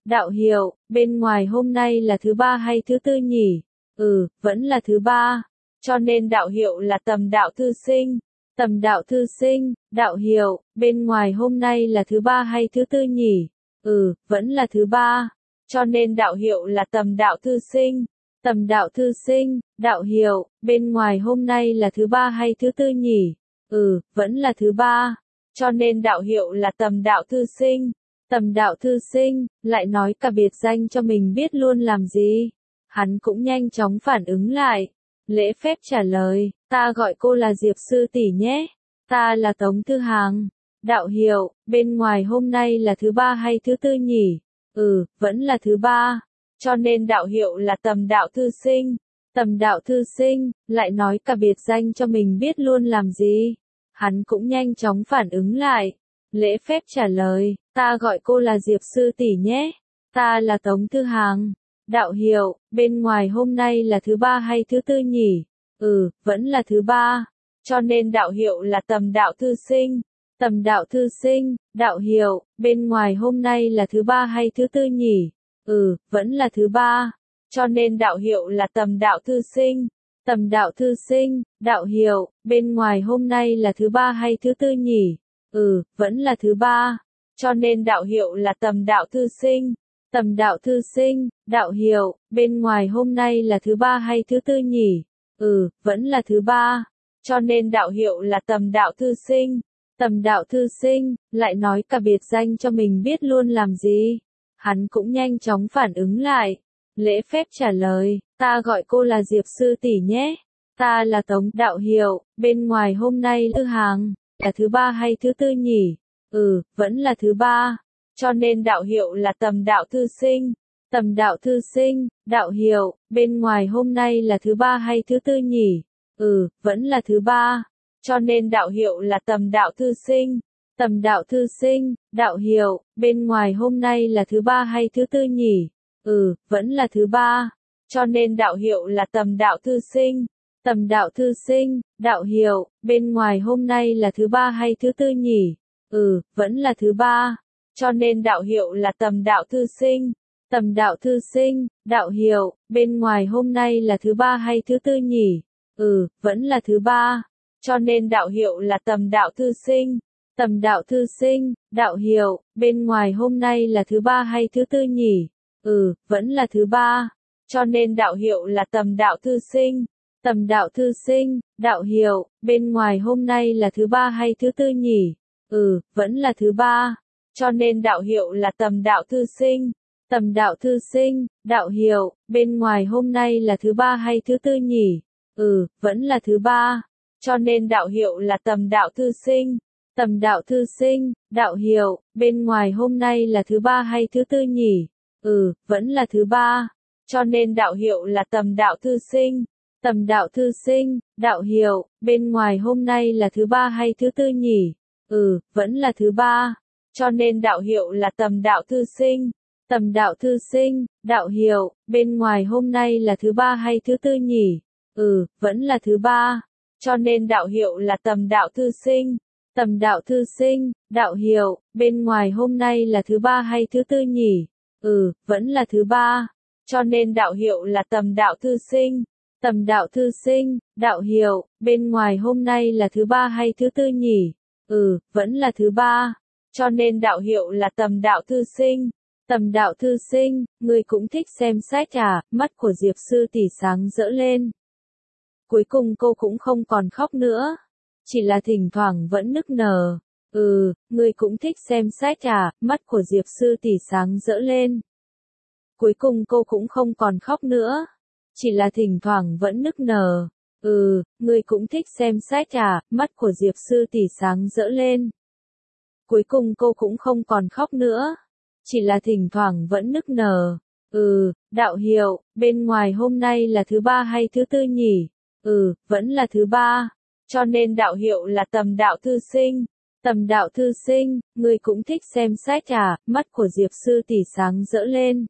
Đạo Hiệu, bên ngoài hôm nay là thứ ba hay thứ tư nhỉ? Ừ, vẫn là thứ ba. Cho nên đạo hiệu là Tầm Đạo Thư Sinh. Tầm Đạo Thư Sinh, Đạo Hiệu, bên ngoài hôm nay là thứ ba hay thứ tư nhỉ? Ừ, vẫn là thứ ba. Cho nên đạo hiệu là Tầm Đạo Thư Sinh. Tầm Đạo Thư Sinh, Đạo Hiệu, bên ngoài hôm nay là thứ ba hay thứ tư nhỉ? Ừ, vẫn là thứ ba. Cho nên đạo hiệu là Tầm Đạo Thư Sinh. Tầm Đạo Thư Sinh, lại nói cả biệt danh cho mình biết luôn làm gì? Hắn cũng nhanh chóng phản ứng lại. Lễ phép trả lời, ta gọi cô là Diệp sư tỷ nhé. Ta là Tống Thư Hàng. Đạo Hiệu, bên ngoài hôm nay là thứ ba hay thứ tư nhỉ? Ừ, vẫn là thứ ba. Cho nên đạo hiệu là Tầm Đạo Thư Sinh. Tầm Đạo Thư Sinh, lại nói cả biệt danh cho mình biết luôn làm gì? Hắn cũng nhanh chóng phản ứng lại. Lễ phép trả lời, ta gọi cô là Diệp sư tỷ nhé. Ta là Tống Thư Hàng. Đạo Hiệu, bên ngoài hôm nay là thứ ba hay thứ tư nhỉ? Ừ, vẫn là thứ ba. Cho nên đạo hiệu là Tầm Đạo Thư Sinh. Tầm Đạo Thư Sinh, Đạo Hiệu, bên ngoài hôm nay là thứ ba hay thứ tư nhỉ? Ừ, vẫn là thứ ba. Cho nên đạo hiệu là Tầm Đạo Thư Sinh. Tầm Đạo Thư Sinh, Đạo Hiệu, bên ngoài hôm nay là thứ ba hay thứ tư nhỉ? Ừ, vẫn là thứ ba. Cho nên đạo hiệu là Tầm Đạo Thư Sinh. Tầm Đạo Thư Sinh, Đạo Hiệu, bên ngoài hôm nay là thứ ba hay thứ tư nhỉ? Ừ, vẫn là thứ ba. Cho nên đạo hiệu là Tầm Đạo Thư Sinh. Tầm Đạo Thư Sinh, lại nói cả biệt danh cho mình biết luôn làm gì? Hắn cũng nhanh chóng phản ứng lại. Lễ phép trả lời, ta gọi cô là Diệp sư tỷ nhé. Ta là Tống. Đạo Hiệu, bên ngoài hôm nay Thư Hàng, là thứ ba hay thứ tư nhỉ? Ừ, vẫn là thứ ba. Cho nên đạo hiệu là Tầm Đạo Thư Sinh. Tầm Đạo Thư Sinh, Đạo Hiệu, bên ngoài hôm nay là thứ ba hay thứ tư nhỉ? Ừ, vẫn là thứ ba. Cho nên đạo hiệu là Tầm Đạo Thư Sinh. Tầm Đạo Thư Sinh, Đạo Hiệu, bên ngoài hôm nay là thứ ba hay thứ tư nhỉ? Ừ, vẫn là thứ ba. Cho nên đạo hiệu là Tầm Đạo Thư Sinh. Tầm Đạo Thư Sinh, Đạo Hiệu, bên ngoài hôm nay là thứ ba hay thứ tư nhỉ? Ừ, vẫn là thứ ba. Cho nên đạo hiệu là Tầm Đạo Thư Sinh. Tầm Đạo Thư Sinh, Đạo Hiệu, bên ngoài hôm nay là thứ ba hay thứ tư nhỉ? Ừ, vẫn là thứ ba. Cho nên đạo hiệu là Tầm Đạo Thư Sinh. Tầm Đạo Thư Sinh, Đạo Hiệu, bên ngoài hôm nay là thứ ba hay thứ tư nhỉ? Ừ, vẫn là thứ ba. Cho nên đạo hiệu là Tầm Đạo Thư Sinh. Tầm Đạo Thư Sinh, Đạo Hiệu, bên ngoài hôm nay là thứ ba hay thứ tư nhỉ? Ừ, vẫn là thứ ba. Cho nên đạo hiệu là Tầm Đạo Thư Sinh. Tầm Đạo Thư Sinh, Đạo Hiệu, bên ngoài hôm nay là thứ ba hay thứ tư nhỉ? Ừ, vẫn là thứ ba. Cho nên đạo hiệu là Tầm Đạo Thư Sinh. Tầm Đạo Thư Sinh, Đạo Hiệu, bên ngoài hôm nay là thứ ba hay thứ tư nhỉ? Ừ, vẫn là thứ ba. Cho nên đạo hiệu là Tầm Đạo Thư Sinh. Tầm Đạo Thư Sinh, Đạo Hiệu, bên ngoài hôm nay là thứ ba hay thứ tư nhỉ? Ừ, vẫn là thứ ba. Cho nên đạo hiệu là Tầm Đạo Thư Sinh. Tầm Đạo Thư Sinh, Đạo Hiệu, bên ngoài hôm nay là thứ ba hay thứ tư nhỉ? Ừ, vẫn là thứ ba. Cho nên đạo hiệu là Tầm Đạo Thư Sinh. Tầm Đạo Thư Sinh, Đạo Hiệu, bên ngoài hôm nay là thứ ba hay thứ tư nhỉ? Ừ, vẫn là thứ ba. Cho nên đạo hiệu là Tầm Đạo Thư Sinh. Tầm Đạo Thư Sinh, Đạo Hiệu, bên ngoài hôm nay là thứ ba hay thứ tư nhỉ? Ừ, vẫn là thứ ba. Cho nên đạo hiệu là Tầm Đạo Thư Sinh. Tầm Đạo Thư Sinh, ngươi cũng thích xem sách à? Mắt của Diệp sư tỷ sáng rỡ lên. Cuối cùng cô cũng không còn khóc nữa. Chỉ là thỉnh thoảng vẫn nức nở. Ừ, ngươi cũng thích xem sách à? Mắt của Diệp sư tỷ sáng rỡ lên. Cuối cùng cô cũng không còn khóc nữa. Chỉ là thỉnh thoảng vẫn nức nở. Ừ, ngươi cũng thích xem sách à? Mắt của Diệp sư tỷ sáng rỡ lên. Cuối cùng cô cũng không còn khóc nữa. Chỉ là thỉnh thoảng vẫn nức nở. Ừ, đạo hiệu, bên ngoài hôm nay là thứ ba hay thứ tư nhỉ? Ừ, vẫn là thứ ba. Cho nên đạo hiệu là Tầm Đạo Thư Sinh. Tầm Đạo Thư Sinh, ngươi cũng thích xem sách à? Mắt của Diệp sư tỷ sáng rỡ lên.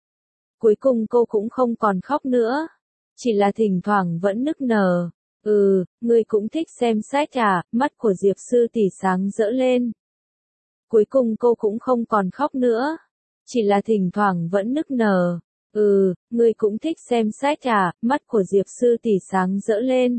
Cuối cùng cô cũng không còn khóc nữa. Chỉ là thỉnh thoảng vẫn nức nở. Ừ, ngươi cũng thích xem sách à? Mắt của Diệp sư tỷ sáng rỡ lên. Cuối cùng cô cũng không còn khóc nữa. chỉ là thỉnh thoảng vẫn nức nở. Ừ, ngươi cũng thích xem sách à, mắt của Diệp sư tỷ sáng rỡ lên.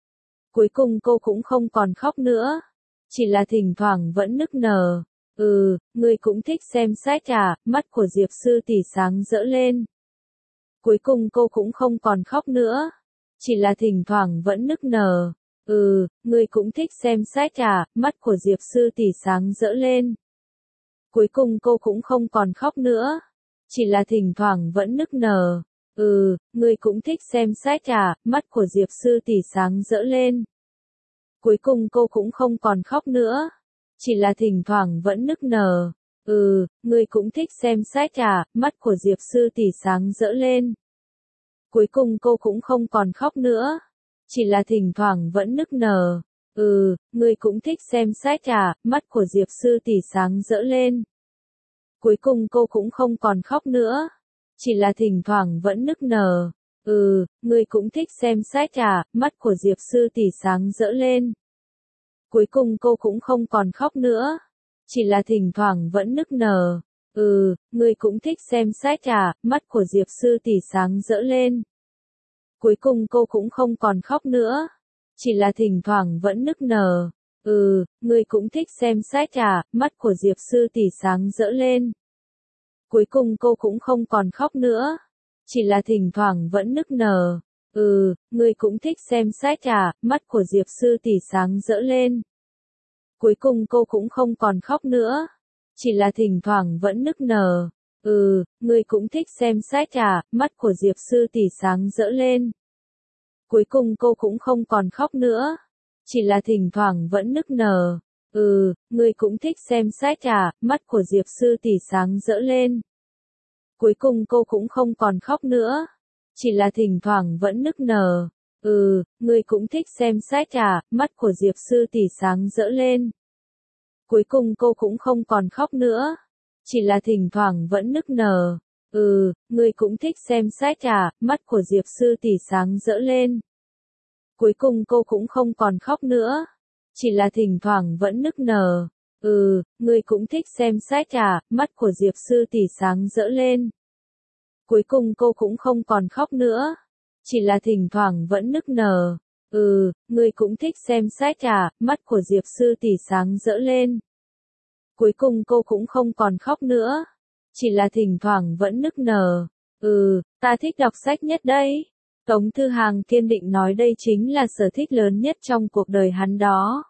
Cuối cùng cô cũng không còn khóc nữa, chỉ là thỉnh thoảng vẫn nức nở. Ừ, ngươi cũng thích xem sách à, mắt của Diệp sư tỷ sáng rỡ lên. Cuối cùng cô cũng không còn khóc nữa, chỉ là thỉnh thoảng vẫn nức nở. Ừ, ngươi cũng thích xem sách à, mắt của Diệp sư tỷ sáng rỡ lên. Cuối cùng cô cũng không còn khóc nữa, chỉ là thỉnh thoảng vẫn nức nở. Ừ, ngươi cũng thích xem sách à, mắt của Diệp sư tỷ sáng rỡ lên. Cuối cùng cô cũng không còn khóc nữa, chỉ là thỉnh thoảng vẫn nức nở. Ừ, ngươi cũng thích xem sách à, mắt của Diệp sư tỷ sáng rỡ lên. Cuối cùng cô cũng không còn khóc nữa, chỉ là thỉnh thoảng vẫn nức nở. Ừ, ngươi cũng thích xem sách à, mắt của Diệp sư tỷ sáng rỡ lên. Cuối cùng cô cũng không còn khóc nữa, chỉ là thỉnh thoảng vẫn nức nở. Ừ, ngươi cũng thích xem sách à, mắt của Diệp sư tỷ sáng rỡ lên. Cuối cùng cô cũng không còn khóc nữa, chỉ là thỉnh thoảng vẫn nức nở. Ừ, ngươi cũng thích xem sách à, mắt của Diệp sư tỷ sáng rỡ lên. Cuối cùng cô cũng không còn khóc nữa, chỉ là thỉnh thoảng vẫn nức nở. Ừ, ngươi cũng thích xem sách à, mắt của Diệp sư tỷ sáng rỡ lên. Cuối cùng cô cũng không còn khóc nữa, chỉ là thỉnh thoảng vẫn nức nở. Ừ, ngươi cũng thích xem sách à, mắt của Diệp sư tỷ sáng rỡ lên. Cuối cùng cô cũng không còn khóc nữa, chỉ là thỉnh thoảng vẫn nức nở. Ừ, ngươi cũng thích xem sách à, mắt của Diệp sư tỷ sáng rỡ lên. Cuối cùng cô cũng không còn khóc nữa, chỉ là thỉnh thoảng vẫn nức nở. Ừ, ngươi cũng thích xem sách à, mắt của Diệp sư tỷ sáng rỡ lên. Cuối cùng cô cũng không còn khóc nữa, chỉ là thỉnh thoảng vẫn nức nở. Ừ, ngươi cũng thích xem sách à, mắt của Diệp sư tỷ sáng rỡ lên. Cuối cùng cô cũng không còn khóc nữa, chỉ là thỉnh thoảng vẫn nức nở. Ừ, ngươi cũng thích xem sách à, mắt của Diệp sư tỷ sáng rỡ lên. Cuối cùng cô cũng không còn khóc nữa, chỉ là thỉnh thoảng vẫn nức nở. Ừ, ngươi cũng thích xem sách à, mắt của Diệp sư tỷ sáng rỡ lên. Cuối cùng cô cũng không còn khóc nữa, chỉ là thỉnh thoảng vẫn nức nở. Ừ, ngươi cũng thích xem sách à, mắt của Diệp sư tỷ sáng rỡ lên. Cuối cùng cô cũng không còn khóc nữa, chỉ là thỉnh thoảng vẫn nức nở. Ừ, ta thích đọc sách nhất đấy. Tống Thư Hàng kiên định nói đây chính là sở thích lớn nhất trong cuộc đời hắn đó.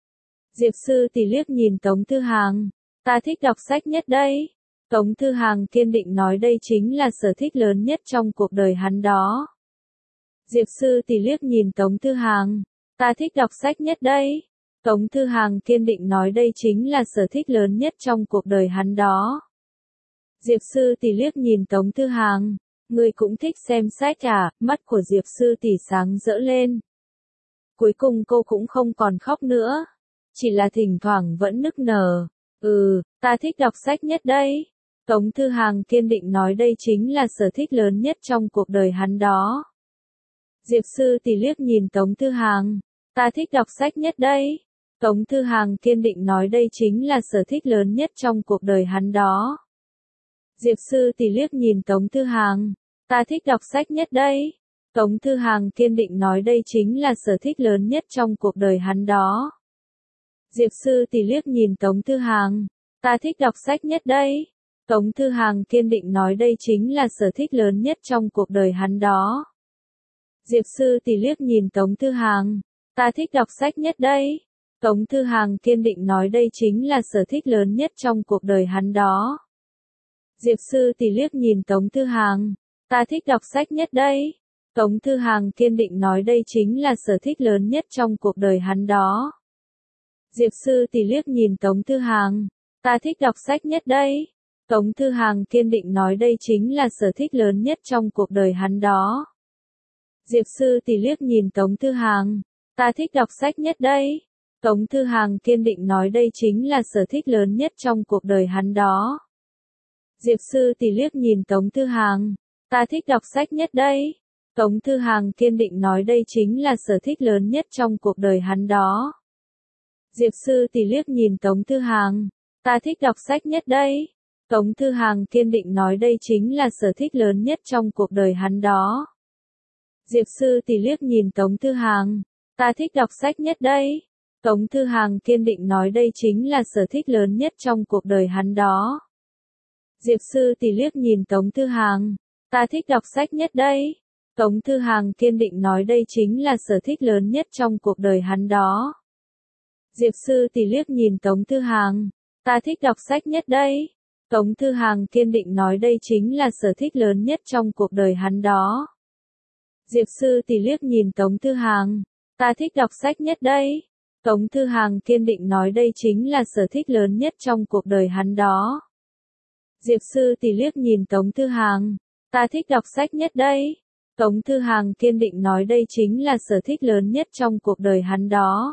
Diệp sư tỷ liếc nhìn Tống Thư Hàng. Ta thích đọc sách nhất đấy. Tống Thư Hàng kiên định nói đây chính là sở thích lớn nhất trong cuộc đời hắn đó. Diệp sư tỷ liếc nhìn Tống Thư Hàng. Ta thích đọc sách nhất đấy. Tống Thư Hàng kiên định nói đây chính là sở thích lớn nhất trong cuộc đời hắn đó. Diệp sư tỷ liếc nhìn Tống Thư Hàng. Ngươi cũng thích xem sách à, mắt của Diệp sư tỷ sáng rỡ lên. Cuối cùng cô cũng không còn khóc nữa, chỉ là thỉnh thoảng vẫn nức nở. Ừ, ta thích đọc sách nhất đấy. Tống Thư Hàng kiên định nói đây chính là sở thích lớn nhất trong cuộc đời hắn đó. Diệp sư tỷ liếc nhìn Tống Thư Hàng. Ta thích đọc sách nhất đấy. Tống Thư Hàng kiên định nói đây chính là sở thích lớn nhất trong cuộc đời hắn đó. Diệp sư tỷ liếc nhìn Tống Thư Hàng. Ta thích đọc sách nhất đấy. Tống Thư Hàng kiên định nói đây chính là sở thích lớn nhất trong cuộc đời hắn đó. Diệp sư tỷ liếc nhìn Tống Thư Hàng. Ta thích đọc sách nhất đấy. Tống Thư Hàng kiên định nói đây chính là sở thích lớn nhất trong cuộc đời hắn đó. Diệp sư tỷ liếc nhìn Tống Thư Hàng. Ta thích đọc sách nhất đấy. Tống Thư Hàng kiên định nói đây chính là sở thích lớn nhất trong cuộc đời hắn đó. Diệp sư tỷ liếc nhìn Tống Thư Hàng. Ta thích đọc sách nhất đấy. Tống Thư Hàng kiên định nói đây chính là sở thích lớn nhất trong cuộc đời hắn đó. Diệp sư tỷ liếc nhìn Tống Thư Hàng. Ta thích đọc sách nhất đấy. Tống Thư Hàng kiên định nói đây chính là sở thích lớn nhất trong cuộc đời hắn đó. Diệp sư tỷ liếc nhìn Tống Thư Hàng. Ta thích đọc sách nhất đấy. Tống Thư Hàng kiên định nói đây chính là sở thích lớn nhất trong cuộc đời hắn đó. Diệp sư tỷ liếc nhìn Tống Thư Hàng. Ta thích đọc sách nhất đấy. Tống Thư Hàng kiên định nói đây chính là sở thích lớn nhất trong cuộc đời hắn đó. Diệp sư tỷ liếc nhìn Tống Thư Hàng. Ta thích đọc sách nhất đấy. Tống Thư Hàng kiên định nói đây chính là sở thích lớn nhất trong cuộc đời hắn đó. Diệp Sư Tỷ liếc nhìn Tống Thư Hàng. Ta thích đọc sách nhất đấy. Tống Thư Hàng kiên định nói đây chính là sở thích lớn nhất trong cuộc đời hắn đó. Diệp Sư Tỷ liếc nhìn Tống Thư Hàng. Ta thích đọc sách nhất đấy. Tống Thư Hàng kiên định nói đây chính là sở thích lớn nhất trong cuộc đời hắn đó. Diệp Sư Tỷ liếc nhìn Tống Thư Hàng. Ta thích đọc sách nhất đấy. Tống Thư Hàng kiên định nói đây chính là sở thích lớn nhất trong cuộc đời hắn đó. Diệp Sư Tỷ liếc nhìn Tống Thư Hàng. Ta thích đọc sách nhất đấy. Tống Thư Hàng kiên định nói đây chính là sở thích lớn nhất trong cuộc đời hắn đó. Diệp Sư Tỷ liếc nhìn Tống Thư Hàng. Ta thích đọc sách nhất đấy. Tống Thư Hàng kiên định nói đây chính là sở thích lớn nhất trong cuộc đời hắn đó.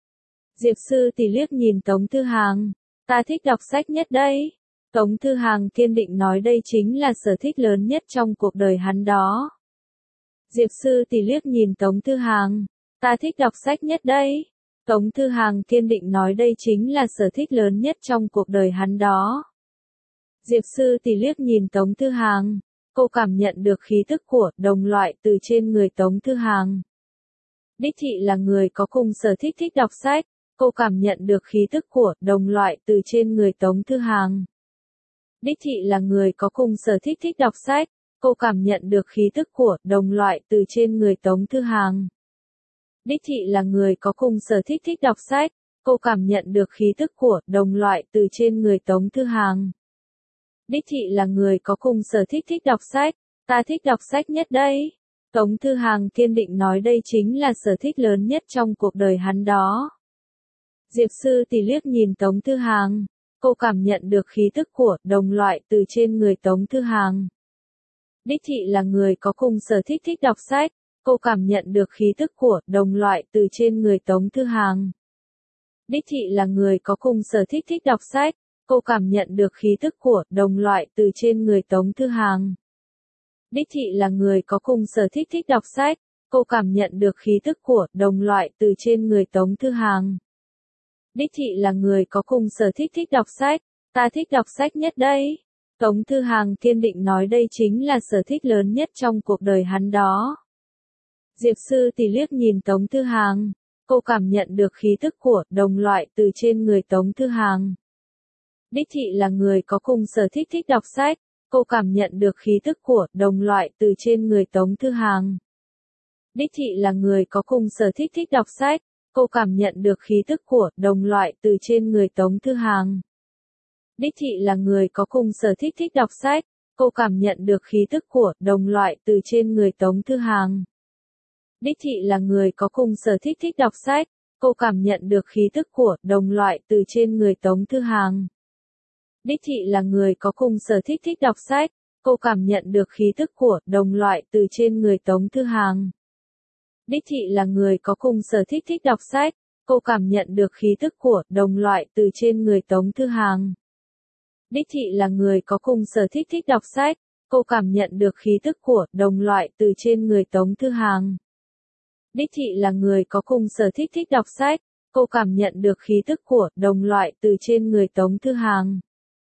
Diệp Sư Tỷ liếc nhìn Tống Thư Hàng. Ta thích đọc sách nhất đấy. Tống Thư Hàng kiên định nói đây chính là sở thích lớn nhất trong cuộc đời hắn đó. Diệp Sư Tỷ liếc nhìn Tống Thư Hàng. Ta thích đọc sách nhất đấy. Tống Thư Hàng kiên định nói đây chính là sở thích lớn nhất trong cuộc đời hắn đó. Diệp Sư Tỷ liếc nhìn Tống Thư Hàng. Cô cảm nhận được khí tức của đồng loại từ trên người Tống Thư Hàng. Đích thị là người có cùng sở thích thích đọc sách. Cô cảm nhận được khí tức của đồng loại từ trên người Tống Thư Hàng. Đích thị là người có cùng sở thích thích đọc sách. Cô cảm nhận được khí tức của đồng loại từ trên người Tống Thư Hàng. Đích thị là người có cùng sở thích thích đọc sách. Cô cảm nhận được khí tức của đồng loại từ trên người Tống Thư Hàng. Đích thị là người có cùng sở thích thích đọc sách. Ta thích đọc sách nhất đấy. Tống Thư Hàng kiên định nói đây chính là sở thích lớn nhất trong cuộc đời hắn đó. Diệp Sư Tỷ liếc nhìn Tống Thư Hàng. Cô cảm nhận được khí tức của đồng loại từ trên người Tống Thư Hàng. Đích thị là người có cùng sở thích thích đọc sách. Cô cảm nhận được khí tức của đồng loại từ trên người Tống Thư Hàng. Đích thị là người có cùng sở thích thích đọc sách. Cô cảm nhận được khí tức của đồng loại từ trên người Tống Thư Hàng. Đích thị là người có cùng sở thích thích đọc sách. Cô cảm nhận được khí tức của đồng loại từ trên người Tống Thư Hàng. Đích thị là người có cùng sở thích thích đọc sách. Ta thích đọc sách nhất đấy. Tống Thư Hàng kiên định nói đây chính là sở thích lớn nhất trong cuộc đời hắn đó. Diệp Sư Tỷ liếc nhìn Tống Thư Hàng. Cô cảm nhận được khí tức của đồng loại từ trên người Tống Thư Hàng. Đích thị là người có cùng sở thích thích đọc sách. Cô cảm nhận được khí tức của đồng loại từ trên người Tống Thư Hàng. Đích thị là người có cùng sở thích thích đọc sách. Cô cảm nhận được khí tức của đồng loại từ trên người Tống Thư Hàng. Đích thị là người có cùng sở thích thích đọc sách. Cô cảm nhận được khí tức của đồng loại từ trên người Tống Thư Hàng. Đích thị là người có cùng sở thích thích đọc sách. Cô cảm nhận được khí tức của đồng loại từ trên người Tống Thư Hàng. Đích thị là người có cùng sở thích thích đọc sách. Cô cảm nhận được khí tức của đồng loại từ trên người Tống Thư Hàng. Đích thị là người có cùng sở thích thích đọc sách. Cô cảm nhận được khí tức của đồng loại từ trên người Tống Thư Hàng. Đích thị là người có cùng sở thích thích đọc sách. Cô cảm nhận được khí tức của đồng loại từ trên người Tống Thư Hàng. Đích thị là người có cùng sở thích thích đọc sách. Cô cảm nhận được khí tức của đồng loại từ trên người Tống Thư Hàng.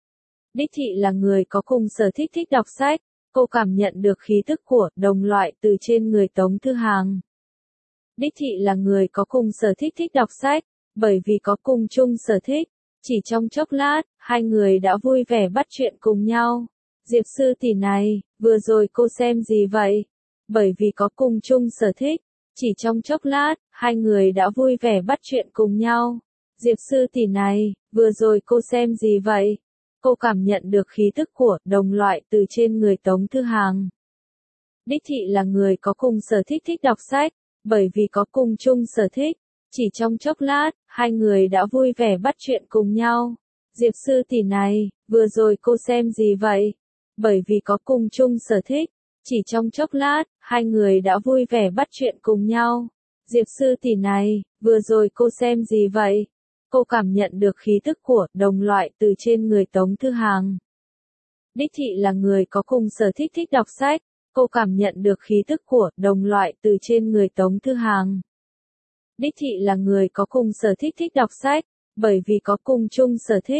Đích thị là người có cùng sở thích thích đọc sách. Cô cảm nhận được khí tức của đồng loại từ trên người Tống Thư Hàng. Đích thị là người có cùng sở thích thích đọc sách. Bởi vì có cùng chung sở thích. Chỉ trong chốc lát, hai người đã vui vẻ bắt chuyện cùng nhau. Diệp Sư Tỷ này, vừa rồi cô xem gì vậy? Bởi vì có cùng chung sở thích. Chỉ trong chốc lát, hai người đã vui vẻ bắt chuyện cùng nhau. Diệp Sư Tỷ này, vừa rồi cô xem gì vậy? Cô cảm nhận được khí tức của đồng loại từ trên người Tống Thư Hàng. Đích thị là người có cùng sở thích thích đọc sách. Bởi vì có cùng chung sở thích. Chỉ trong chốc lát, hai người đã vui vẻ bắt chuyện cùng nhau. Diệp Sư Tỷ này, vừa rồi cô xem gì vậy? Bởi vì có cùng chung sở thích. Chỉ trong chốc lát, hai người đã vui vẻ bắt chuyện cùng nhau. Diệp Sư Tỷ này, vừa rồi cô xem gì vậy? Cô cảm nhận được khí tức của đồng loại từ trên người Tống Thư Hàng. Đích thị là người có cùng sở thích thích đọc sách. Cô cảm nhận được khí tức của đồng loại từ trên người Tống Thư Hàng. Đích thị là người có cùng sở thích thích đọc sách. Bởi vì có cùng chung sở thích.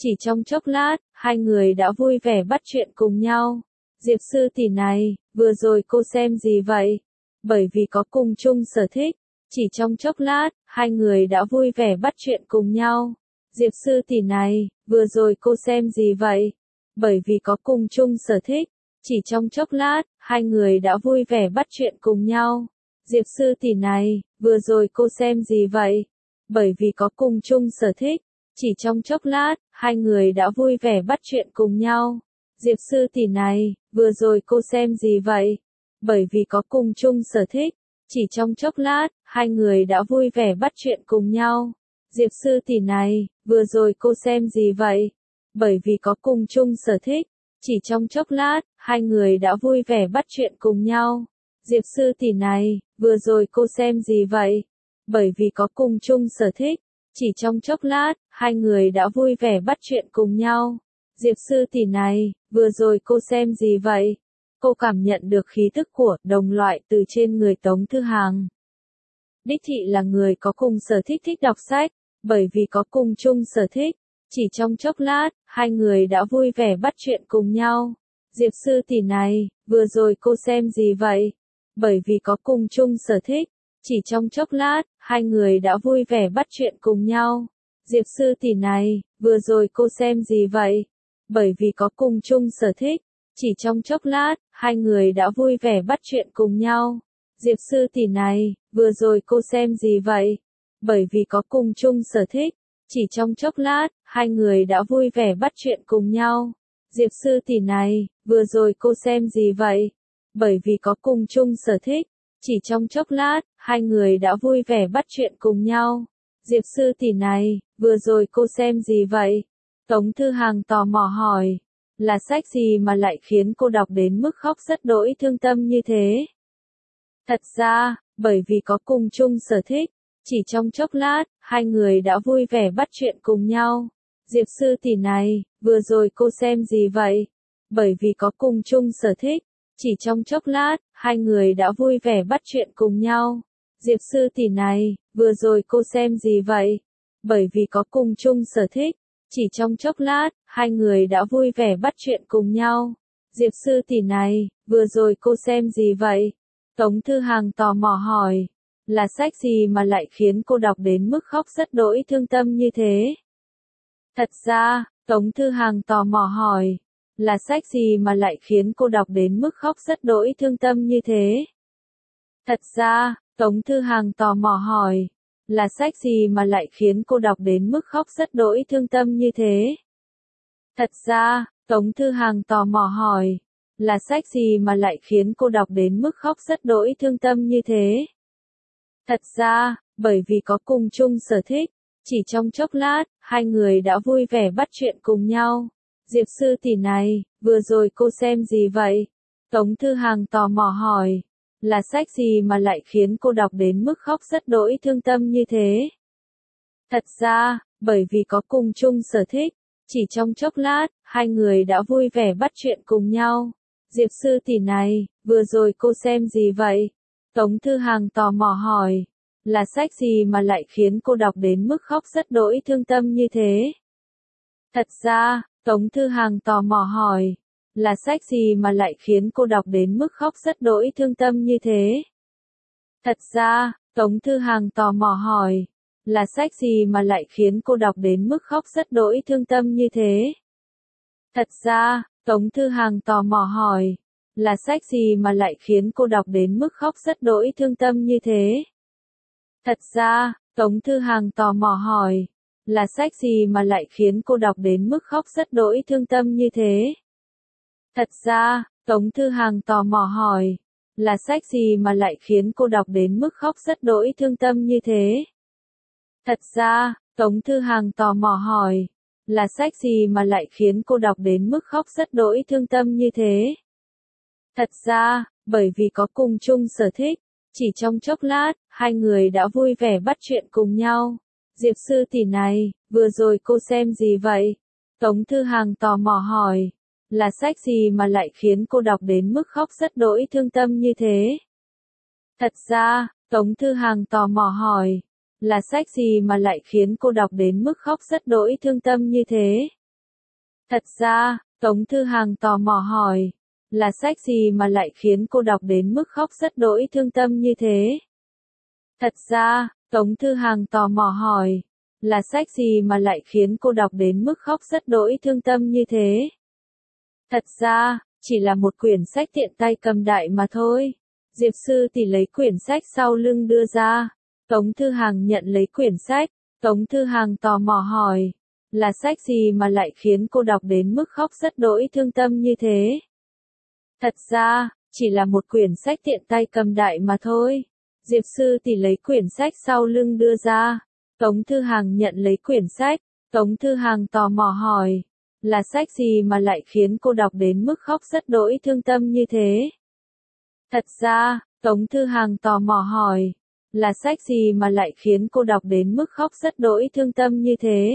Chỉ trong chốc lát, hai người đã vui vẻ bắt chuyện cùng nhau. Diệp sư tỷ này, vừa rồi cô xem gì vậy? Bởi vì có cùng chung sở thích. Chỉ trong chốc lát, hai người đã vui vẻ bắt chuyện cùng nhau. Diệp sư tỷ này, vừa rồi cô xem gì vậy? Bởi vì có cùng chung sở thích. Chỉ trong chốc lát, hai người đã vui vẻ bắt chuyện cùng nhau. Diệp sư tỷ này, vừa rồi cô xem gì vậy? Bởi vì có cùng chung sở thích. Chỉ trong chốc lát, hai người đã vui vẻ bắt chuyện cùng nhau. Diệp sư tỷ này, vừa rồi cô xem gì vậy? Bởi vì có cùng chung sở thích. Chỉ trong chốc lát, hai người đã vui vẻ bắt chuyện cùng nhau. Diệp sư tỷ này, vừa rồi cô xem gì vậy? Bởi vì có cùng chung sở thích. Chỉ trong chốc lát, hai người đã vui vẻ bắt chuyện cùng nhau. Diệp sư tỷ này, vừa rồi cô xem gì vậy? Bởi vì có cùng chung sở thích. Chỉ trong chốc lát, hai người đã vui vẻ bắt chuyện cùng nhau. Diệp sư tỷ này, vừa rồi cô xem gì vậy? Cô cảm nhận được khí tức của đồng loại từ trên người Tống Thư Hàng. Đích thị là người có cùng sở thích thích đọc sách, bởi vì có cùng chung sở thích. Chỉ trong chốc lát, hai người đã vui vẻ bắt chuyện cùng nhau. Diệp sư tỷ này, vừa rồi cô xem gì vậy? Bởi vì có cùng chung sở thích. Chỉ trong chốc lát, hai người đã vui vẻ bắt chuyện cùng nhau. Diệp sư tỷ này, vừa rồi cô xem gì vậy? Bởi vì có cùng chung sở thích. Chỉ trong chốc lát, hai người đã vui vẻ bắt chuyện cùng nhau. Diệp sư tỷ này, vừa rồi cô xem gì vậy? Bởi vì có cùng chung sở thích. Chỉ trong chốc lát, hai người đã vui vẻ bắt chuyện cùng nhau. Diệp sư tỷ này, vừa rồi cô xem gì vậy? Bởi vì có cùng chung sở thích. Chỉ trong chốc lát, hai người đã vui vẻ bắt chuyện cùng nhau. Diệp sư tỷ này, vừa rồi cô xem gì vậy? Tống Thư Hàng tò mò hỏi. Là sách gì mà lại khiến cô đọc đến mức khóc rất đỗi thương tâm như thế? Thật ra, bởi vì có cùng chung sở thích. Chỉ trong chốc lát, hai người đã vui vẻ bắt chuyện cùng nhau. Diệp sư tỷ này, vừa rồi cô xem gì vậy? Bởi vì có cùng chung sở thích. Chỉ trong chốc lát, hai người đã vui vẻ bắt chuyện cùng nhau. Diệp sư tỷ này, vừa rồi cô xem gì vậy? Bởi vì có cùng chung sở thích. Chỉ trong chốc lát, hai người đã vui vẻ bắt chuyện cùng nhau. Diệp sư tỷ này, vừa rồi cô xem gì vậy? Tống Thư Hàng tò mò hỏi. Là sách gì mà lại khiến cô đọc đến mức khóc rất đỗi thương tâm như thế? Thật ra, Tống Thư Hàng tò mò hỏi. Là sách gì mà lại khiến cô đọc đến mức khóc rất đỗi thương tâm như thế? Thật ra, Tống Thư Hàng tò mò hỏi. Là sách gì mà lại khiến cô đọc đến mức khóc rất đỗi thương tâm như thế? Thật ra, Tống Thư Hàng tò mò hỏi. Là sách gì mà lại khiến cô đọc đến mức khóc rất đỗi thương tâm như thế? Thật ra, bởi vì có cùng chung sở thích. Chỉ trong chốc lát, hai người đã vui vẻ bắt chuyện cùng nhau. Diệp sư tỷ này, vừa rồi cô xem gì vậy? Tống Thư Hàng tò mò hỏi. Là sách gì mà lại khiến cô đọc đến mức khóc rất đỗi thương tâm như thế? Thật ra, bởi vì có cùng chung sở thích. Chỉ trong chốc lát, hai người đã vui vẻ bắt chuyện cùng nhau. Diệp sư tỷ này, vừa rồi cô xem gì vậy? Tống Thư Hàng tò mò hỏi. Là sách gì mà lại khiến cô đọc đến mức khóc rất đỗi thương tâm như thế? Thật ra, Tống Thư Hàng tò mò hỏi. Là sách gì mà lại khiến cô đọc đến mức khóc rất đỗi thương tâm như thế? Thật ra, Tống Thư Hàng tò mò hỏi. Là sách gì mà lại khiến cô đọc đến mức khóc rất đỗi thương tâm như thế? Thật ra, Tống Thư Hàng tò mò hỏi. Là sách gì mà lại khiến cô đọc đến mức khóc rất đỗi thương tâm như thế? Thật ra, Tống Thư Hàng tò mò hỏi. Là sách gì mà lại khiến cô đọc đến mức khóc rất đỗi thương tâm như thế? Thật ra, Tống Thư Hàng tò mò hỏi. Là sách gì mà lại khiến cô đọc đến mức khóc rất đỗi thương tâm như thế? Thật ra, Tống Thư Hàng tò mò hỏi. Là sách gì mà lại khiến cô đọc đến mức khóc rất đỗi thương tâm như thế? Thật ra, bởi vì có cùng chung sở thích. Chỉ trong chốc lát, hai người đã vui vẻ bắt chuyện cùng nhau. Diệp sư tỷ này, vừa rồi cô xem gì vậy? Tống Thư Hàng tò mò hỏi. Là sách gì mà lại khiến cô đọc đến mức khóc rất đỗi thương tâm như thế? Thật ra, Tống Thư Hàng tò mò hỏi. Là sách gì mà lại khiến cô đọc đến mức khóc rất đỗi thương tâm như thế? Thật ra, Tống Thư Hàng tò mò hỏi, là sách gì mà lại khiến cô đọc đến mức khóc rất đỗi thương tâm như thế? Thật ra, Tống Thư Hàng tò mò hỏi, là sách gì mà lại khiến cô đọc đến mức khóc rất đỗi thương tâm như thế? Thật ra, chỉ là một quyển sách tiện tay cầm đại mà thôi. Diệp Sư Tỷ lấy quyển sách sau lưng đưa ra. Tống Thư Hàng nhận lấy quyển sách. Tống Thư Hàng tò mò hỏi, là sách gì mà lại khiến cô đọc đến mức khóc rất đỗi thương tâm như thế? Thật ra, chỉ là một quyển sách tiện tay cầm đại mà thôi. Diệp Sư Tỷ lấy quyển sách sau lưng đưa ra. Tống Thư Hàng nhận lấy quyển sách. Tống Thư Hàng tò mò hỏi, là sách gì mà lại khiến cô đọc đến mức khóc rất đỗi thương tâm như thế? Thật ra, Tống Thư Hàng tò mò hỏi, là sách gì mà lại khiến cô đọc đến mức khóc rất đỗi thương tâm như thế?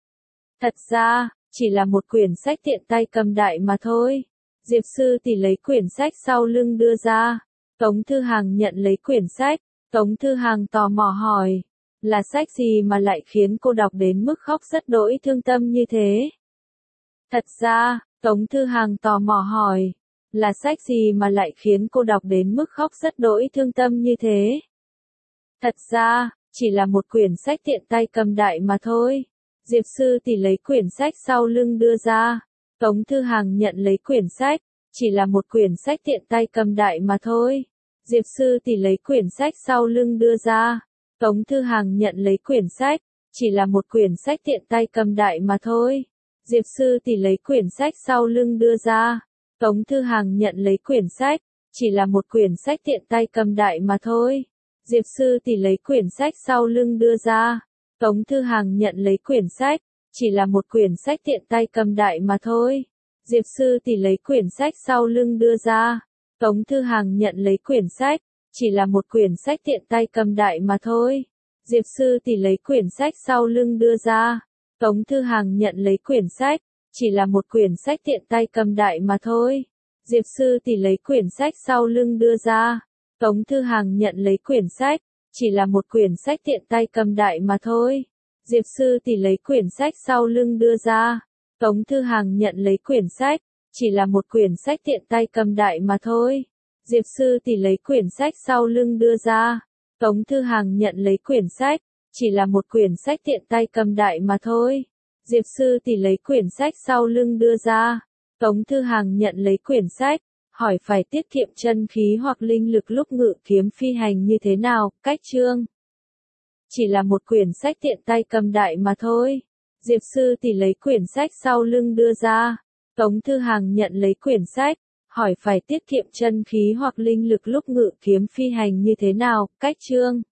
Thật ra, chỉ là một quyển sách tiện tay cầm đại mà thôi. Diệp Sư Tỷ lấy quyển sách sau lưng đưa ra. Tống Thư Hàng nhận lấy quyển sách. Tống Thư Hàng tò mò hỏi, là sách gì mà lại khiến cô đọc đến mức khóc rất đỗi thương tâm như thế? Thật ra, Tống Thư Hàng tò mò hỏi, là sách gì mà lại khiến cô đọc đến mức khóc rất đỗi thương tâm như thế? Thật ra, chỉ là một quyển sách tiện tay cầm đại mà thôi. Diệp Sư Tỷ lấy quyển sách sau lưng đưa ra. Tống Thư Hàng nhận lấy quyển sách. Chỉ là một quyển sách tiện tay cầm đại mà thôi. Diệp Sư Tỷ lấy quyển sách sau lưng đưa ra. Tống Thư Hàng nhận lấy quyển sách. Chỉ là một quyển sách tiện tay cầm đại mà thôi. Diệp Sư Tỷ lấy quyển sách sau lưng đưa ra. Tống Thư Hàng nhận lấy quyển sách. Chỉ là một quyển sách tiện tay cầm đại mà thôi. Diệp Sư Tỷ lấy quyển sách sau lưng đưa ra. Tống Thư Hàng nhận lấy quyển sách. Chỉ là một quyển sách tiện tay cầm đại mà thôi. Diệp Sư Tỷ lấy quyển sách sau lưng đưa ra. Tống Thư Hàng nhận lấy quyển sách. Chỉ là một quyển sách tiện tay cầm đại mà thôi. Diệp Sư Tỷ lấy quyển sách sau lưng đưa ra. Tống Thư Hàng nhận lấy quyển sách. Chỉ là một quyển sách tiện tay cầm đại mà thôi. Diệp Sư Tỷ lấy quyển sách sau lưng đưa ra. Tống Thư Hàng nhận lấy quyển sách. Chỉ là một quyển sách tiện tay cầm đại mà thôi. Diệp Sư Tỷ lấy quyển sách sau lưng đưa ra. Tống Thư Hàng nhận lấy quyển sách. Chỉ là một quyển sách tiện tay cầm đại mà thôi. Diệp Sư Tỷ lấy quyển sách sau lưng đưa ra. Tống Thư Hàng nhận lấy quyển sách. Chỉ là một quyển sách tiện tay cầm đại mà thôi. Diệp Sư Tỷ lấy quyển sách sau lưng đưa ra. Tống Thư Hàng nhận lấy quyển sách. Hỏi phải tiết kiệm chân khí hoặc linh lực lúc ngự kiếm phi hành như thế nào? Cách chương. Chỉ là một quyển sách tiện tay cầm đại mà thôi. Diệp Sư Tỷ lấy quyển sách sau lưng đưa ra. Tống Thư Hàng nhận lấy quyển sách. Hỏi phải tiết kiệm chân khí hoặc linh lực lúc ngự kiếm phi hành như thế nào? Cách chương.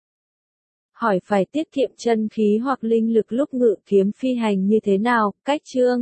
Hỏi phải tiết kiệm chân khí hoặc linh lực lúc ngự kiếm phi hành như thế nào? Cách chương.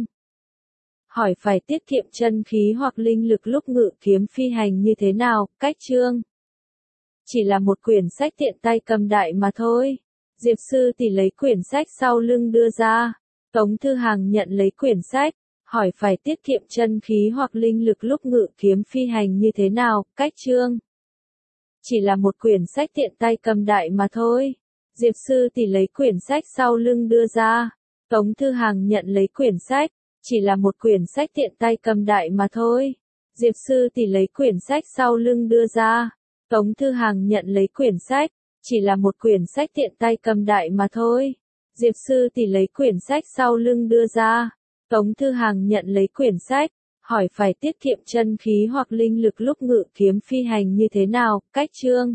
Hỏi phải tiết kiệm chân khí hoặc linh lực lúc ngự kiếm phi hành như thế nào? Cách chương. Chỉ là một quyển sách tiện tay cầm đại mà thôi. Diệp Sư Tỷ lấy quyển sách sau lưng đưa ra. Tống Thư Hàng nhận lấy quyển sách. Hỏi phải tiết kiệm chân khí hoặc linh lực lúc ngự kiếm phi hành như thế nào? Cách chương. Chỉ là một quyển sách tiện tay cầm đại mà thôi. Diệp Sư Tỷ lấy quyển sách sau lưng đưa ra. Tống Thư Hàng nhận lấy quyển sách. Chỉ là một quyển sách tiện tay cầm đại mà thôi. Diệp Sư Tỷ lấy quyển sách sau lưng đưa ra. Tống Thư Hàng nhận lấy quyển sách. Chỉ là một quyển sách tiện tay cầm đại mà thôi. Diệp Sư Tỷ lấy quyển sách sau lưng đưa ra. Tống Thư Hàng nhận lấy quyển sách. Hỏi phải tiết kiệm chân khí hoặc linh lực lúc ngự kiếm phi hành như thế nào? Cách chương.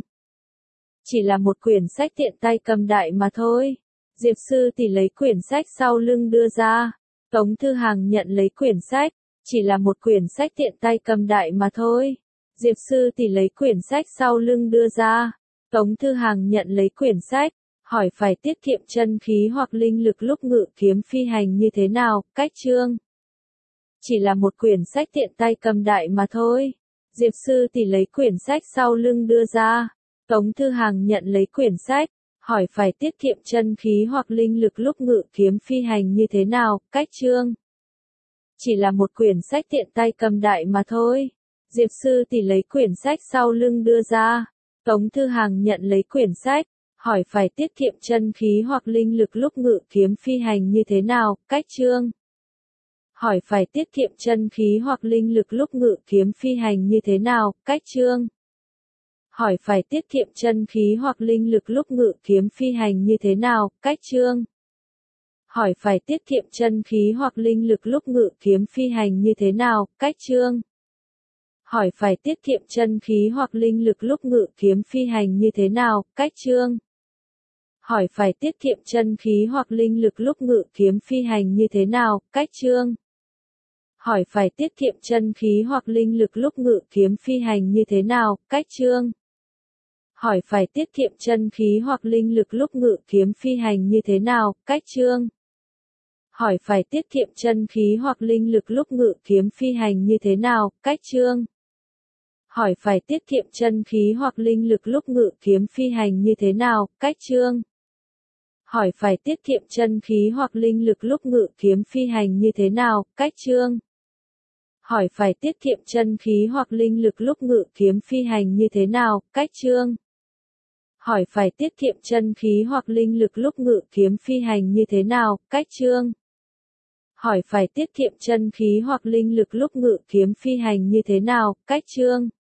Chỉ là một quyển sách tiện tay cầm đại mà thôi. Diệp Sư Tỷ lấy quyển sách sau lưng đưa ra. Tống Thư Hàng nhận lấy quyển sách. Chỉ là một quyển sách tiện tay cầm đại mà thôi. Diệp Sư Tỷ lấy quyển sách sau lưng đưa ra. Tống Thư Hàng nhận lấy quyển sách. Hỏi phải tiết kiệm chân khí hoặc linh lực lúc ngự kiếm phi hành như thế nào? Cách chương. Chỉ là một quyển sách tiện tay cầm đại mà thôi. Diệp Sư Tỷ lấy quyển sách sau lưng đưa ra. Tống Thư Hàng nhận lấy quyển sách. Hỏi phải tiết kiệm chân khí hoặc linh lực lúc ngự kiếm phi hành như thế nào? Cách chương. Chỉ là một quyển sách tiện tay cầm đại mà thôi. Diệp Sư Tỷ lấy quyển sách sau lưng đưa ra. Tống Thư Hàng nhận lấy quyển sách. Hỏi phải tiết kiệm chân khí hoặc linh lực lúc ngự kiếm phi hành như thế nào? Cách chương. Hỏi phải tiết kiệm chân khí hoặc linh lực lúc ngự kiếm phi hành như thế nào? Cách chương. Hỏi phải tiết kiệm chân khí hoặc linh lực lúc ngự kiếm phi hành như thế nào? Cách chương. Hỏi phải tiết kiệm chân khí hoặc linh lực lúc ngự kiếm phi hành như thế nào? Cách chương. Hỏi phải tiết kiệm chân khí hoặc linh lực lúc ngự kiếm phi hành như thế nào? Cách chương. Hỏi phải tiết kiệm chân khí hoặc linh lực lúc ngự kiếm phi hành như thế nào? Cách chương. Hỏi phải tiết kiệm chân khí hoặc linh lực lúc ngự kiếm phi hành như thế nào? Cách chương. Hỏi phải tiết kiệm chân khí hoặc linh lực lúc ngự kiếm phi hành như thế nào? Cách chương. Hỏi phải tiết kiệm chân khí hoặc linh lực lúc ngự kiếm phi hành như thế nào? Cách chương. Hỏi phải tiết kiệm chân khí hoặc linh lực lúc ngự kiếm phi hành như thế nào? Cách chương. Hỏi phải tiết kiệm chân khí hoặc linh lực lúc ngự kiếm phi hành như thế nào? Cách chương. Hỏi phải tiết kiệm chân khí hoặc linh lực lúc ngự kiếm phi hành như thế nào? Cách chương. Hỏi phải tiết kiệm chân khí hoặc linh lực lúc ngự kiếm phi hành như thế nào? Cách chương. Hỏi phải tiết kiệm chân khí hoặc linh lực lúc ngự kiếm phi hành như thế nào? Cách chương.